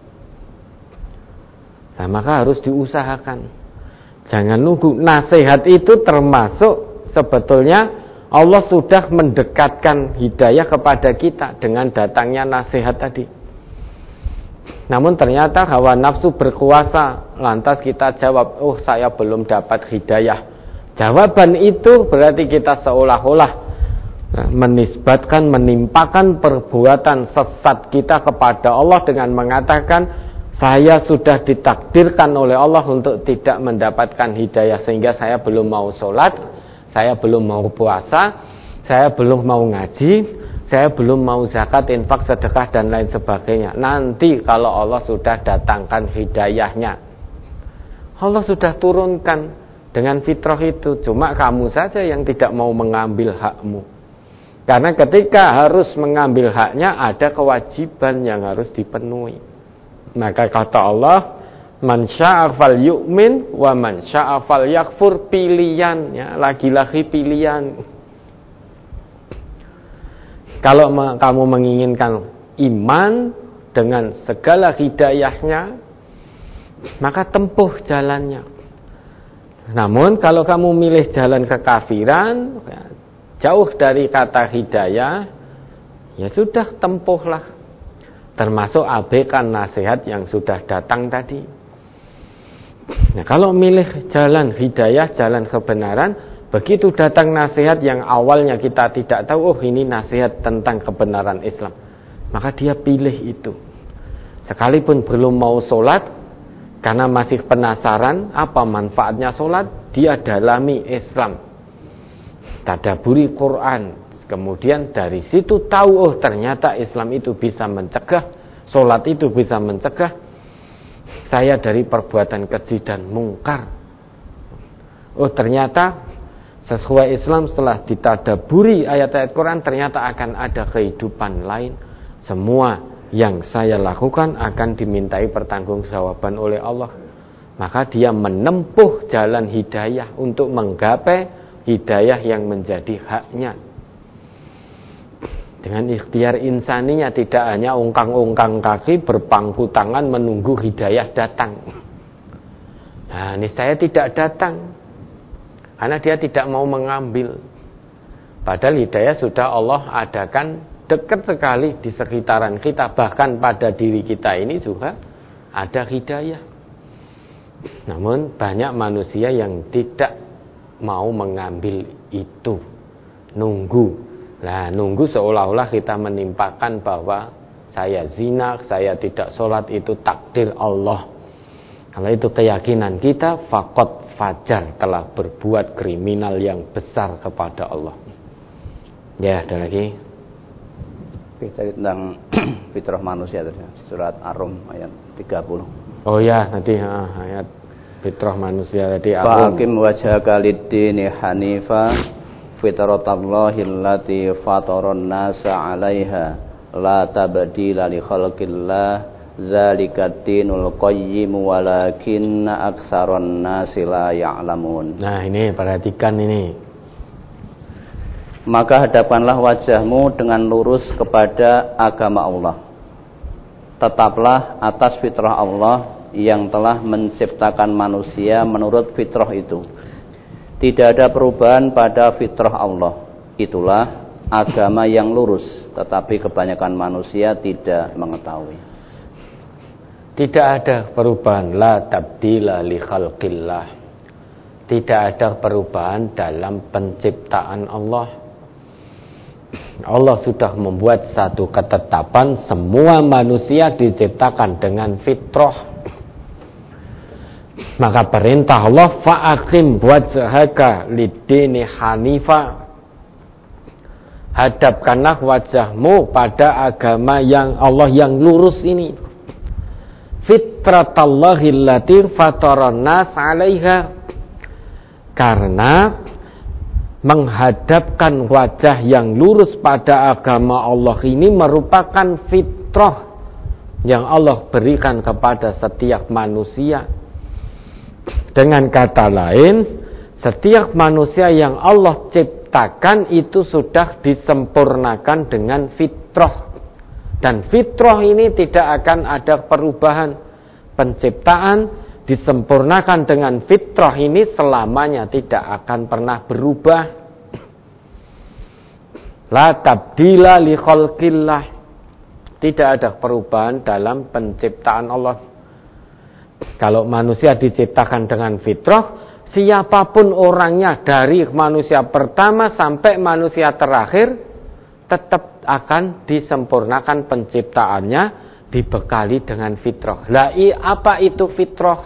Nah, maka harus diusahakan. Jangan nunggu. Nasihat itu termasuk sebetulnya Allah sudah mendekatkan hidayah kepada kita dengan datangnya nasihat tadi. Namun ternyata hawa nafsu berkuasa. Lantas kita jawab, oh saya belum dapat hidayah. Jawaban itu berarti kita seolah-olah menisbatkan, menimpakan perbuatan sesat kita kepada Allah dengan mengatakan, saya sudah ditakdirkan oleh Allah untuk tidak mendapatkan hidayah, sehingga saya belum mau sholat, saya belum mau puasa, saya belum mau ngaji, saya belum mau zakat, infak, sedekah, dan lain sebagainya. Nanti kalau Allah sudah datangkan hidayahnya, Allah sudah turunkan dengan fitrah itu, cuma kamu saja yang tidak mau mengambil hakmu. Karena ketika harus mengambil haknya, ada kewajiban yang harus dipenuhi. Maka kata Allah, man syaa fal yu'min wa man syaa fal yakfur, pilihan, ya, lagi-lagi pilihan. Kalau kamu menginginkan iman dengan segala hidayahnya, maka tempuh jalannya. Namun kalau kamu milih jalan kekafiran, ya, jauh dari kata hidayah, ya sudah, tempuhlah. Termasuk abaikan nasihat yang sudah datang tadi. Nah, kalau milih jalan hidayah, jalan kebenaran, begitu datang nasihat yang awalnya kita tidak tahu, oh ini nasihat tentang kebenaran Islam, maka dia pilih itu. Sekalipun belum mau sholat, karena masih penasaran apa manfaatnya sholat, dia dalami Islam, tadaburi Quran, kemudian dari situ tahu, oh ternyata Islam itu bisa mencegah, sholat itu bisa mencegah saya dari perbuatan keji dan mungkar. Oh ternyata sesuai Islam, setelah ditadaburi ayat-ayat Quran, ternyata akan ada kehidupan lain. Semua yang saya lakukan akan dimintai pertanggungjawaban oleh Allah. Maka dia menempuh jalan hidayah untuk menggapai hidayah yang menjadi haknya. Dengan ikhtiar insaninya, tidak hanya ungkang-ungkang kaki, berpangku tangan menunggu hidayah datang. Nah, ini saya tidak datang karena dia tidak mau mengambil. Padahal hidayah sudah Allah adakan dekat sekali di sekitaran kita. Bahkan pada diri kita ini juga ada hidayah. Namun banyak manusia yang tidak mau mengambil itu, nunggu. Nah, nunggu seolah-olah kita menimpakan bahwa saya zina, saya tidak sholat, itu takdir Allah. Kalau itu keyakinan kita, faqad fajar, telah berbuat kriminal yang besar kepada Allah. Ya, ada lagi. Bicara tentang fitrah manusia tadi, surat Ar-Rum ayat 30. Oh ya, nanti ayat fitrah manusia tadi. Fa'akim wajhaka lid-dini hanifa fitratallahi allati fataran nasa 'alaiha la tabdila li khalqillah Zalikad dinul qayyim walakinna aktsaron nasi la ya'lamun. Nah, ini perhatikan ini. Maka hadapkanlah wajahmu dengan lurus kepada agama Allah. Tetaplah atas fitrah Allah yang telah menciptakan manusia menurut fitrah itu. Tidak ada perubahan pada fitrah Allah. Itulah agama yang lurus, tetapi kebanyakan manusia tidak mengetahui. Tidak ada perubahan, la tabdila li khalqillah. Tidak ada perubahan dalam penciptaan Allah. Allah sudah membuat satu ketetapan, semua manusia diciptakan dengan fitrah. Maka perintah Allah, fa'aqim wajhaka lid-dini hanifa. Hadapkanlah wajahmu pada agama yang Allah yang lurus ini. Fitratallahi allati fataran nas 'alaiha. Karena menghadapkan wajah yang lurus pada agama Allah ini merupakan fitrah yang Allah berikan kepada setiap manusia. Dengan kata lain, setiap manusia yang Allah ciptakan itu sudah disempurnakan dengan fitrah. Dan fitrah ini tidak akan ada perubahan. Penciptaan disempurnakan dengan fitrah ini selamanya tidak akan pernah berubah. La tabdila li khalqillah. Tidak ada perubahan dalam penciptaan Allah. Kalau manusia diciptakan dengan fitrah, siapapun orangnya dari manusia pertama sampai manusia terakhir tetap akan disempurnakan penciptaannya, dibekali dengan fitrah. Apa itu fitrah?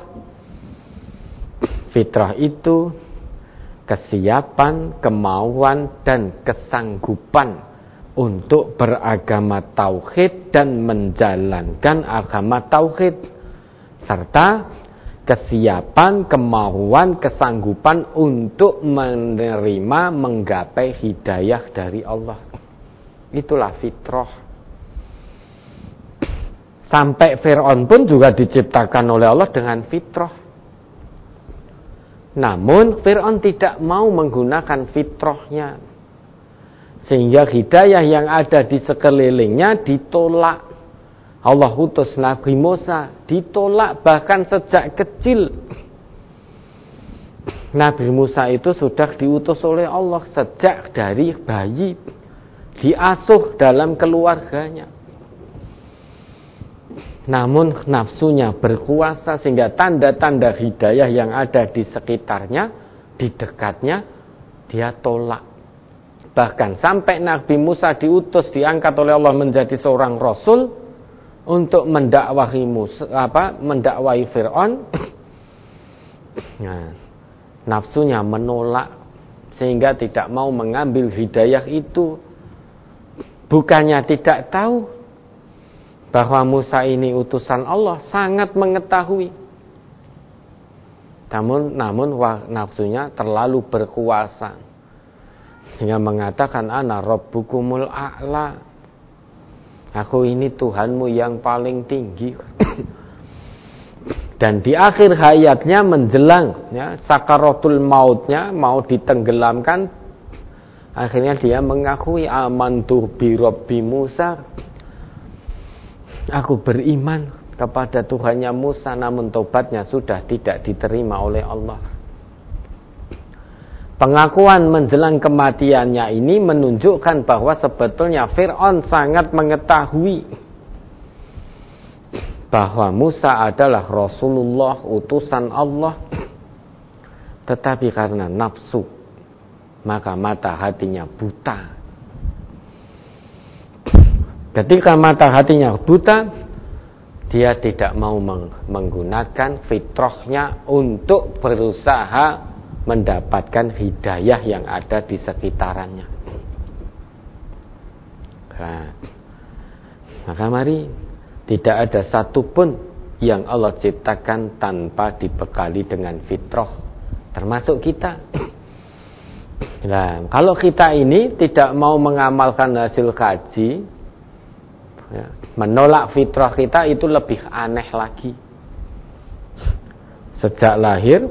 Fitrah itu kesiapan, kemauan, dan kesanggupan untuk beragama tauhid dan menjalankan agama tauhid, serta kesiapan, kemauan, kesanggupan untuk menerima, menggapai hidayah dari Allah. Itulah fitrah. Sampai Fir'aun pun juga diciptakan oleh Allah dengan fitrah. Namun Fir'aun tidak mau menggunakan fitrahnya, sehingga hidayah yang ada di sekelilingnya ditolak. Allah utus Nabi Musa, ditolak bahkan sejak kecil. Nabi Musa itu sudah diutus oleh Allah sejak dari bayi, diasuh dalam keluarganya. Namun nafsunya berkuasa sehingga tanda-tanda hidayah yang ada di sekitarnya, di dekatnya, dia tolak. Bahkan sampai Nabi Musa diutus, diangkat oleh Allah menjadi seorang rasul untuk mendakwahi Fir'aun. Nah, nafsunya menolak sehingga tidak mau mengambil hidayah itu. Bukannya tidak tahu bahwa Musa ini utusan Allah, sangat mengetahui. Namun nafsunya terlalu berkuasa sehingga mengatakan, ana rabbukumul a'la, aku ini Tuhanmu yang paling tinggi. Dan di akhir hayatnya menjelang sakaratul mautnya, mau ditenggelamkan, akhirnya dia mengakui, amantu bi rabbi Musa, aku beriman kepada Tuhannya Musa. Namun tobatnya sudah tidak diterima oleh Allah. Pengakuan menjelang kematiannya ini menunjukkan bahwa sebetulnya Fir'aun sangat mengetahui bahwa Musa adalah Rasulullah, utusan Allah. Tetapi karena nafsu, maka mata hatinya buta. Ketika mata hatinya buta, dia tidak mau menggunakan fitrahnya untuk berusaha mendapatkan hidayah yang ada di sekitarannya. Nah, maka mari, tidak ada satupun yang Allah ciptakan tanpa dibekali dengan fitrah, termasuk kita. Nah, kalau kita ini tidak mau mengamalkan hasil kaji, ya, menolak fitrah kita itu lebih aneh lagi. Sejak lahir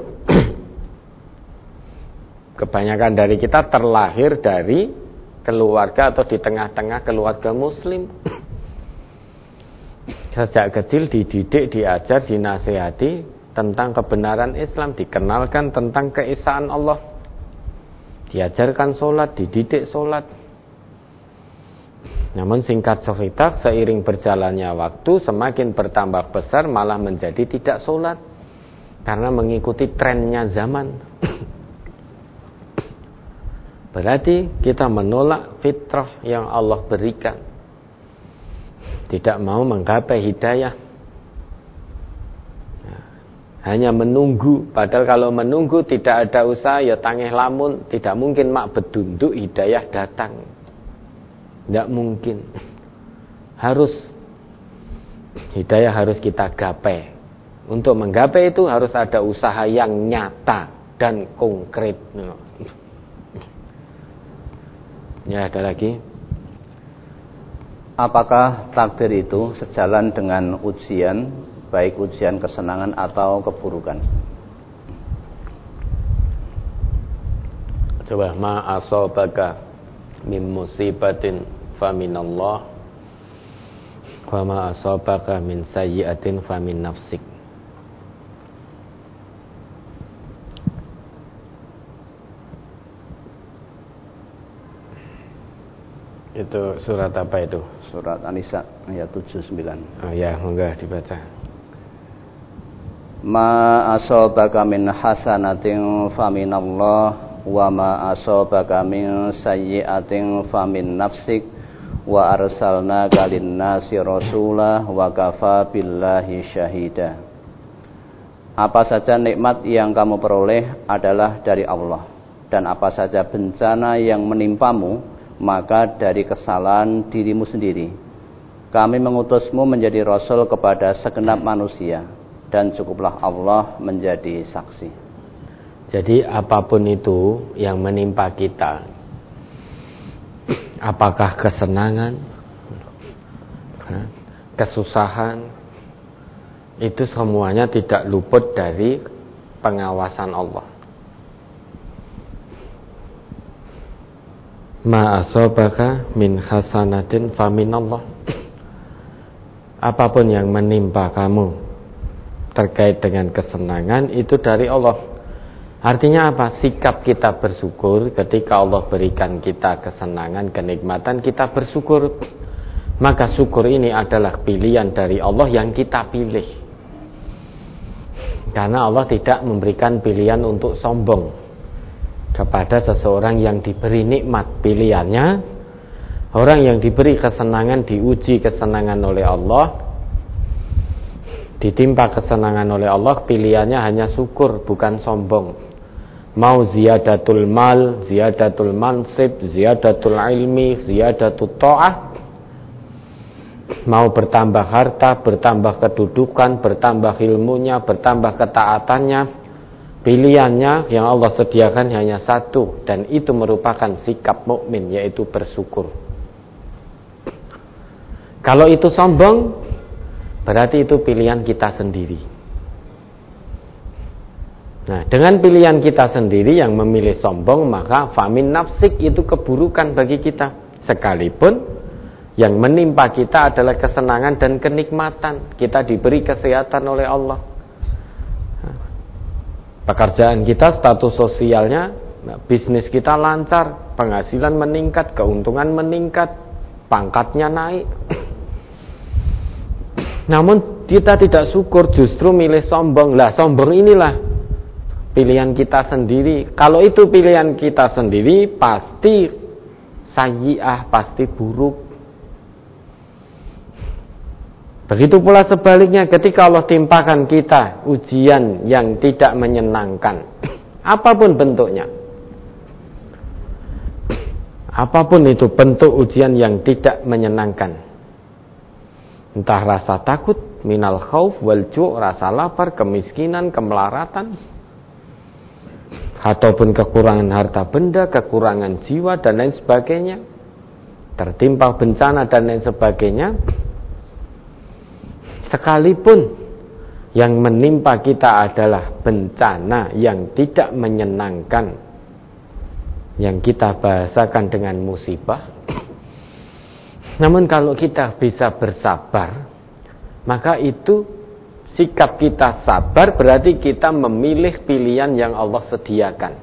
kebanyakan dari kita terlahir dari keluarga atau di tengah-tengah keluarga muslim. Sejak kecil dididik, diajar, dinasihati tentang kebenaran Islam, dikenalkan tentang keesaan Allah, diajarkan sholat, dididik sholat. Namun singkat cerita, seiring berjalannya waktu, semakin bertambah besar malah menjadi tidak sholat karena mengikuti trennya zaman. Berarti kita menolak fitrah yang Allah berikan, tidak mau menggapai hidayah, hanya menunggu. Padahal kalau menunggu tidak ada usaha, ya tangeh lamun, tidak mungkin mak bedunduk hidayah datang, tidak mungkin. Hidayah harus kita gapai. Untuk menggapai itu harus ada usaha yang nyata dan konkret. Ya, ada lagi. Apakah takdir itu sejalan dengan ujian, baik ujian kesenangan atau keburukan? Coba, ma asabaka min musibatin faminallah wa ma asabaka min sayyi'atin famin nafsik. Itu surat apa itu? Surat An-Nisa ayat 79. Oh ya, monggo dibaca. Ma asabaka min hasanatin faminallah wa ma asabaka min sayyi'atin famin nafsik wa arsalnaka lin-nasi rasulah wa kafa billahi syahida. Apa saja nikmat yang kamu peroleh adalah dari Allah, dan apa saja bencana yang menimpamu maka dari kesalahan dirimu sendiri. Kami mengutusmu menjadi rasul kepada segenap manusia, dan cukuplah Allah menjadi saksi. Jadi apapun itu yang menimpa kita, apakah kesenangan, kesusahan, itu semuanya tidak luput dari pengawasan Allah. Ma asabaka min hasanatin faminallah. Apapun yang menimpa kamu terkait dengan kesenangan itu dari Allah. Artinya apa? Sikap kita bersyukur ketika Allah berikan kita kesenangan, kenikmatan, kita bersyukur. Maka syukur ini adalah pilihan dari Allah yang kita pilih. Karena Allah tidak memberikan pilihan untuk sombong kepada seseorang yang diberi nikmat. Pilihannya, orang yang diberi kesenangan, diuji kesenangan oleh Allah, ditimpa kesenangan oleh Allah, pilihannya hanya syukur, bukan sombong. Mau ziyadatul mal, ziyadatul mansib, ziyadatul ilmi, ziyadatul ta'ah, mau bertambah harta, bertambah kedudukan, bertambah ilmunya, bertambah ketaatannya, pilihannya yang Allah sediakan hanya satu, dan itu merupakan sikap mukmin, yaitu bersyukur. Kalau itu sombong, berarti itu pilihan kita sendiri. Nah, dengan pilihan kita sendiri yang memilih sombong, maka famin nafsik, itu keburukan bagi kita. Sekalipun yang menimpa kita adalah kesenangan dan kenikmatan, kita diberi kesehatan oleh Allah, pekerjaan kita, status sosialnya, bisnis kita lancar, penghasilan meningkat, keuntungan meningkat, pangkatnya naik. Namun kita tidak syukur, justru milih sombong. Lah, sombong inilah pilihan kita sendiri. Kalau itu pilihan kita sendiri, pasti sayyi'ah, pasti buruk. Begitu pula sebaliknya, ketika Allah timpakan kita ujian yang tidak menyenangkan, apapun bentuknya, apapun itu bentuk ujian yang tidak menyenangkan, entah rasa takut, minal khauf wal ju', rasa lapar, kemiskinan, kemelaratan, ataupun kekurangan harta benda, kekurangan jiwa dan lain sebagainya, tertimpa bencana dan lain sebagainya, sekalipun yang menimpa kita adalah bencana yang tidak menyenangkan, yang kita bahasakan dengan musibah, namun kalau kita bisa bersabar, maka itu sikap kita sabar berarti kita memilih pilihan yang Allah sediakan.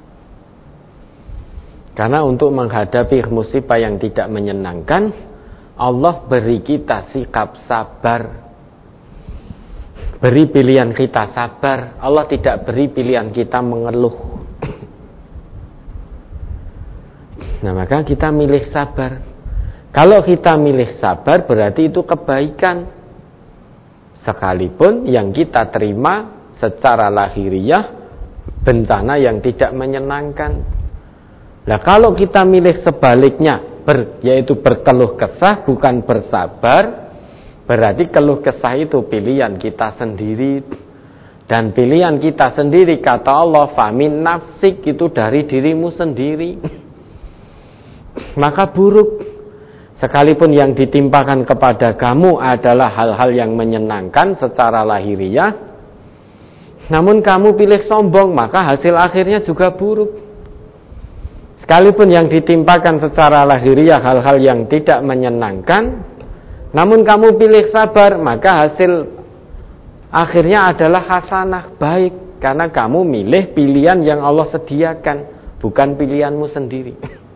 Karena untuk menghadapi musibah yang tidak menyenangkan, Allah beri kita sikap sabar, beri pilihan kita sabar. Allah tidak beri pilihan kita mengeluh. Nah, maka kita milih sabar. Kalau kita milih sabar berarti itu kebaikan, sekalipun yang kita terima secara lahiriah bencana yang tidak menyenangkan. Nah, kalau kita milih sebaliknya, yaitu berkeluh kesah bukan bersabar, berarti keluh kesah itu pilihan kita sendiri. Dan pilihan kita sendiri, kata Allah, famin nafsik, itu dari dirimu sendiri. Maka buruk. Sekalipun yang ditimpakan kepada kamu adalah hal-hal yang menyenangkan secara lahiriah, namun kamu pilih sombong, maka hasil akhirnya juga buruk. Sekalipun yang ditimpakan secara lahiriah hal-hal yang tidak menyenangkan, namun kamu pilih sabar, maka hasil akhirnya adalah hasanah, baik, karena kamu milih pilihan yang Allah sediakan, bukan pilihanmu sendiri.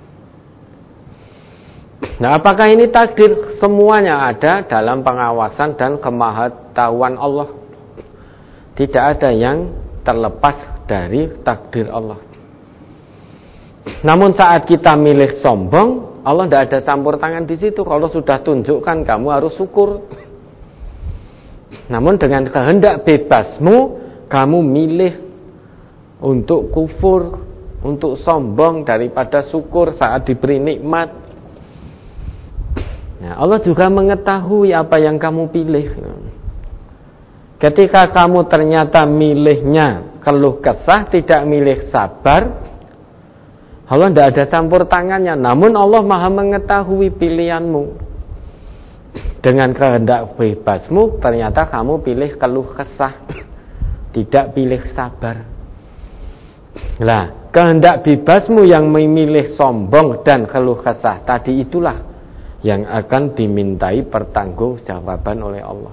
Nah, apakah ini takdir? Semuanya ada dalam pengawasan dan kemahatauan Allah. Tidak ada yang terlepas dari takdir Allah. Namun saat kita milih sombong, Allah tidak ada campur tangan di situ. Kalau sudah tunjukkan, kamu harus syukur. Namun dengan kehendak bebasmu, kamu milih untuk kufur, untuk sombong daripada syukur saat diberi nikmat. Nah, Allah juga mengetahui apa yang kamu pilih. Ketika kamu ternyata milihnya keluh kesah, tidak milih sabar, Allah tidak ada campur tangannya. Namun Allah maha mengetahui pilihanmu. Dengan kehendak bebasmu, ternyata kamu pilih keluh kesah, tidak pilih sabar. Nah, kehendak bebasmu yang memilih sombong dan keluh kesah tadi, itulah yang akan dimintai pertanggungjawaban oleh Allah.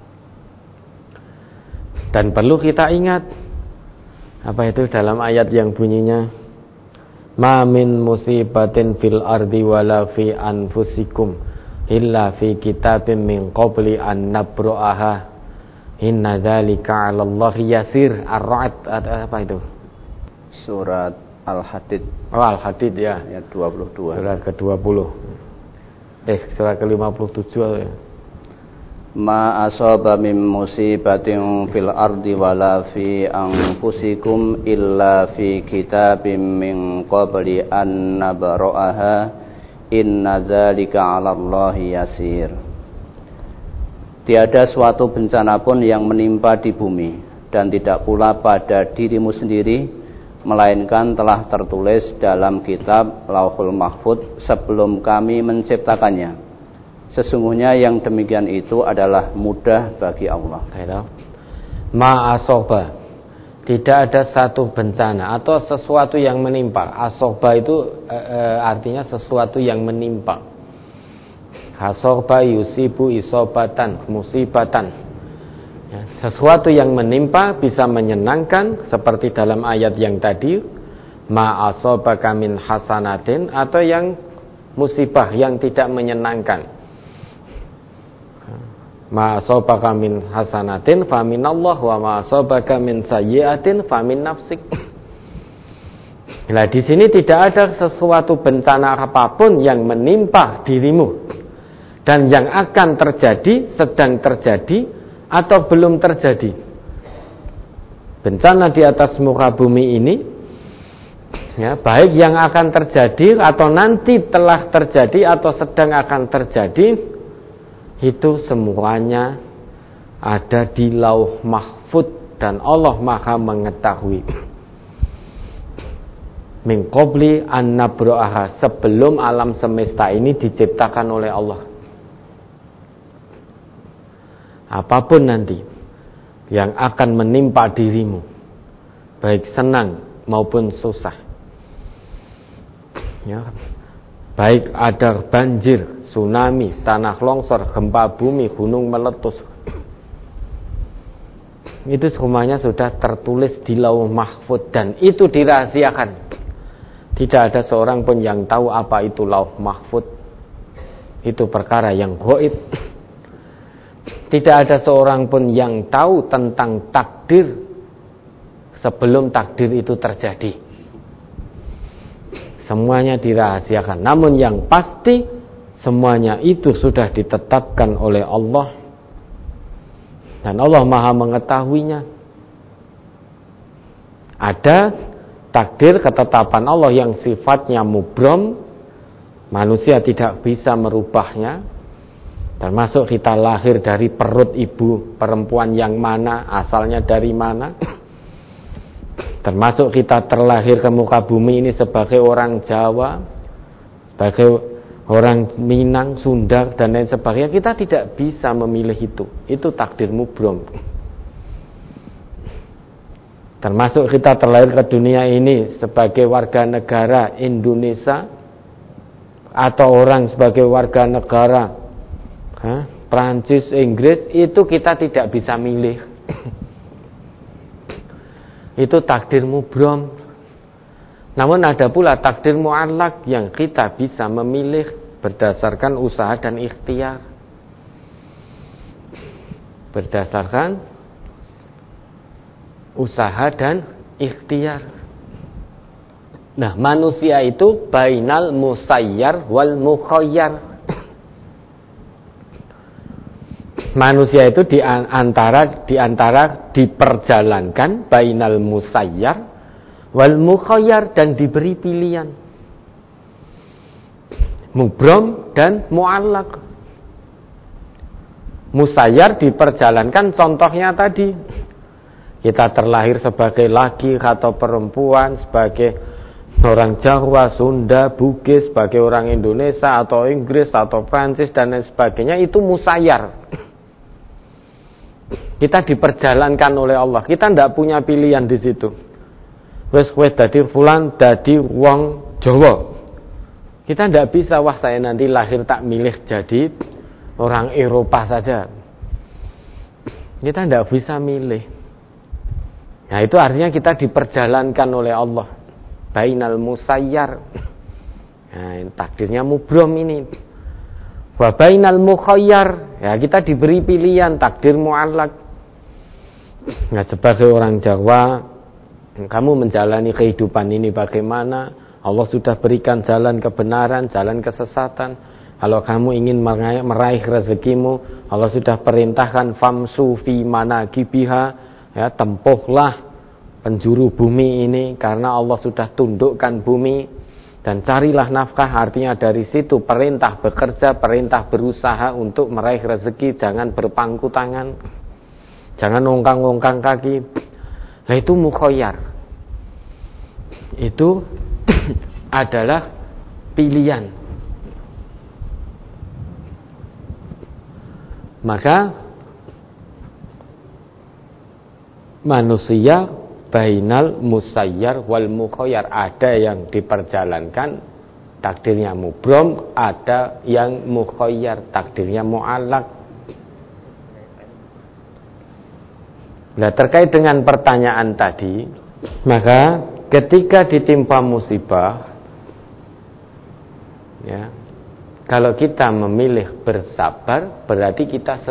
Dan perlu kita ingat, apa itu dalam ayat yang bunyinya, ma min musibatin fil ardi wala fi anfusikum illa fi kitabim min qabli an nabra'aha inna dzalika 'alallahi yasir. Ar-Ra'd, apa itu? Surat Al-Hadid. Oh, Al-Hadid ya. Ayat 22. Surat ke-20. Surat ke-57 ya. Ma asaba min musibatin fil ardi wala fi anfusikum illa fi kitabim min qabli an nabra'aha inna dzalika 'alallahi yasir. Tiada suatu bencana pun yang menimpa di bumi dan tidak pula pada dirimu sendiri, melainkan telah tertulis dalam kitab Lauhul Mahfuz sebelum kami menciptakannya. Sesungguhnya yang demikian itu adalah mudah bagi Allah. Ma'asoba, tidak ada satu bencana atau sesuatu yang menimpa. Asoba itu artinya sesuatu yang menimpa. Hasoba yusibu isobatan, musibatan. Ya, sesuatu yang menimpa bisa menyenangkan seperti dalam ayat yang tadi, ma'asobaka min hasanatin, atau yang musibah yang tidak menyenangkan. Ma asabaka min hasanatin fa minallah wa ma asabaka min sayyi'atin fa min nafsik. Nah, di sini tidak ada sesuatu bencana apapun yang menimpa dirimu dan yang akan terjadi, sedang terjadi atau belum terjadi. Bencana di atas muka bumi ini, ya, baik yang akan terjadi atau nanti telah terjadi atau sedang akan terjadi, itu semuanya ada di Lauh Mahfuz dan Allah maha mengetahui. Min qabli an nabra'aha, sebelum alam semesta ini diciptakan oleh Allah. apapun nanti yang akan menimpa dirimu, baik senang maupun susah, ya, baik ada banjir, tsunami, tanah longsor, gempa bumi, gunung meletus, itu semuanya sudah tertulis di Lauh Mahfuz dan itu dirahasiakan. Tidak ada seorang pun yang tahu apa itu Lauh Mahfuz. Itu perkara yang gaib. Tidak ada seorang pun yang tahu tentang takdir sebelum takdir itu terjadi. Semuanya dirahasiakan. Namun yang pasti semuanya itu sudah ditetapkan oleh Allah. Dan Allah Maha mengetahuinya. Ada takdir ketetapan Allah yang sifatnya mubrom, manusia tidak bisa merubahnya. Termasuk kita lahir dari perut ibu perempuan yang mana, asalnya dari mana. Termasuk kita terlahir ke muka bumi ini sebagai orang Jawa, sebagai orang Minang, Sunda, dan lain sebagainya. Kita tidak bisa memilih itu. Itu takdir mubrom. Termasuk kita terlahir ke dunia ini sebagai warga negara Indonesia atau orang sebagai warga negara Prancis, Inggris, itu kita tidak bisa milih. Itu takdir mubrom. Namun ada pula takdir mu'allaq yang kita bisa memilih berdasarkan usaha dan ikhtiar. Berdasarkan usaha dan ikhtiar. Nah, manusia itu bainal musayyar wal mukhayyar. Manusia itu di antara diperjalankan bainal musayyar wal mukhayyar dan diberi pilihan. Mubrom dan mu'allaq. Musayyar diperjalankan, contohnya tadi kita terlahir sebagai laki atau perempuan, sebagai orang Jawa, Sunda, Bugis, sebagai orang Indonesia atau Inggris atau Prancis dan lain sebagainya, itu musayyar. Kita diperjalankan oleh Allah. Kita tidak punya pilihan di situ. Wes dadi fulan, dadi wong Jawa. Kita tidak bisa, wah saya nanti lahir tak milih jadi orang Eropa saja. Kita tidak bisa milih. Nah, itu artinya kita diperjalankan oleh Allah. Bainal musayyar. Nah, takdirnya mubrom ini. Wa bainal mukhayyar. Ya, kita diberi pilihan, takdir mu'allaq. Nah, sebagai orang Jawa, kamu menjalani kehidupan ini bagaimana? Allah sudah berikan jalan kebenaran, jalan kesesatan. Kalau kamu ingin meraih rezekimu, Allah sudah perintahkan famsu fi manakibiha, ya, tempuhlah penjuru bumi ini karena Allah sudah tundukkan bumi, dan carilah nafkah. Artinya dari situ perintah bekerja, perintah berusaha untuk meraih rezeki, jangan berpangku tangan, jangan ongkang-ongkang kaki. Nah, itu mukhayyar. Itu adalah pilihan. Maka manusia bainal musayyar wal mukhayyar, ada yang diperjalankan takdirnya mubrom, ada yang mukhayyar takdirnya mu'allaq. Nah, terkait dengan pertanyaan tadi, maka ketika ditimpa musibah, ya, kalau kita memilih bersabar, berarti kita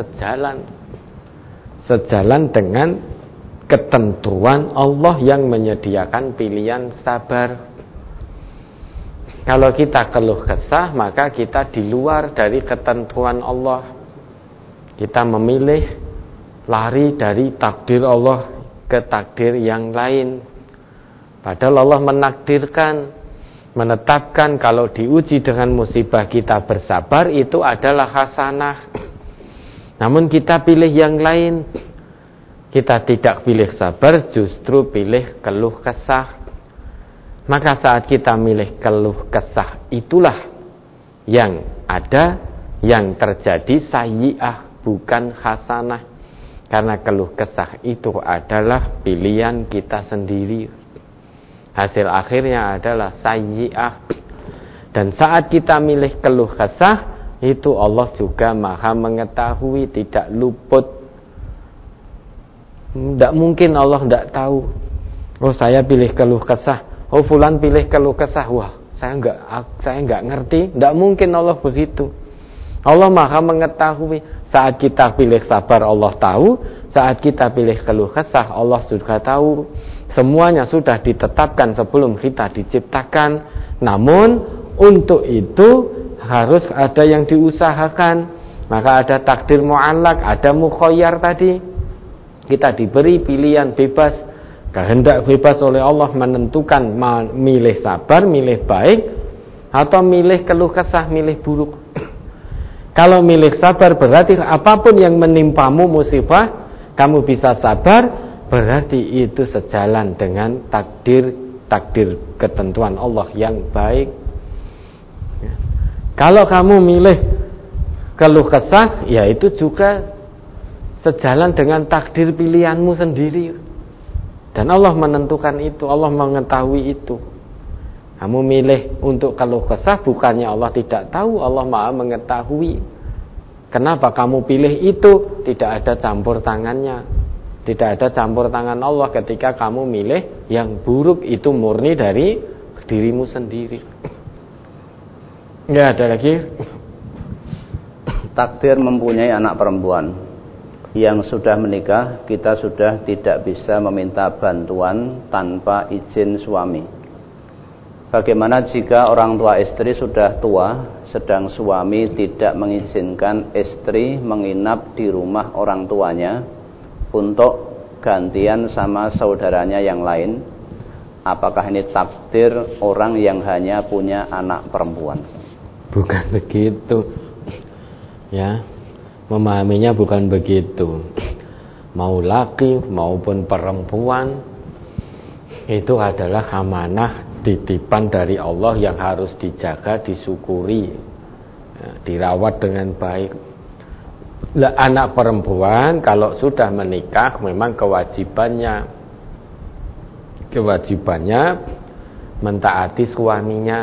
sejalan dengan ketentuan Allah yang menyediakan pilihan sabar. Kalau kita keluh kesah, maka kita di luar dari ketentuan Allah. Kita memilih lari dari takdir Allah ke takdir yang lain. Padahal Allah menakdirkan, menetapkan kalau diuji dengan musibah kita bersabar, itu adalah hasanah. Namun kita pilih yang lain. Kita tidak pilih sabar, justru pilih keluh kesah. Maka saat kita milih keluh kesah, itulah yang ada, yang terjadi sayyi'ah, bukan hasanah. Karena keluh kesah itu adalah pilihan kita sendiri. Hasil akhirnya adalah sayyi'ah. Dan saat kita milih keluh kesah, itu Allah juga maha mengetahui, tidak luput. Tidak mungkin Allah tidak tahu. Oh, saya pilih keluh kesah. Oh, fulan pilih keluh kesah. Wah, saya enggak ngerti. Tidak mungkin Allah begitu. Allah maha mengetahui. Saat kita pilih sabar, Allah tahu. Saat kita pilih keluh kesah, Allah sudah tahu. Semuanya sudah ditetapkan sebelum kita diciptakan. Namun untuk itu harus ada yang diusahakan. Maka ada takdir mu'allak, ada mukhayyar tadi. Kita diberi pilihan bebas, kehendak bebas oleh Allah menentukan milih sabar, milih baik, atau milih keluh kesah, milih buruk. Kalau milih sabar berarti apapun yang menimpamu musibah, kamu bisa sabar, berarti itu sejalan dengan takdir ketentuan Allah yang baik. Kalau kamu milih keluh kesah, ya itu juga sejalan dengan takdir pilihanmu sendiri. Dan Allah menentukan itu, Allah mengetahui itu. Kamu milih untuk keluh kesah, bukannya Allah tidak tahu, Allah maha mengetahui. Kenapa kamu pilih itu? Tidak ada campur tangannya. Tidak ada campur tangan Allah ketika kamu milih yang buruk, itu murni dari dirimu sendiri. Ya, ada lagi. Takdir mempunyai anak perempuan yang sudah menikah, kita sudah tidak bisa meminta bantuan tanpa izin suami. Bagaimana jika orang tua istri sudah tua, sedang suami tidak mengizinkan istri menginap di rumah orang tuanya untuk gantian sama saudaranya yang lain? Apakah ini takdir orang yang hanya punya anak perempuan? Bukan begitu. Ya, memahaminya bukan begitu. Mau laki maupun perempuan, itu adalah amanah titipan dari Allah yang harus dijaga, disyukuri, ya, dirawat dengan baik. Lah, anak perempuan kalau sudah menikah memang kewajibannya mentaati suaminya.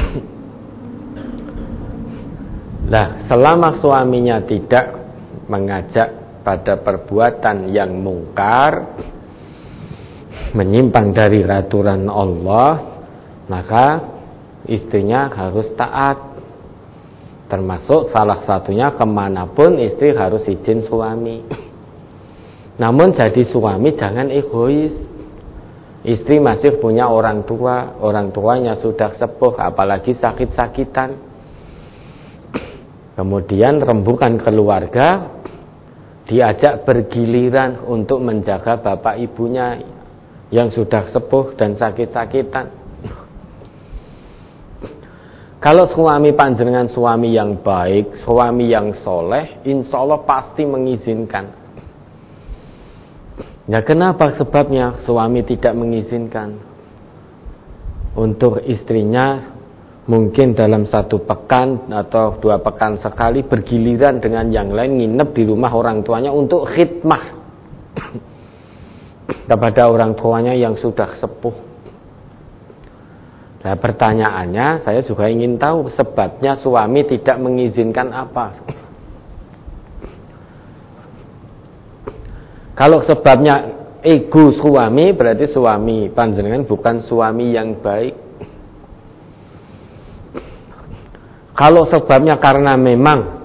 Lah, selama suaminya tidak mengajak pada perbuatan yang mungkar, menyimpang dari aturan Allah, maka istrinya harus taat. Termasuk salah satunya kemanapun istri harus izin suami. Namun jadi suami jangan egois. Istri masih punya orang tua, orang tuanya sudah sepuh, apalagi sakit-sakitan. Kemudian rembukan keluarga, diajak bergiliran untuk menjaga bapak ibunya yang sudah sepuh dan sakit-sakitan. Kalau suami panjenengan suami yang baik, suami yang soleh, insya Allah pasti mengizinkan. Ya, kenapa sebabnya suami tidak mengizinkan? Untuk istrinya mungkin dalam 1 pekan atau 2 pekan sekali bergiliran dengan yang lain nginep di rumah orang tuanya untuk khidmah kepada orang tuanya yang sudah sepuh. Nah, pertanyaannya saya juga ingin tahu sebabnya suami tidak mengizinkan apa. Kalau sebabnya ego suami, berarti suami panjenengan bukan suami yang baik. Kalau sebabnya karena memang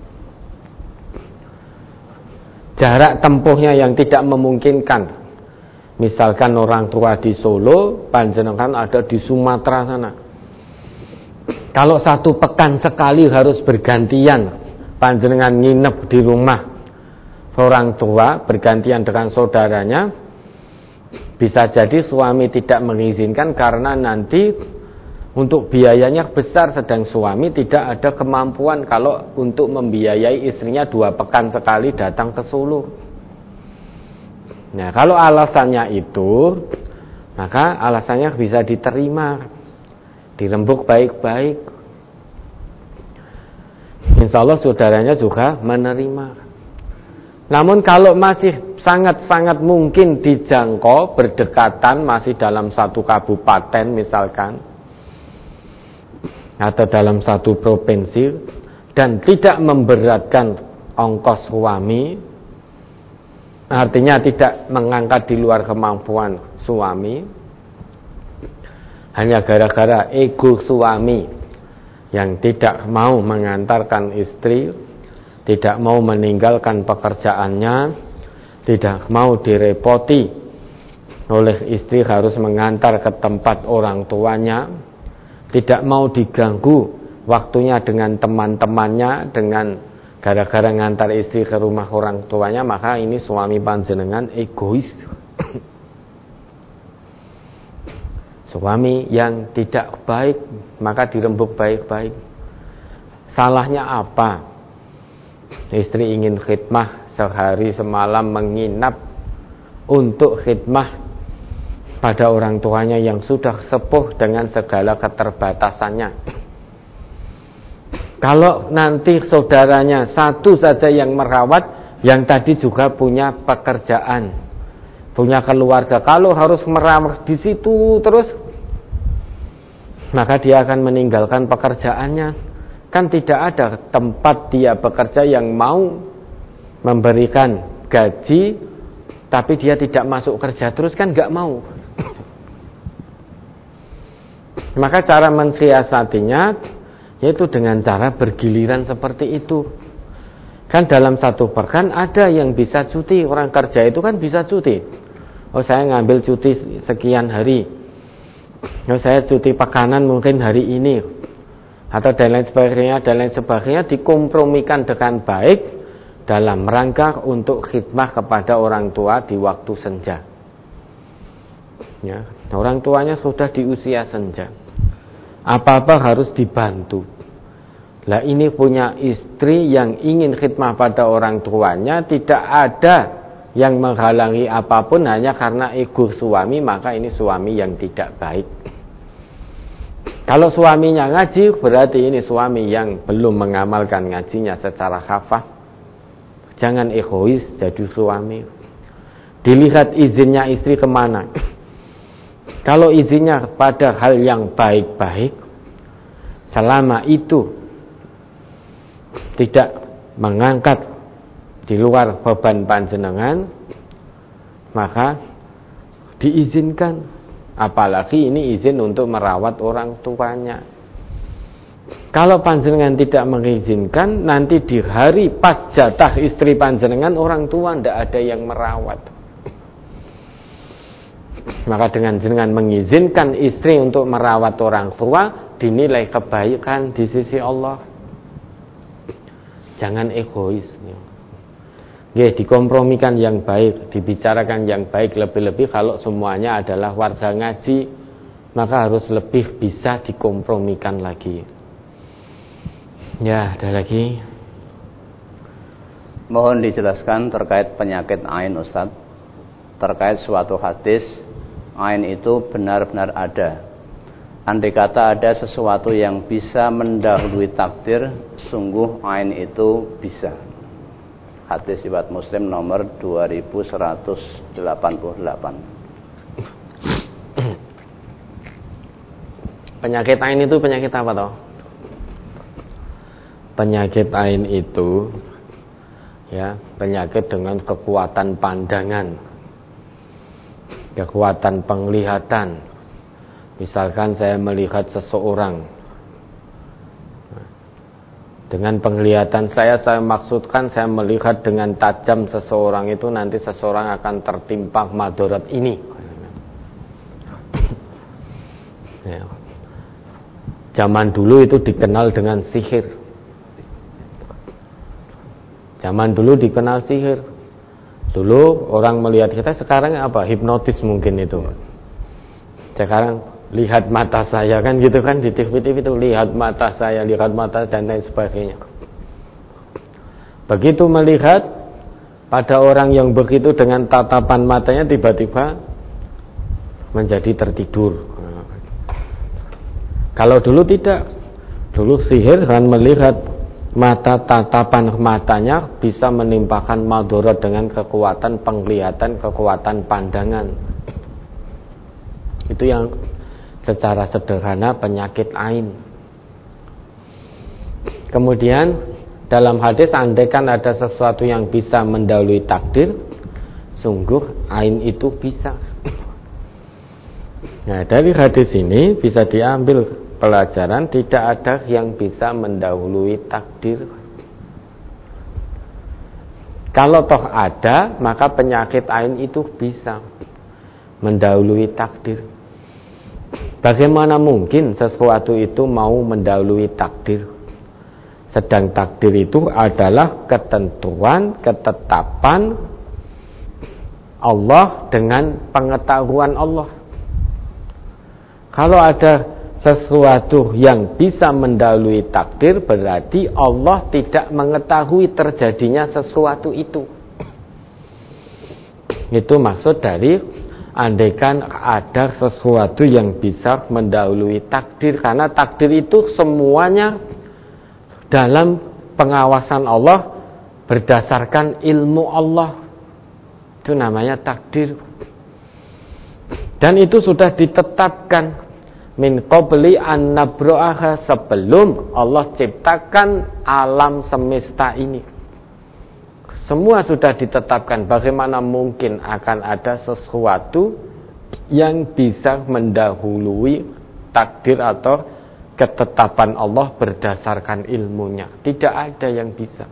jarak tempuhnya yang tidak memungkinkan, misalkan orang tua di Solo, panjenengan ada di Sumatera sana. Kalau 1 pekan sekali harus bergantian, panjenengan nginep di rumah orang tua bergantian dengan saudaranya, bisa jadi suami tidak mengizinkan karena nanti untuk biayanya besar, sedang suami tidak ada kemampuan kalau untuk membiayai istrinya 2 pekan sekali datang ke Solo. Nah, kalau alasannya itu, maka alasannya bisa diterima, dirembuk baik-baik. Insya Allah saudaranya juga menerima. Namun kalau masih sangat-sangat mungkin dijangkau, berdekatan, masih dalam satu kabupaten misalkan, atau dalam satu provinsi, dan tidak memberatkan ongkos suami, artinya tidak mengangkat di luar kemampuan suami, hanya gara-gara ego suami yang tidak mau mengantarkan istri, tidak mau meninggalkan pekerjaannya, tidak mau direpoti oleh istri harus mengantar ke tempat orang tuanya, tidak mau diganggu waktunya dengan teman-temannya, dengan gara-gara ngantar istri ke rumah orang tuanya, maka ini suami panjenengan egois. Suami yang tidak baik, maka dirembuk baik-baik. Salahnya apa? Istri ingin khidmah sehari semalam menginap untuk khidmah pada orang tuanya yang sudah sepuh dengan segala keterbatasannya. Kalau nanti saudaranya satu saja yang merawat, yang tadi juga punya pekerjaan, punya keluarga, kalau harus merawat di situ terus, maka dia akan meninggalkan pekerjaannya. Kan tidak ada tempat dia bekerja yang mau memberikan gaji, tapi dia tidak masuk kerja terus, kan gak mau. Maka cara mensiasatinya yaitu dengan cara bergiliran seperti itu. Kan dalam satu pekan ada yang bisa cuti, orang kerja itu kan bisa cuti. Oh, saya ngambil cuti sekian hari. Oh, saya cuti pekanan mungkin hari ini, atau dan lain sebagainya, dikompromikan dengan baik dalam rangka untuk khidmah kepada orang tua di waktu senja. Ya, orang tuanya sudah di usia senja, apa-apa harus dibantu. Lah ini punya istri yang ingin khidmah pada orang tuanya, tidak ada yang menghalangi apapun hanya karena ego suami, maka ini suami yang tidak baik. Kalau suaminya ngaji, berarti ini suami yang belum mengamalkan ngajinya secara khafah. Jangan egois jadi suami. Dilihat izinnya istri kemana. Kalau izinnya pada hal yang baik-baik, selama itu tidak mengangkat di luar beban panjenengan, maka diizinkan. Apalagi ini izin untuk merawat orang tuanya. Kalau panjenengan tidak mengizinkan, nanti di hari pas jatah istri panjenengan, orang tua tidak ada yang merawat. Maka dengan jenengan mengizinkan istri untuk merawat orang tua, dinilai kebaikan di sisi Allah. Jangan egois. Ya, dikompromikan yang baik, dibicarakan yang baik, lebih-lebih kalau semuanya adalah warga ngaji, maka harus lebih bisa dikompromikan lagi. Ya, ada lagi. Mohon dijelaskan terkait penyakit ain, Ustaz. Terkait suatu hadis, ain itu benar-benar ada. Andai kata ada sesuatu yang bisa mendahului takdir, sungguh ain itu bisa. Hadis riwayat Muslim nomor 2188. Penyakit ain itu penyakit apa toh? Penyakit ain itu ya, penyakit dengan kekuatan pandangan, kekuatan penglihatan. Misalkan saya melihat seseorang, dengan penglihatan saya maksudkan saya melihat dengan tajam seseorang itu, nanti seseorang akan tertimpa madarat ini. Ya. Zaman dulu itu dikenal dengan sihir. Zaman dulu dikenal sihir. Dulu orang melihat kita, sekarang apa? Hipnotis mungkin itu. Sekarang lihat mata saya, kan gitu kan, di TV itu lihat mata saya, lihat mata dan lain sebagainya. Begitu melihat pada orang yang begitu dengan tatapan matanya, tiba-tiba menjadi tertidur. Kalau dulu tidak, dulu sihir kan melihat tatapan matanya bisa menimpakan madharat dengan kekuatan penglihatan, kekuatan pandangan. Itu yang secara sederhana penyakit ain. Kemudian dalam hadis, andaikan ada sesuatu yang bisa mendahului takdir, sungguh ain itu bisa. Nah, dari hadis ini bisa diambil pelajaran tidak ada yang bisa mendahului takdir. Kalau toh ada, maka penyakit ain itu bisa mendahului takdir. Bagaimana mungkin sesuatu itu mau mendahului takdir? Sedang takdir itu adalah ketentuan, ketetapan Allah dengan pengetahuan Allah. Kalau ada sesuatu yang bisa mendahului takdir, berarti Allah tidak mengetahui terjadinya sesuatu itu. Itu maksud dari andaikan ada sesuatu yang bisa mendahului takdir, karena takdir itu semuanya dalam pengawasan Allah berdasarkan ilmu Allah. Itu namanya takdir. Dan itu sudah ditetapkan min qabli an nabra'aha, sebelum Allah ciptakan alam semesta ini. Semua sudah ditetapkan. Bagaimana mungkin akan ada sesuatu yang bisa mendahului takdir atau ketetapan Allah berdasarkan ilmunya? Tidak ada yang bisa.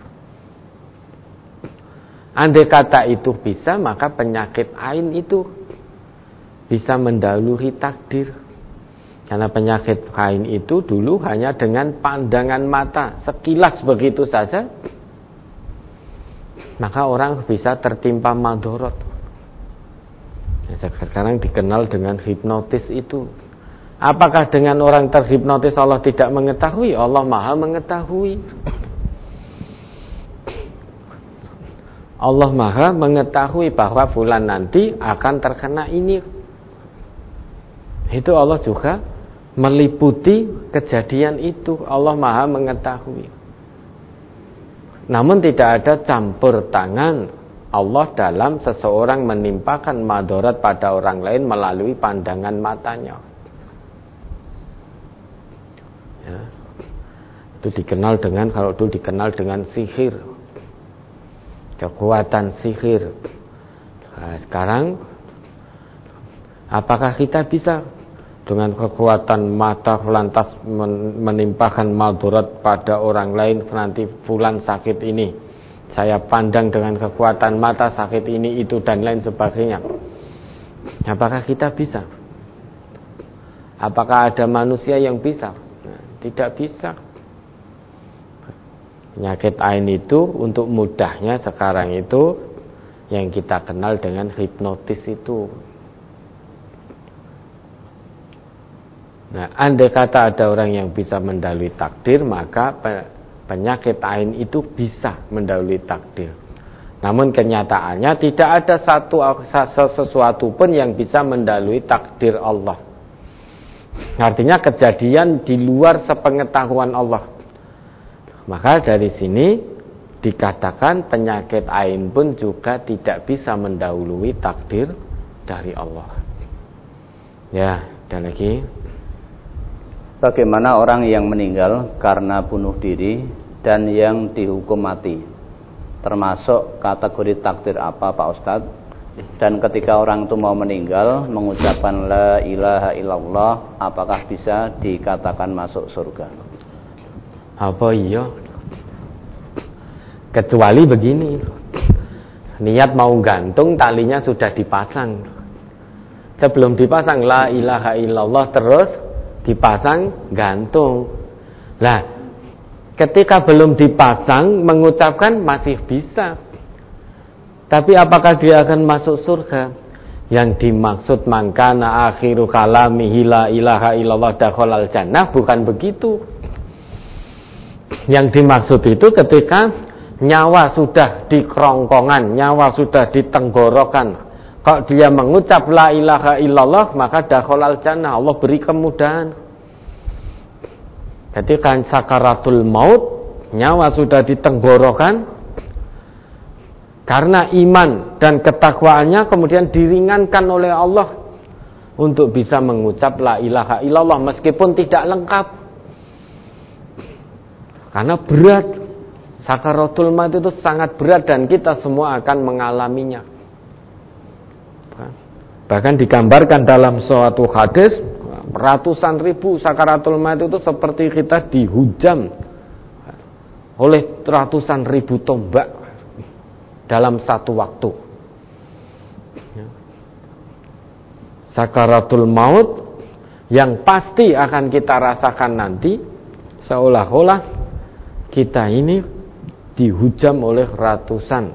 Andai kata itu bisa, maka penyakit ain itu bisa mendahului takdir. Karena penyakit ain itu dulu hanya dengan pandangan mata, sekilas begitu saja, maka orang bisa tertimpa madharat. Sekarang dikenal dengan hipnotis itu. Apakah dengan orang terhipnotis Allah tidak mengetahui? Allah Maha mengetahui. Allah Maha mengetahui bahwa fulan nanti akan terkena ini. Itu Allah juga meliputi kejadian itu. Allah Maha mengetahui. Namun tidak ada campur tangan Allah dalam seseorang menimpakan madharat pada orang lain melalui pandangan matanya. Ya. Itu dikenal dengan, kalau itu dikenal dengan sihir, kekuatan sihir. Nah, sekarang apakah kita bisa dengan kekuatan mata lantas menimpakan madharat pada orang lain? Nanti fulan sakit ini, saya pandang dengan kekuatan mata sakit ini, itu dan lain sebagainya. Apakah kita bisa? Apakah ada manusia yang bisa? Nah, tidak bisa. Penyakit ain itu untuk mudahnya sekarang itu yang kita kenal dengan hipnotis itu. Nah, andai kata ada orang yang bisa mendahului takdir, maka penyakit ain itu bisa mendahului takdir. Namun kenyataannya tidak ada sesuatu pun yang bisa mendahului takdir Allah. Artinya kejadian di luar sepengetahuan Allah. Maka dari sini dikatakan penyakit ain pun juga tidak bisa mendahului takdir dari Allah. Ya, dan lagi, bagaimana orang yang meninggal karena bunuh diri dan yang dihukum mati? Termasuk kategori takdir apa, Pak Ustadz? Dan ketika orang itu mau meninggal mengucapkan la ilaha illallah, apakah bisa dikatakan masuk surga? Apa iya? Kecuali begini, niat mau gantung, talinya sudah dipasang. Sebelum dipasang la ilaha illallah, terus dipasang gantung. Lah, ketika belum dipasang mengucapkan masih bisa. Tapi apakah dia akan masuk surga? Yang dimaksud mangkana akhiru kalamihi la ilaha illallah dakhalal jannah, bukan begitu. Yang dimaksud itu ketika nyawa sudah di kerongkongan, nyawa sudah di tenggorokan, kok dia mengucap la ilaha illallah, maka dakhalal jannah, Allah beri kemudahan. Jadi kan sakaratul maut nyawa sudah di tenggorokan, karena iman dan ketakwaannya kemudian diringankan oleh Allah untuk bisa mengucap la ilaha illallah meskipun tidak lengkap. Karena berat, sakaratul maut itu sangat berat dan kita semua akan mengalaminya. Bahkan digambarkan dalam suatu hadis, ratusan ribu sakaratul maut itu seperti kita dihujam oleh ratusan ribu tombak dalam satu waktu. Sakaratul maut yang pasti akan kita rasakan nanti, seolah-olah kita ini dihujam oleh ratusan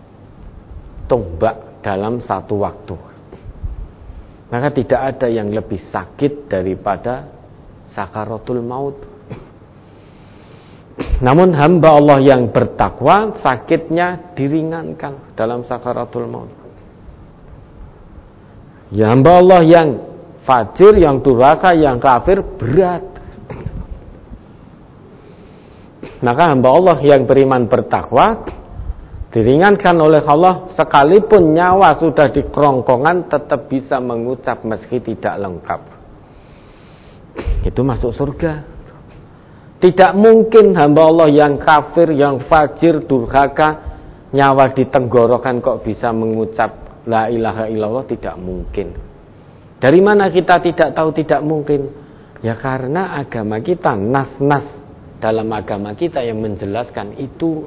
tombak dalam satu waktu. Maka tidak ada yang lebih sakit daripada sakaratul maut. Namun hamba Allah yang bertakwa, sakitnya diringankan dalam sakaratul maut. Ya, hamba Allah yang fajir, yang durhaka, yang kafir berat. Maka hamba Allah yang beriman bertakwa diringankan oleh Allah, sekalipun nyawa sudah di kerongkongan tetap bisa mengucap meski tidak lengkap. Itu masuk surga. Tidak mungkin hamba Allah yang kafir, yang fajir, durhaka, nyawa di tenggorokan kok bisa mengucap la ilaha illallah, tidak mungkin. Dari mana kita tidak tahu tidak mungkin? Ya karena agama kita, nas-nas dalam agama kita yang menjelaskan itu.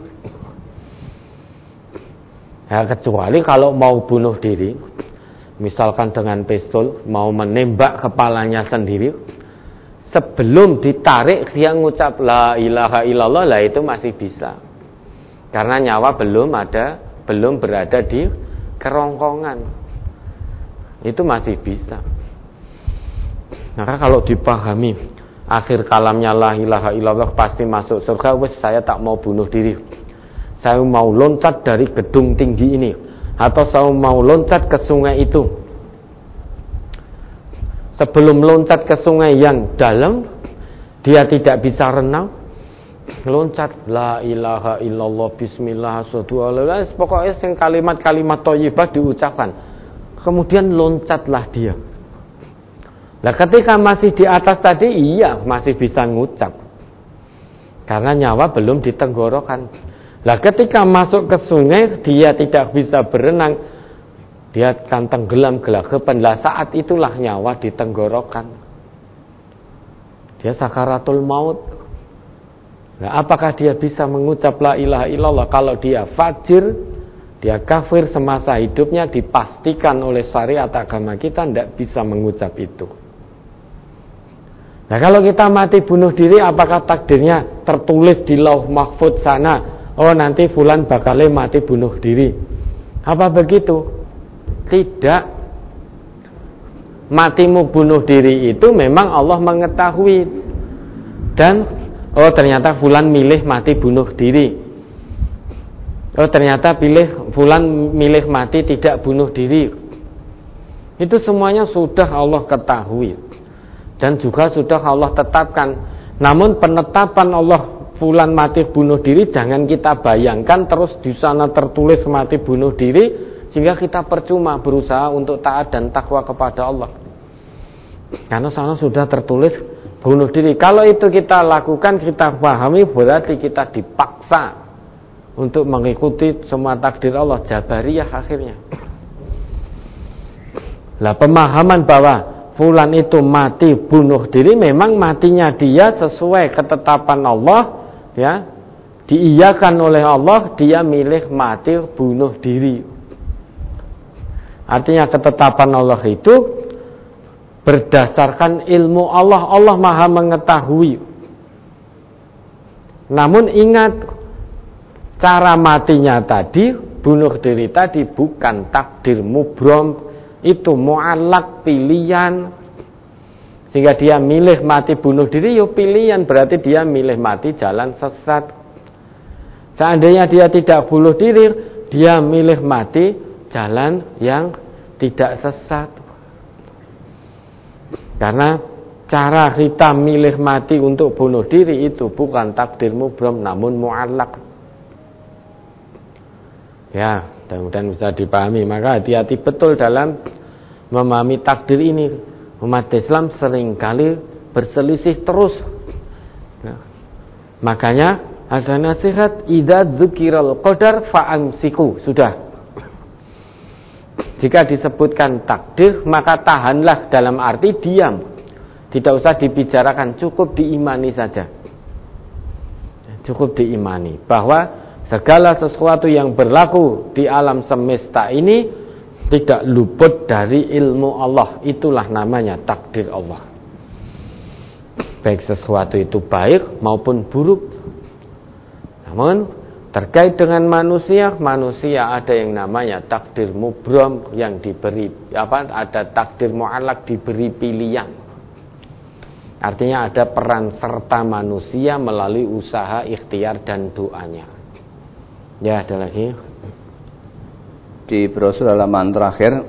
Ya, kecuali kalau mau bunuh diri, misalkan dengan pistol, mau menembak kepalanya sendiri, sebelum ditarik dia ngucap la ilaha illallah, lah itu masih bisa. Karena nyawa belum berada di kerongkongan. Itu masih bisa. Maka kalau dipahami akhir kalamnya la ilaha illallah pasti masuk surga, wes saya tak mau bunuh diri. Saya mau loncat dari gedung tinggi ini, atau saya mau loncat ke sungai itu. Sebelum loncat ke sungai yang dalam, dia tidak bisa renang, loncat la ilaha illallah bismillah asyhadu pokoknya kalimat-kalimat thayyibah diucapkan. Kemudian loncatlah dia. Nah, ketika masih di atas tadi, iya masih bisa ngucap. Karena nyawa belum di tenggorokan. Nah, ketika masuk ke sungai, dia tidak bisa berenang, dia akan tenggelam gelagapan. Lah, saat itulah nyawa di tenggorokan. Dia sakaratul maut. Nah, apakah dia bisa mengucap la ilaha illallah? Kalau dia fajir, dia kafir semasa hidupnya, dipastikan oleh syariat agama kita tidak bisa mengucap itu. Nah, kalau kita mati bunuh diri, apakah takdirnya tertulis di lauh mahfuz sana? Oh, nanti fulan bakalnya mati bunuh diri. Apa begitu? Tidak. Matimu bunuh diri itu memang Allah mengetahui. Dan oh ternyata fulan milih mati bunuh diri. Oh ternyata fulan milih mati tidak bunuh diri. Itu semuanya sudah Allah ketahui. Dan juga sudah Allah tetapkan. Namun penetapan Allah fulan mati bunuh diri jangan kita bayangkan terus di sana tertulis mati bunuh diri sehingga kita percuma berusaha untuk taat dan takwa kepada Allah. Karena sana sudah tertulis bunuh diri. Kalau itu kita lakukan, kita pahami, berarti kita dipaksa untuk mengikuti semua takdir Allah, jabariyah akhirnya. Lah, pemahaman bahwa fulan itu mati bunuh diri, memang matinya dia sesuai ketetapan Allah, ya, diiyakan oleh Allah, dia milih mati bunuh diri. Artinya ketetapan Allah itu berdasarkan ilmu Allah. Allah maha mengetahui. Namun ingat, cara matinya tadi, bunuh diri tadi bukan takdir mubrom, itu mu'allak, pilihan. Sehingga dia milih mati bunuh diri, ya pilihan, berarti dia milih mati jalan sesat. Seandainya dia tidak bunuh diri, dia milih mati jalan yang tidak sesat. Karena cara kita milih mati untuk bunuh diri itu bukan takdir mubrom namun mu'allaq. Ya, mudah-mudahan bisa dipahami. Maka hati-hati betul dalam memahami takdir ini. Umat Islam seringkali berselisih terus. Ya. Makanya ada nasihat idza dzukiral qadar fa'amsiku. Sudah. Jika disebutkan takdir maka tahanlah, dalam arti diam. Tidak usah dibicarakan, cukup diimani saja. Cukup diimani bahwa segala sesuatu yang berlaku di alam semesta ini tidak luput dari ilmu Allah. Itulah namanya takdir Allah. Baik sesuatu itu baik maupun buruk. Namun terkait dengan manusia ada yang namanya takdir mubrom yang diberi ada takdir mu'allaq, diberi pilihan. Artinya ada peran serta manusia melalui usaha, ikhtiar dan doanya. Ya, ada lagi. Di brosur halaman terakhir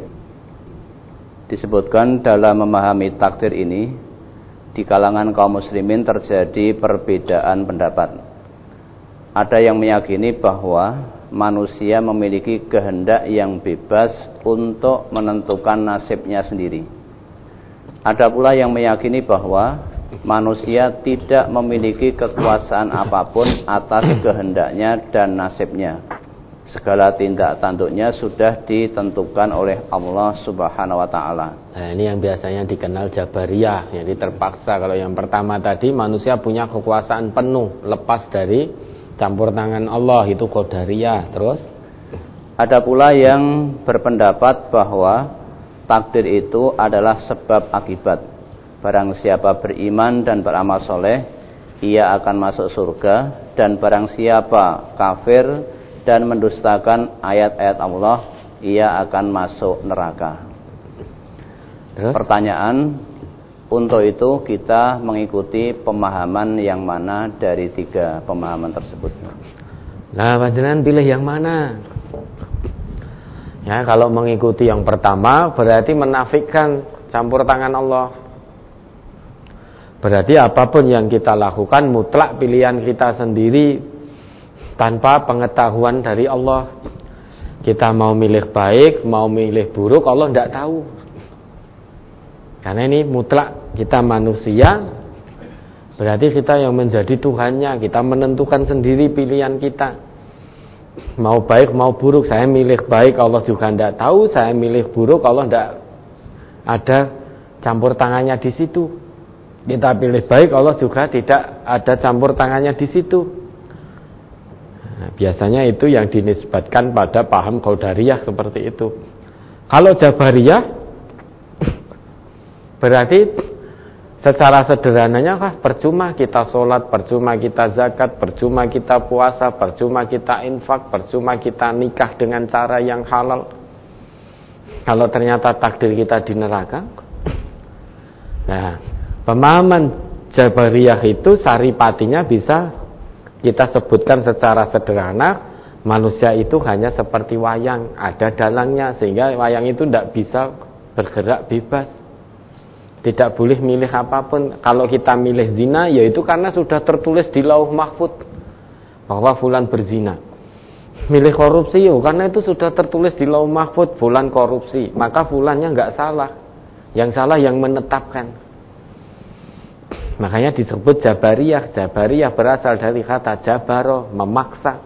disebutkan dalam memahami takdir ini di kalangan kaum muslimin terjadi perbedaan pendapat. Ada yang meyakini bahwa manusia memiliki kehendak yang bebas untuk menentukan nasibnya sendiri. Ada pula yang meyakini bahwa manusia tidak memiliki kekuasaan apapun atas kehendaknya dan nasibnya. Segala tindak tanduknya sudah ditentukan oleh Allah Subhanahu wa taala. Nah, ini yang biasanya dikenal Jabariyah, jadi terpaksa. Kalau yang pertama tadi manusia punya kekuasaan penuh lepas dari campur tangan Allah, itu Qadariyah. Terus ada pula yang berpendapat bahwa takdir itu adalah sebab akibat. Barang siapa beriman dan beramal soleh, ia akan masuk surga. Dan barang siapa kafir dan mendustakan ayat-ayat Allah, ia akan masuk neraka. Terus? Pertanyaan, untuk itu kita mengikuti pemahaman yang mana dari 3 pemahaman tersebut? Nah, panjenengan pilih yang mana? Ya, kalau mengikuti yang pertama berarti menafikan campur tangan Allah. Berarti apapun yang kita lakukan mutlak pilihan kita sendiri tanpa pengetahuan dari Allah. Kita mau milih baik, mau milih buruk, Allah tidak tahu. Karena ini mutlak, kita manusia, berarti kita yang menjadi Tuhannya, kita menentukan sendiri pilihan kita. Mau baik mau buruk, saya milih baik, Allah juga tidak tahu. Saya milih buruk, Allah tidak ada campur tangannya di situ. Kita pilih baik, Allah juga tidak ada campur tangannya di situ. Nah, biasanya itu yang dinisbatkan pada paham Qadariyah seperti itu. Kalau Jabariyah berarti secara sederhananya percuma kita sholat, percuma kita zakat, percuma kita puasa, percuma kita infak, percuma kita nikah dengan cara yang halal kalau ternyata takdir kita di neraka. Nah, pemahaman Jabariyah itu saripatinya bisa kita sebutkan secara sederhana, manusia itu hanya seperti wayang, ada dalangnya, sehingga wayang itu tidak bisa bergerak bebas. Tidak boleh milih apapun. Kalau kita milih zina, yaitu karena sudah tertulis di Lauh Mahfuz bahwa fulan berzina. Milih korupsi, karena itu sudah tertulis di Lauh Mahfuz fulan korupsi. Maka fulannya nggak salah. Yang salah yang menetapkan. Makanya disebut Jabariyah. Jabariyah berasal dari kata jabaro, memaksa.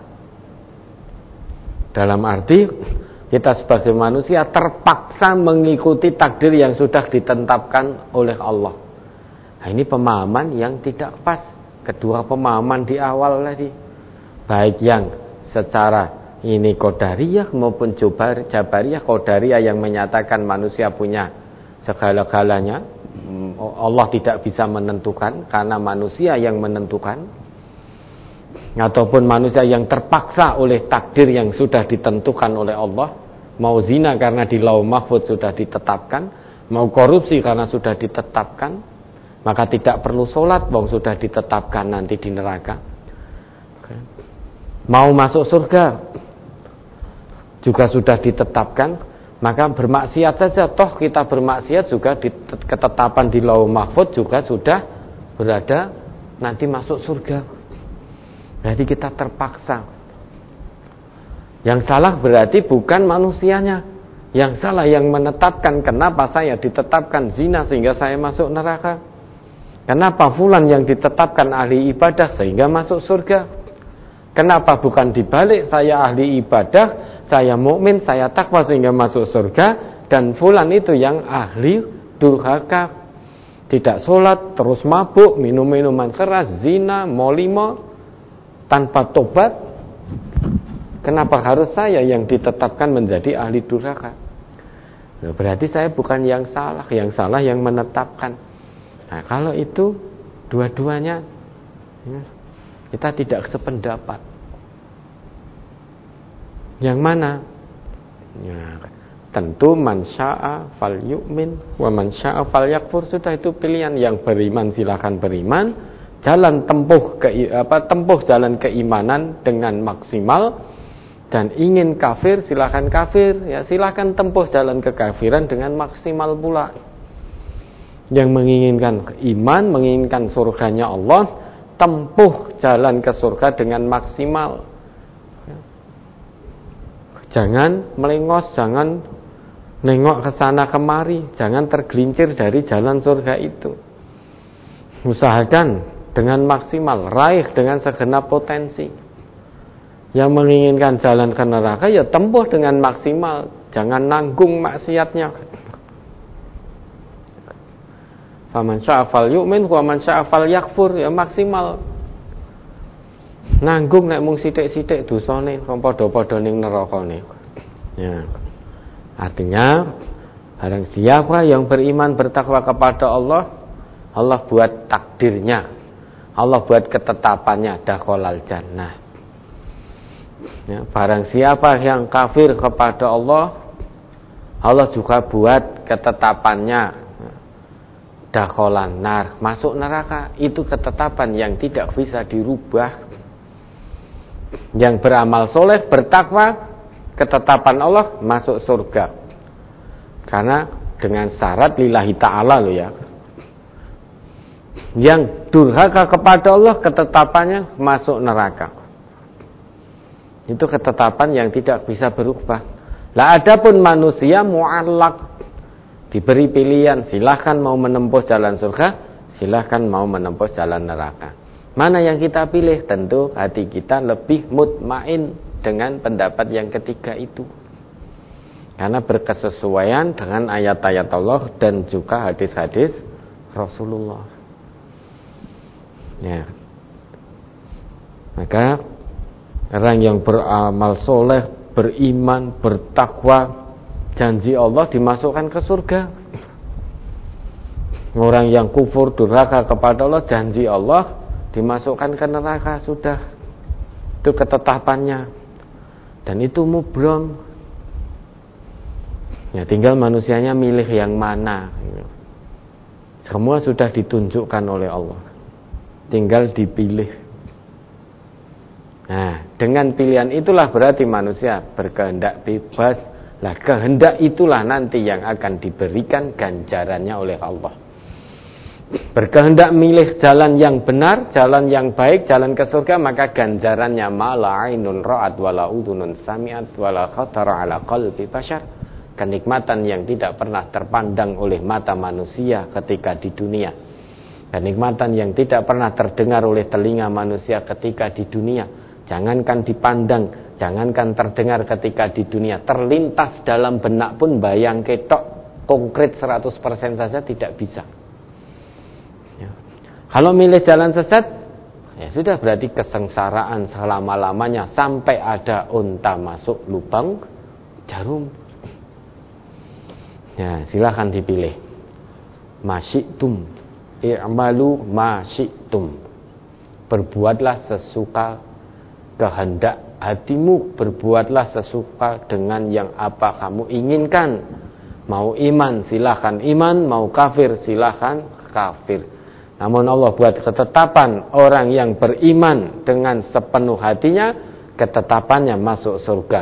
Dalam arti kita sebagai manusia terpaksa mengikuti takdir yang sudah ditetapkan oleh Allah. Nah, ini pemahaman yang tidak pas. Kedua pemahaman di awal tadi, baik yang secara ini Qadariyah maupun Jabariyah. Qadariyah yang menyatakan manusia punya segala-galanya, Allah tidak bisa menentukan karena manusia yang menentukan. Ataupun manusia yang terpaksa oleh takdir yang sudah ditentukan oleh Allah, mau zina karena di Lauh Mahfuz sudah ditetapkan, mau korupsi karena sudah ditetapkan, maka tidak perlu sholat, wong sudah ditetapkan nanti di neraka. Mau masuk surga juga sudah ditetapkan, Maka bermaksiat saja, toh kita bermaksiat juga ketetapan di Lauh Mahfuz juga sudah berada nanti masuk surga. Berarti kita terpaksa. Yang salah berarti bukan manusianya. Yang salah yang menetapkan. Kenapa saya ditetapkan zina sehingga saya masuk neraka? Kenapa fulan yang ditetapkan ahli ibadah sehingga masuk surga? Kenapa bukan dibalik, saya ahli ibadah, saya mukmin, saya takwa sehingga masuk surga, dan fulan itu yang ahli durhaka, tidak sholat, terus mabuk, minum minuman keras, zina, molimo, tanpa tobat. Kenapa harus saya yang ditetapkan menjadi ahli durhaka? Nah, berarti saya bukan yang salah yang menetapkan. Nah, kalau itu dua-duanya kita tidak sependapat. Yang mana? Ya, tentu man syaa fal yu'min wa man syaa fal yakfur. Sudah, itu pilihan. Yang beriman silakan beriman, tempuh jalan keimanan dengan maksimal, dan ingin kafir silakan kafir, ya silakan tempuh jalan kekafiran dengan maksimal pula. Yang menginginkan iman, menginginkan surganya Allah, tempuh jalan ke surga dengan maksimal. Jangan melengos, jangan nengok ke sana kemari, jangan tergelincir dari jalan surga itu. Usahakan dengan maksimal, raih dengan segenap potensi. Yang menginginkan jalan ke neraka, ya tempuh dengan maksimal, jangan nanggung maksiatnya. Faman syaa fal yu'min wa man syaa fal yakfur, ya maksimal. Nanggung nek mung sithik-sithik dosane padha-padha ning nerakane. Ya. Artinya barang siapa yang beriman bertakwa kepada Allah, Allah buat takdirnya, Allah buat ketetapannya, dakhalal jannah. Ya, barang siapa yang kafir kepada Allah, Allah juga buat ketetapannya, dakhalan nar, masuk neraka. Itu ketetapan yang tidak bisa dirubah. Yang beramal soleh, bertakwa, ketetapan Allah masuk surga. Karena dengan syarat lillahi ta'ala loh ya. Yang durhaka kepada Allah, ketetapannya masuk neraka. Itu ketetapan yang tidak bisa berubah. Lah adapun manusia mu'allaq, diberi pilihan, silahkan mau menempuh jalan surga, silahkan mau menempuh jalan neraka. Mana yang kita pilih? Tentu hati kita lebih mutmain dengan pendapat yang ketiga itu, karena berkesesuaian dengan ayat-ayat Allah dan juga hadis-hadis Rasulullah. Ya. Maka orang yang beramal soleh, beriman, bertakwa, janji Allah dimasukkan ke surga. Orang yang kufur, durhaka kepada Allah, janji Allah dimasukkan ke neraka. Sudah, itu ketetapannya, dan itu mubrom. Ya, tinggal manusianya milih yang mana. Semua sudah ditunjukkan oleh Allah, tinggal dipilih. Nah, dengan pilihan itulah berarti manusia berkehendak bebas. Lah, kehendak itulah nanti yang akan diberikan ganjarannya oleh Allah. Berkehendak milih jalan yang benar, jalan yang baik, jalan ke surga, maka ganjarannya mala ainun ra'at wala udhunun sami'at wala khatara ala qalbi bashar. Kenikmatan yang tidak pernah terpandang oleh mata manusia ketika di dunia. Kenikmatan yang tidak pernah terdengar oleh telinga manusia ketika di dunia. Jangankan dipandang, jangankan terdengar ketika di dunia, terlintas dalam benak pun bayang ketok konkret 100% saja tidak bisa. Ya. Kalau milih jalan sesat, ya sudah, berarti kesengsaraan selama-lamanya sampai ada unta masuk lubang jarum. Ya, silakan dipilih. Masyitum, i'malu masyitum. Berbuatlah sesuka kehendak hatimu, berbuatlah sesuka dengan yang apa kamu inginkan. Mau iman silahkan iman, mau kafir silahkan kafir. Namun Allah buat ketetapan orang yang beriman dengan sepenuh hatinya, ketetapannya masuk surga.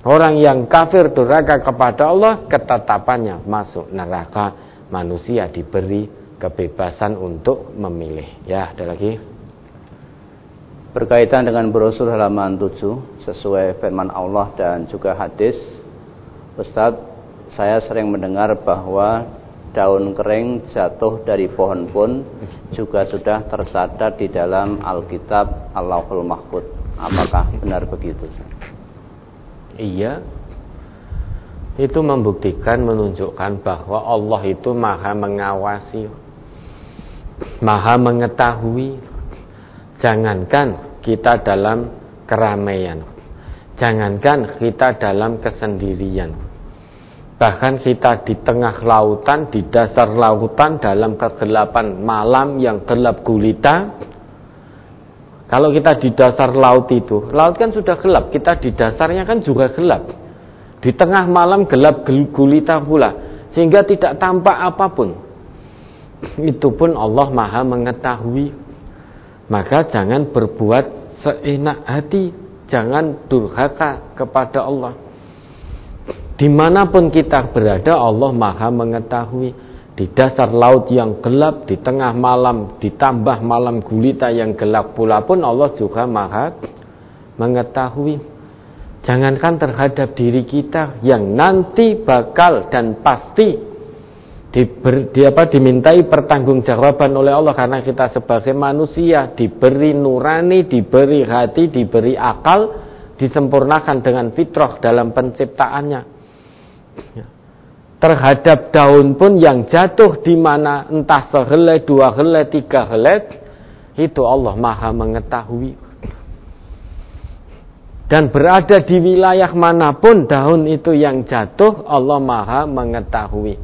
Orang yang kafir durhaka kepada Allah, ketetapannya masuk neraka. Manusia diberi kebebasan untuk memilih. Ya, ada lagi. Berkaitan dengan brosur halaman 7 sesuai firman Allah dan juga hadis, Ustadz, saya sering mendengar bahwa daun kering jatuh dari pohon pun juga sudah tercatat di dalam Alkitab Allahul Mahfud. Apakah benar begitu? Iya. Itu membuktikan, menunjukkan bahwa Allah itu maha mengawasi, maha mengetahui. Jangankan kita dalam keramaian, jangankan kita dalam kesendirian, bahkan kita di tengah lautan, di dasar lautan, dalam kegelapan malam yang gelap gulita. Kalau kita di dasar laut itu, laut kan sudah gelap, kita di dasarnya kan juga gelap. Di tengah malam gelap gulita pula, sehingga tidak tampak apapun. Itu pun Allah maha mengetahui. Maka jangan berbuat seenak hati, jangan durhaka kepada Allah. Dimanapun kita berada, Allah maha mengetahui. Di dasar laut yang gelap, di tengah malam, ditambah malam gulita yang gelap pula pun Allah juga maha mengetahui. Jangankan terhadap diri kita yang nanti bakal dan pasti dimintai pertanggungjawaban oleh Allah, karena kita sebagai manusia diberi nurani, diberi hati, diberi akal, disempurnakan dengan fitrah dalam penciptaannya. Terhadap daun pun yang jatuh di mana entah sehelai, dua helai, tiga helai, itu Allah maha mengetahui. Dan berada di wilayah manapun daun itu yang jatuh, Allah maha mengetahui.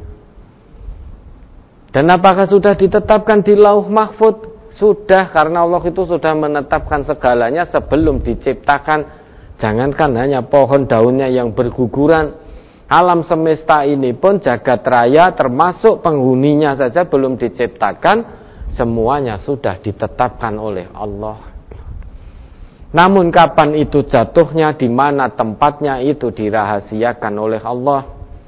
Dan apakah sudah ditetapkan di Lauh Mahfud? Sudah, karena Allah itu sudah menetapkan segalanya sebelum diciptakan. Jangankan hanya pohon daunnya yang berguguran, alam semesta ini pun jagat raya termasuk penghuninya saja belum diciptakan, semuanya sudah ditetapkan oleh Allah. Namun kapan itu jatuhnya, di mana tempatnya, itu dirahasiakan oleh Allah.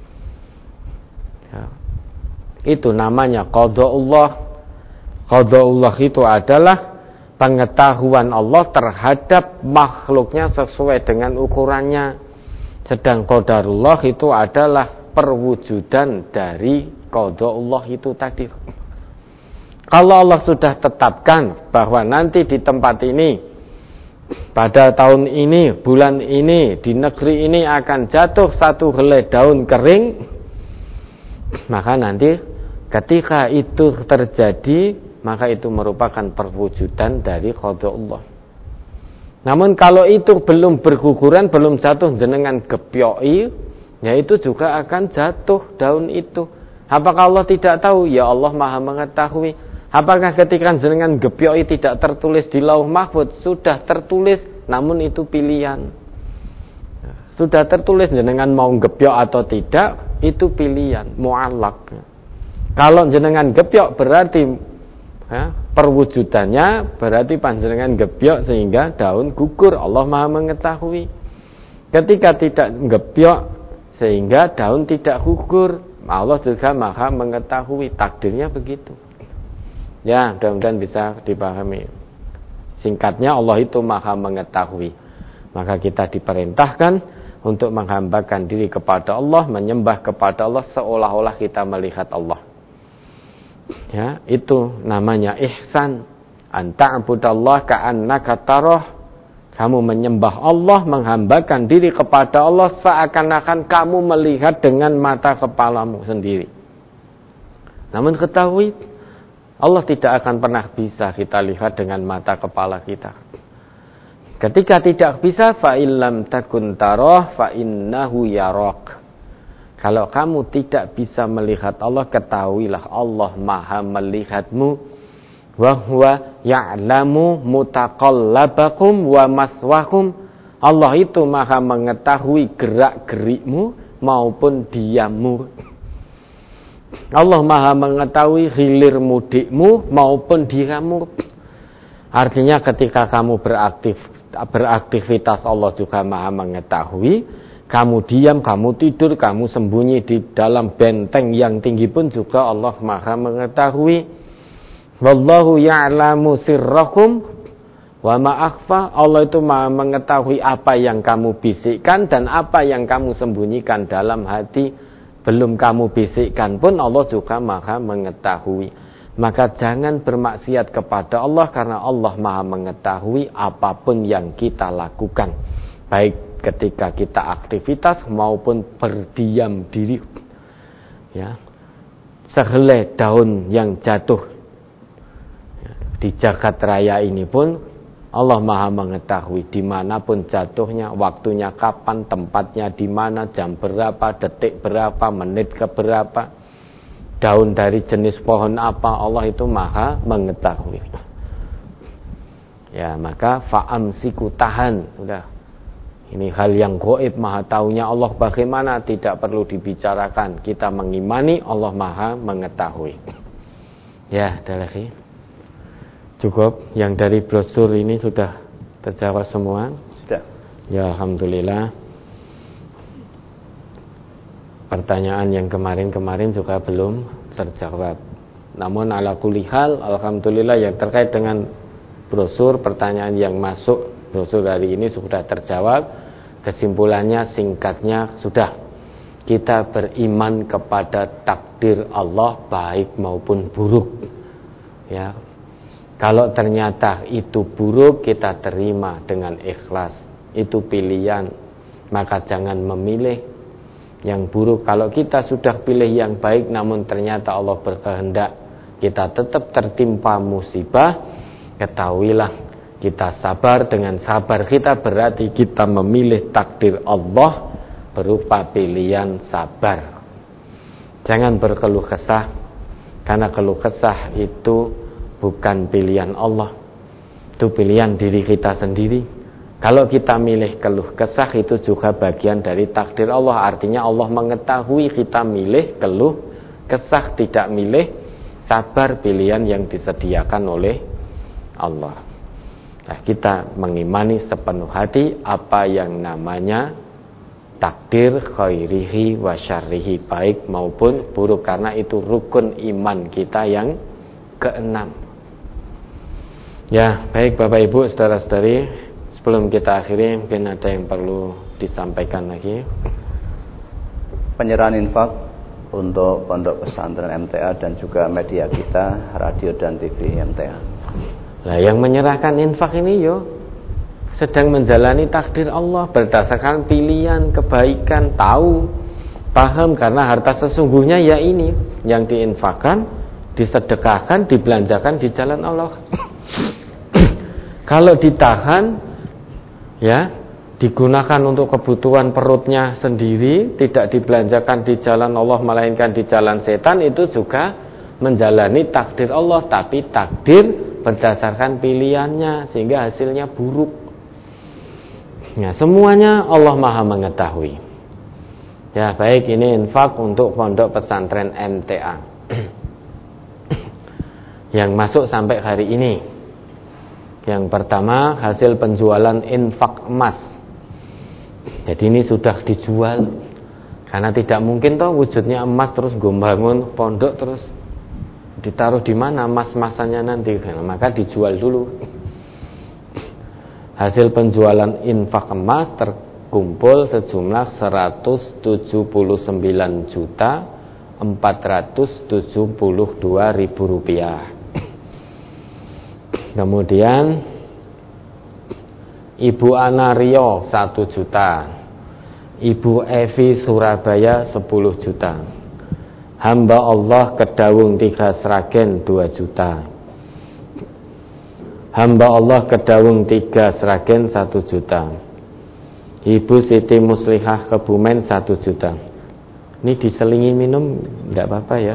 Ya. Itu namanya qada'ullah. Qada'ullah itu adalah pengetahuan Allah terhadap makhluknya sesuai dengan ukurannya. Sedang qadarullah itu adalah perwujudan dari qada'ullah itu tadi. Kalau Allah sudah tetapkan bahwa nanti di tempat ini, pada tahun ini, bulan ini, di negeri ini akan jatuh satu helai daun kering, maka nanti ketika itu terjadi, maka itu merupakan perwujudan dari qada'ullah. Namun kalau itu belum berguguran, belum jatuh jenengan gepyoi, ya itu juga akan jatuh daun itu. Apakah Allah tidak tahu? Ya Allah maha mengetahui. Apakah ketika jenengan gepyoi tidak tertulis di Lauh Mahfud? Sudah tertulis, namun itu pilihan. Sudah tertulis, jenengan mau gepyok atau tidak, itu pilihan, mu'allaq. Kalau jenengan gepyok berarti perwujudannya berarti panjenengan gebyok sehingga daun gugur. Allah maha mengetahui. Ketika tidak gebyok sehingga daun tidak gugur, Allah juga maha mengetahui. Takdirnya begitu. Ya, mudah-mudahan bisa dipahami. Singkatnya, Allah itu maha mengetahui. Maka kita diperintahkan untuk menghambakan diri kepada Allah, menyembah kepada Allah seolah-olah kita melihat Allah. Ya, itu namanya ihsan. Anta'budallaha ka'annaka tarah. Kamu menyembah Allah, menghambakan diri kepada Allah seakan-akan kamu melihat dengan mata kepalamu sendiri. Namun ketahui, Allah tidak akan pernah bisa kita lihat dengan mata kepala kita. Ketika tidak bisa, fa illam takun tarah fa innahu yarak. Kalau kamu tidak bisa melihat Allah, ketahuilah Allah maha melihatmu. Wa huwa ya'lamu mutaqallabakum wa maswakum. Allah itu maha mengetahui gerak-gerikmu maupun diammu. Allah maha mengetahui hilir mudikmu maupun diammu. Artinya ketika kamu beraktivitas, Allah juga maha mengetahui. Kamu diam, kamu tidur, kamu sembunyi di dalam benteng yang tinggi pun juga Allah Maha mengetahui. Wallahu ya'lamu sirrakum wa ma akhfa. Allah itu Maha mengetahui apa yang kamu bisikkan dan apa yang kamu sembunyikan dalam hati. Belum kamu bisikkan pun Allah juga Maha mengetahui. Maka jangan bermaksiat kepada Allah, karena Allah Maha mengetahui apapun yang kita lakukan, baik ketika kita aktivitas maupun berdiam diri. Ya, sehelai daun yang jatuh di jagat raya ini pun Allah Maha mengetahui dimanapun jatuhnya, waktunya kapan, tempatnya di mana, jam berapa, detik berapa, menit ke berapa, daun dari jenis pohon apa, Allah itu Maha mengetahui. Ya, maka fa'amsiku, tahan, sudah. Ini hal yang gaib, Maha taunya Allah bagaimana, tidak perlu dibicarakan. Kita mengimani Allah Maha mengetahui. Ya, ada lagi? Cukup? Yang dari brosur ini sudah terjawab semua? Sudah. Ya, alhamdulillah. Pertanyaan yang kemarin-kemarin juga belum terjawab. Namun ala kulli hal, alhamdulillah yang terkait dengan brosur, pertanyaan yang masuk brosur hari ini sudah terjawab. Kesimpulannya, singkatnya, sudah. Kita beriman kepada takdir Allah baik maupun buruk. Ya. Kalau ternyata itu buruk, kita terima dengan ikhlas. Itu pilihan. Maka jangan memilih yang buruk. Kalau kita sudah pilih yang baik, namun ternyata Allah berkehendak kita tetap tertimpa musibah, ketahuilah, kita sabar. Dengan sabar kita berarti kita memilih takdir Allah berupa pilihan sabar. Jangan berkeluh kesah, karena keluh kesah itu bukan pilihan Allah, itu pilihan diri kita sendiri. Kalau kita milih keluh kesah, itu juga bagian dari takdir Allah. Artinya Allah mengetahui kita milih keluh kesah, tidak milih sabar, pilihan yang disediakan oleh Allah. Nah, kita mengimani sepenuh hati apa yang namanya takdir khairihi wa syarrihi, baik maupun buruk, karena itu rukun iman kita yang keenam. Ya, baik Bapak Ibu, saudara-saudari, sebelum kita akhiri mungkin ada yang perlu disampaikan lagi. Penyerahan infak untuk Pondok Pesantren MTA dan juga media kita, radio dan TV MTA. Nah, yang menyerahkan infak ini sedang menjalani takdir Allah berdasarkan pilihan kebaikan, tahu, paham, karena harta sesungguhnya ya ini yang diinfakkan, disedekahkan, dibelanjakan di jalan Allah. Kalau ditahan, ya, digunakan untuk kebutuhan perutnya sendiri, tidak dibelanjakan di jalan Allah melainkan di jalan setan, itu juga menjalani takdir Allah, tapi takdir berdasarkan pilihannya sehingga hasilnya buruk. Nah, semuanya Allah Maha mengetahui. Ya, baik, ini infak untuk Pondok Pesantren MTA yang masuk sampai hari ini. Yang pertama, hasil penjualan infak emas. Jadi ini sudah dijual, karena tidak mungkin toh wujudnya emas terus bangun pondok terus ditaruh di mana emas-emasannya nanti, maka dijual dulu. Hasil penjualan infak emas terkumpul sejumlah 179.472.000 rupiah. Kemudian Ibu Anario 1 juta, Ibu Evi Surabaya 10 juta, Hamba Allah Kedawung 3 Sragen 2 juta, Hamba Allah Kedawung 3 Sragen 1 juta, Ibu Siti Muslihah Kebumen 1 juta. Ini diselingi minum enggak apa-apa ya.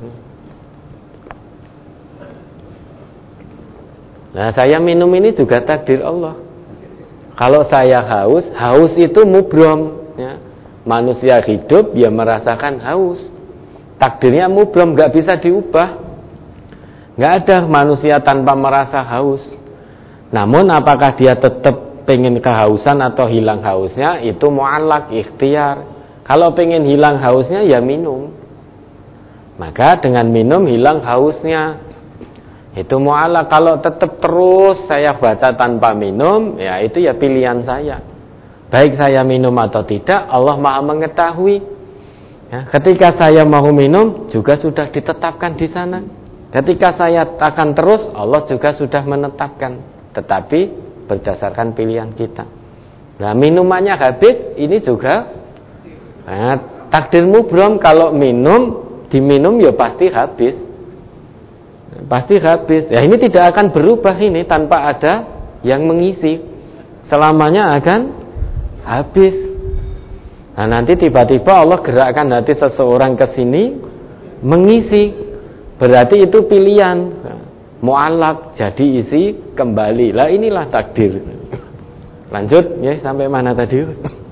Nah, saya minum ini juga takdir Allah. Kalau saya haus, haus itu mubrom ya. Manusia hidup ya merasakan haus. Takdirnya mubrom, enggak bisa diubah. Enggak ada manusia tanpa merasa haus. Namun apakah dia tetap pengen kehausan atau hilang hausnya itu mu'allaq, ikhtiar. Kalau pengen hilang hausnya ya minum, maka dengan minum hilang hausnya, itu mu'allaq. Kalau tetap terus saya baca tanpa minum, ya itu ya pilihan saya. Baik saya minum atau tidak, Allah Maha mengetahui. Ya, ketika saya mau minum juga sudah ditetapkan di sana. Ketika saya akan terus, Allah juga sudah menetapkan. Tetapi berdasarkan pilihan kita. Nah, minumannya habis, ini juga takdir mubrom. Kalau diminum ya pasti habis. Pasti habis. Ya ini tidak akan berubah ini tanpa ada yang mengisi. Selamanya akan habis. Nah, nanti tiba-tiba Allah gerakkan hati seseorang ke sini mengisi. Berarti itu pilihan. Mu'allaq jadi isi kembali. Lah inilah takdir. Lanjut ya, sampai mana tadi?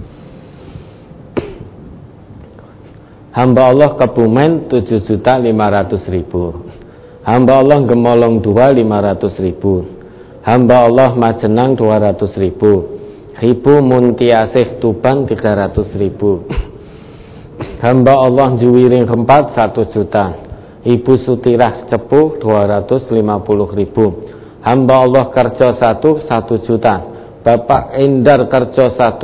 Hamba Allah Kebumen 7.500.000. Hamba Allah Gemolong 2 500.000. Hamba Allah Majenang 200.000. Hibu Muntiasih Tuban 300.000. Hamba Allah Juwiring Rempat 1 juta. Ibu Sutirah Cepuh 250.000. Hamba Allah Kerja 1 juta. Bapak Endar Kerja 1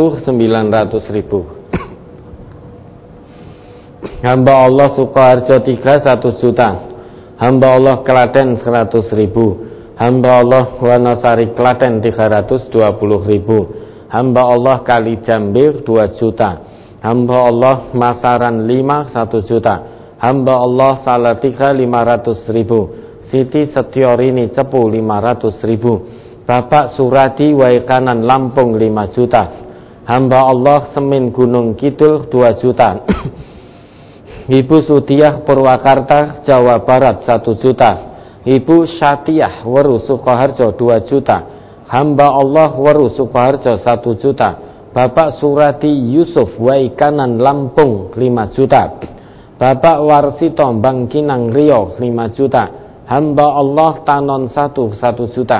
900.000. Hamba Allah Sukoharjo 3 1 juta. Hamba Allah Klaten 100.000. Hamba Allah Wanasari Klaten 320.000. Hamba Allah Kali Jambir 2 juta. Hamba Allah Masaran 5 1 juta. Hamba Allah Salatika 500.000. Siti Setiorini Cepu 500.000. Bapak Suradi Waikanan Lampung 5 juta. Hamba Allah Semin Gunung Kidul 2 juta. Ibu Sutiah Purwakarta Jawa Barat 1 juta. Ibu Syatiah Weru Sukoharjo 2 juta. Hamba Allah Weru Sukoharjo 1 juta. Bapak Surati Yusuf Waikanan Lampung 5 juta. Bapak Warsito Bangkinang Rio 5 juta. Hamba Allah Tanon 1 juta.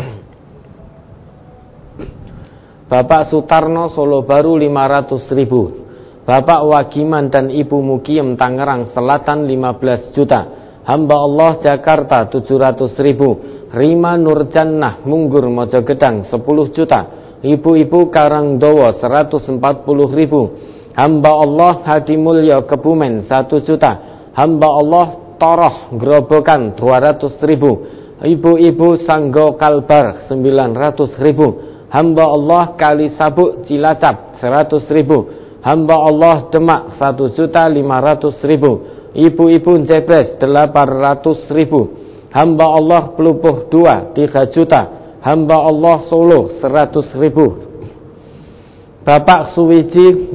Bapak Sutarno Solo Baru 500.000. Bapak Wagiman dan Ibu Mukiem Tangerang Selatan 15 juta. Hamba Allah Jakarta 700.000. Rima Nurjannah Munggur Mojogedang 10 juta. Ibu-ibu Karangdowo 140.000. Hamba Allah Hadi Mulyo Kebumen 1 juta. Hamba Allah Toroh Grobogan 200.000. Ibu-ibu Sanggo Kalbar 900.000. Hamba Allah Kali Sabuk Cilacap 100.000. Hamba Allah Demak 1.500.000. Ibu-ibu Jebres 800.000. Hamba Allah Pelupuh 2 3 juta. Hamba Allah Solo 100.000. Bapak Suwiji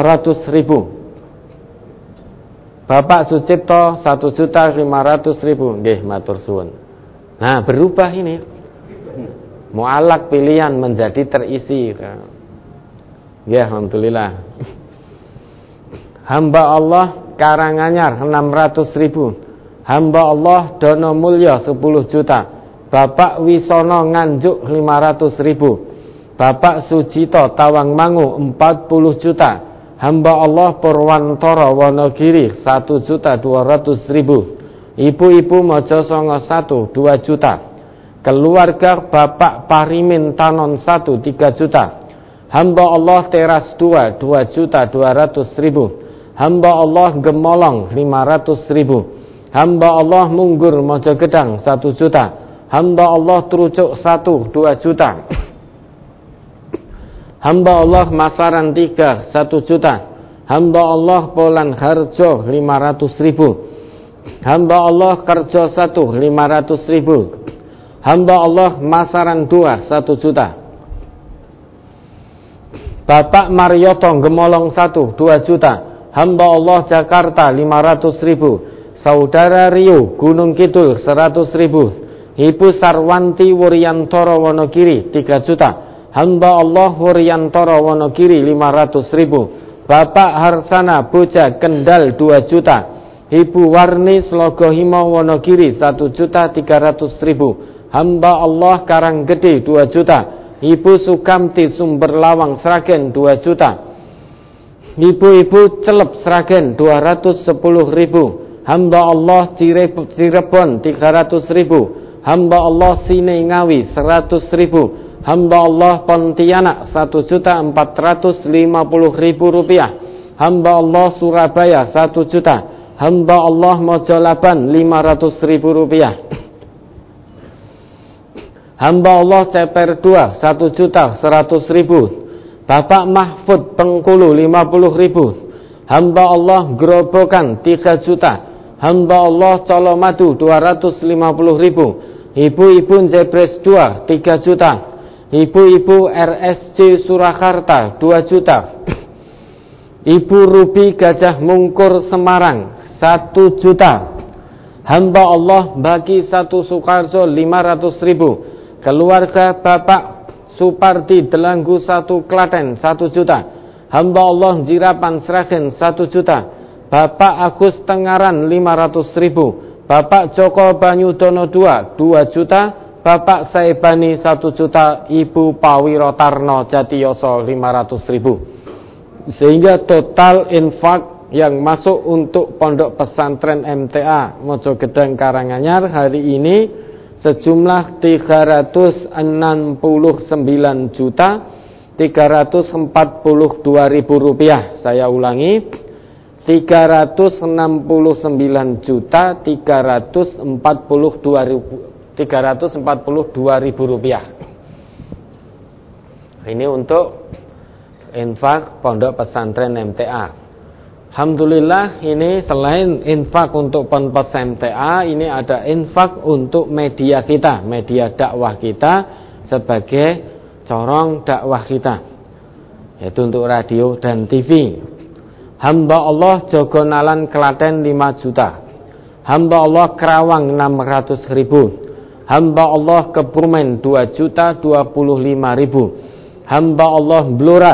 500.000. Bapak Sucipto 1.500.000. Nggih, matur suwun. Nah, berubah ini. Mu'allaq pilihan menjadi terisi. Ya, alhamdulillah. Hamba Allah Karanganyar 600.000. Hamba Allah Dono Mulyo 10 juta. Bapak Wisono Nganjuk 500.000. Bapak Sujito Tawangmangu 40 juta. Hamba Allah Purwantoro Wonogiri 1.200.000. Ibu-ibu Mojosongo 1 2 juta. Keluarga Bapak Parimin Tanon 1 3 juta. Hamba Allah Teras 2 2.200.000. Hamba Allah Gemolong 500.000. Hamba Allah Munggur Mojogedang 1 juta. Hamba Allah Trucuk 1 2 juta. Hamba Allah Masaran 3 1 juta. Hamba Allah Polan Harjo 500.000. Hamba Allah Kerjo 1 500.000. Hamba Allah Masaran 2 1 juta. Bapak Marioto Gemolong 1 2 juta. Hamba Allah Jakarta 500.000. Saudara Rio Gunung Kidul 100.000. Ibu Sarwanti Wuryantoro Wonogiri 3 juta. Hamba Allah Wuryantoro Wonogiri 500.000. Bapak Harsana Boja Kendal 2 juta. Ibu Warni Slogohimo Wonogiri 1.300.000. Hamba Allah Karanggede 2 juta. Ibu Sukamti Sumber Lawang Sragen 2 juta. Ibu-ibu Celep Sragen 210.000. Hamba Allah Cirebon 300.000. Hamba Allah Sine Ngawi 100.000. Hamba Allah Pontianak 1.450.000 rupiah. Hamba Allah Surabaya 1 juta. Hamba Allah Mojolaban 500.000 rupiah. Hamba Allah Ceper 2 1.100.000. Bapak Mahfud Bengkulu 50.000. Hamba Allah Grobogan 3 juta. Hamba Allah Colomadu 250.000. Ibu-ibu Jebres 2 3 juta. Ibu-ibu RSC Surakarta 2 juta. Ibu Ruby Gajah Mungkur Semarang 1 juta. Hamba Allah Bagi 1 Sukarjo 500.000. Keluarga Bapak Supardi Delanggu 1 Klaten 1 juta. Hamba Allah Jirapan Sragen 1 juta. Bapak Agus Tengaran 500.000. Bapak Joko Banyudono 2 juta. Bapak Saibani 1 juta. Ibu Pawirotarno Jatiyoso 500.000. Sehingga total infak yang masuk untuk Pondok Pesantren MTA Mojogedeng Karanganyar hari ini sejumlah 369.342.000 rupiah. Saya ulangi, 369.342.000 rupiah. Ini untuk infak Pondok Pesantren MTA. Alhamdulillah, ini selain infak untuk Ponpes MTA, ini ada infak untuk media kita, media dakwah kita sebagai corong dakwah kita, yaitu untuk radio dan TV. Hamba Allah Jogonalan Klaten 5 juta. Hamba Allah Kerawang 600.000. Hamba Allah Kebumen 2.025.000. Hamba Allah Blora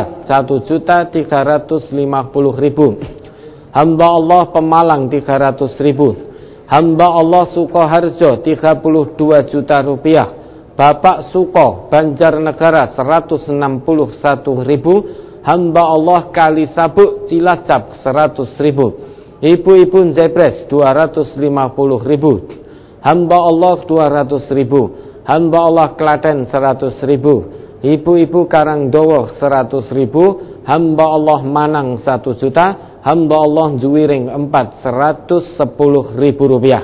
1.350.000. Hamba Allah Pemalang 300.000. Hamba Allah Sukoharjo 32 juta rupiah. Bapak Suko Banjarnegara 161.000. Hamba Allah Kalisabuk Cilacap 100.000. Ibu-ibu Jebres 250.000. Hamba Allah 200.000. Hamba Allah Klaten 100.000. Ibu-ibu Karangdowo 100.000. Hamba Allah Manang 1 juta. Hamba Allah Juwiring 110.000 rupiah.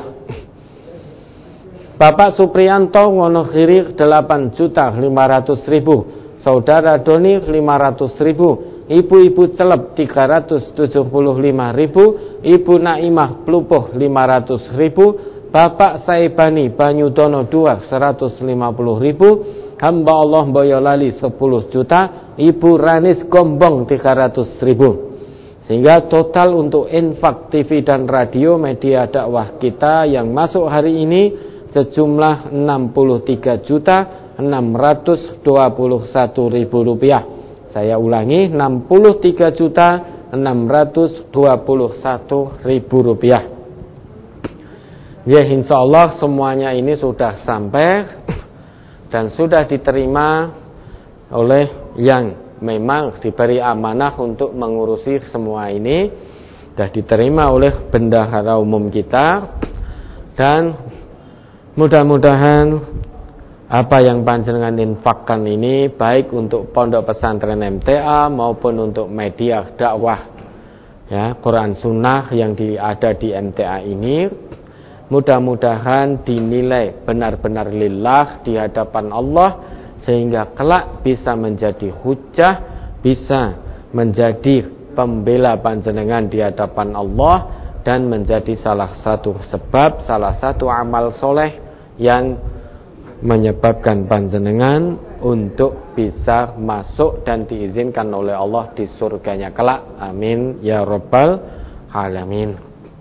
Bapak Supriyanto Wonogiri 8.500.000. Saudara Doni 500.000. Ibu-ibu Celep 375.000. Ibu Naimah Plupuh 500.000. Bapak Saibani Banyudono 2 150.000. Hamba Allah Boyolali 10 juta. Ibu Ranis Gombong 300.000. Sehingga total untuk infak TV dan radio media dakwah kita yang masuk hari ini sejumlah 63.621.000 rupiah. Saya ulangi, 63.621.000 rupiah. Ya, insya Allah semuanya ini sudah sampai dan sudah diterima oleh yang memang diberi amanah untuk mengurusi semua ini. Sudah diterima oleh bendahara umum kita, dan mudah-mudahan apa yang panjenengan infakkan ini baik untuk Pondok Pesantren MTA maupun untuk media dakwah ya Quran Sunnah yang ada di MTA ini, mudah-mudahan dinilai benar-benar lillah di hadapan Allah, sehingga kelak bisa menjadi hujjah, bisa menjadi pembela panjenengan di hadapan Allah, dan menjadi salah satu sebab, salah satu amal soleh yang menyebabkan panjenengan untuk bisa masuk dan diizinkan oleh Allah di surganya kelak. Amin ya rabbal alamin.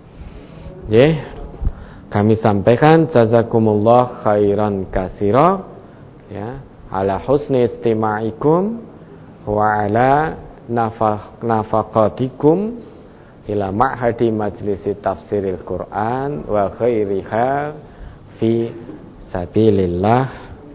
Kami sampaikan jazakumullah khairan katsira ya ala husni istima'ikum wa ala nafaqatikum ila ma'hadi majlisi tafsiril Quran wa khairiha fi sabilillah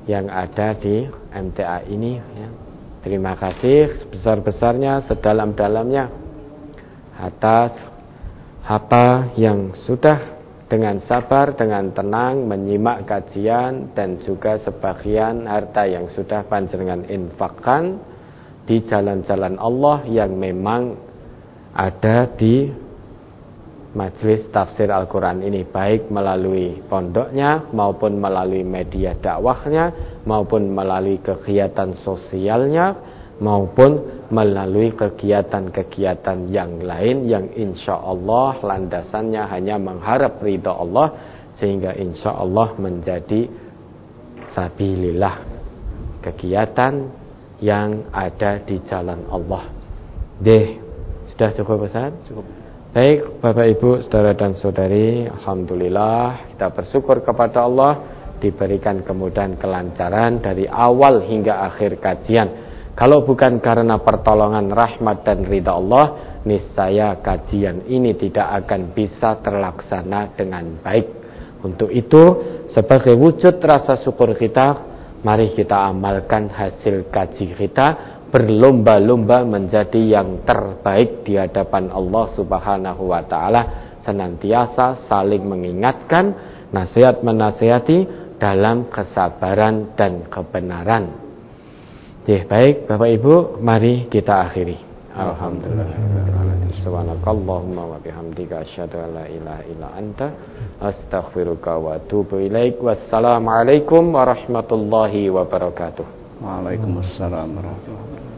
yang ada di MTA ini ya. Terima kasih sebesar-besarnya, sedalam-dalamnya atas apa yang sudah dengan sabar, dengan tenang menyimak kajian, dan juga sebagian harta yang sudah panjenengan infakkan di jalan-jalan Allah yang memang ada di majelis tafsir Al-Quran ini, baik melalui pondoknya maupun melalui media dakwahnya maupun melalui kegiatan sosialnya maupun melalui kegiatan-kegiatan yang lain yang insya Allah landasannya hanya mengharap ridha Allah, sehingga insya Allah menjadi sabilillah, kegiatan yang ada di jalan Allah. Sudah cukup Ustaz? Cukup. Baik Bapak Ibu, saudara dan saudari, alhamdulillah kita bersyukur kepada Allah diberikan kemudahan kelancaran dari awal hingga akhir kajian. Kalau bukan karena pertolongan rahmat dan ridha Allah, niscaya kajian ini tidak akan bisa terlaksana dengan baik. Untuk itu, sebagai wujud rasa syukur kita, mari kita amalkan hasil kaji kita, berlomba-lomba menjadi yang terbaik di hadapan Allah Subhanahu wa taala, senantiasa saling mengingatkan, nasihat-menasihati dalam kesabaran dan kebenaran. Baik Bapak Ibu, mari kita akhiri. Alhamdulillah. Subhanakallahumma wa bihamdika asyhadu an la ilaha illa anta astaghfiruka wa atubu ilaik. Wassalamualaikum warahmatullahi wabarakatuh. Waalaikumsalam warahmatullahi wabarakatuh.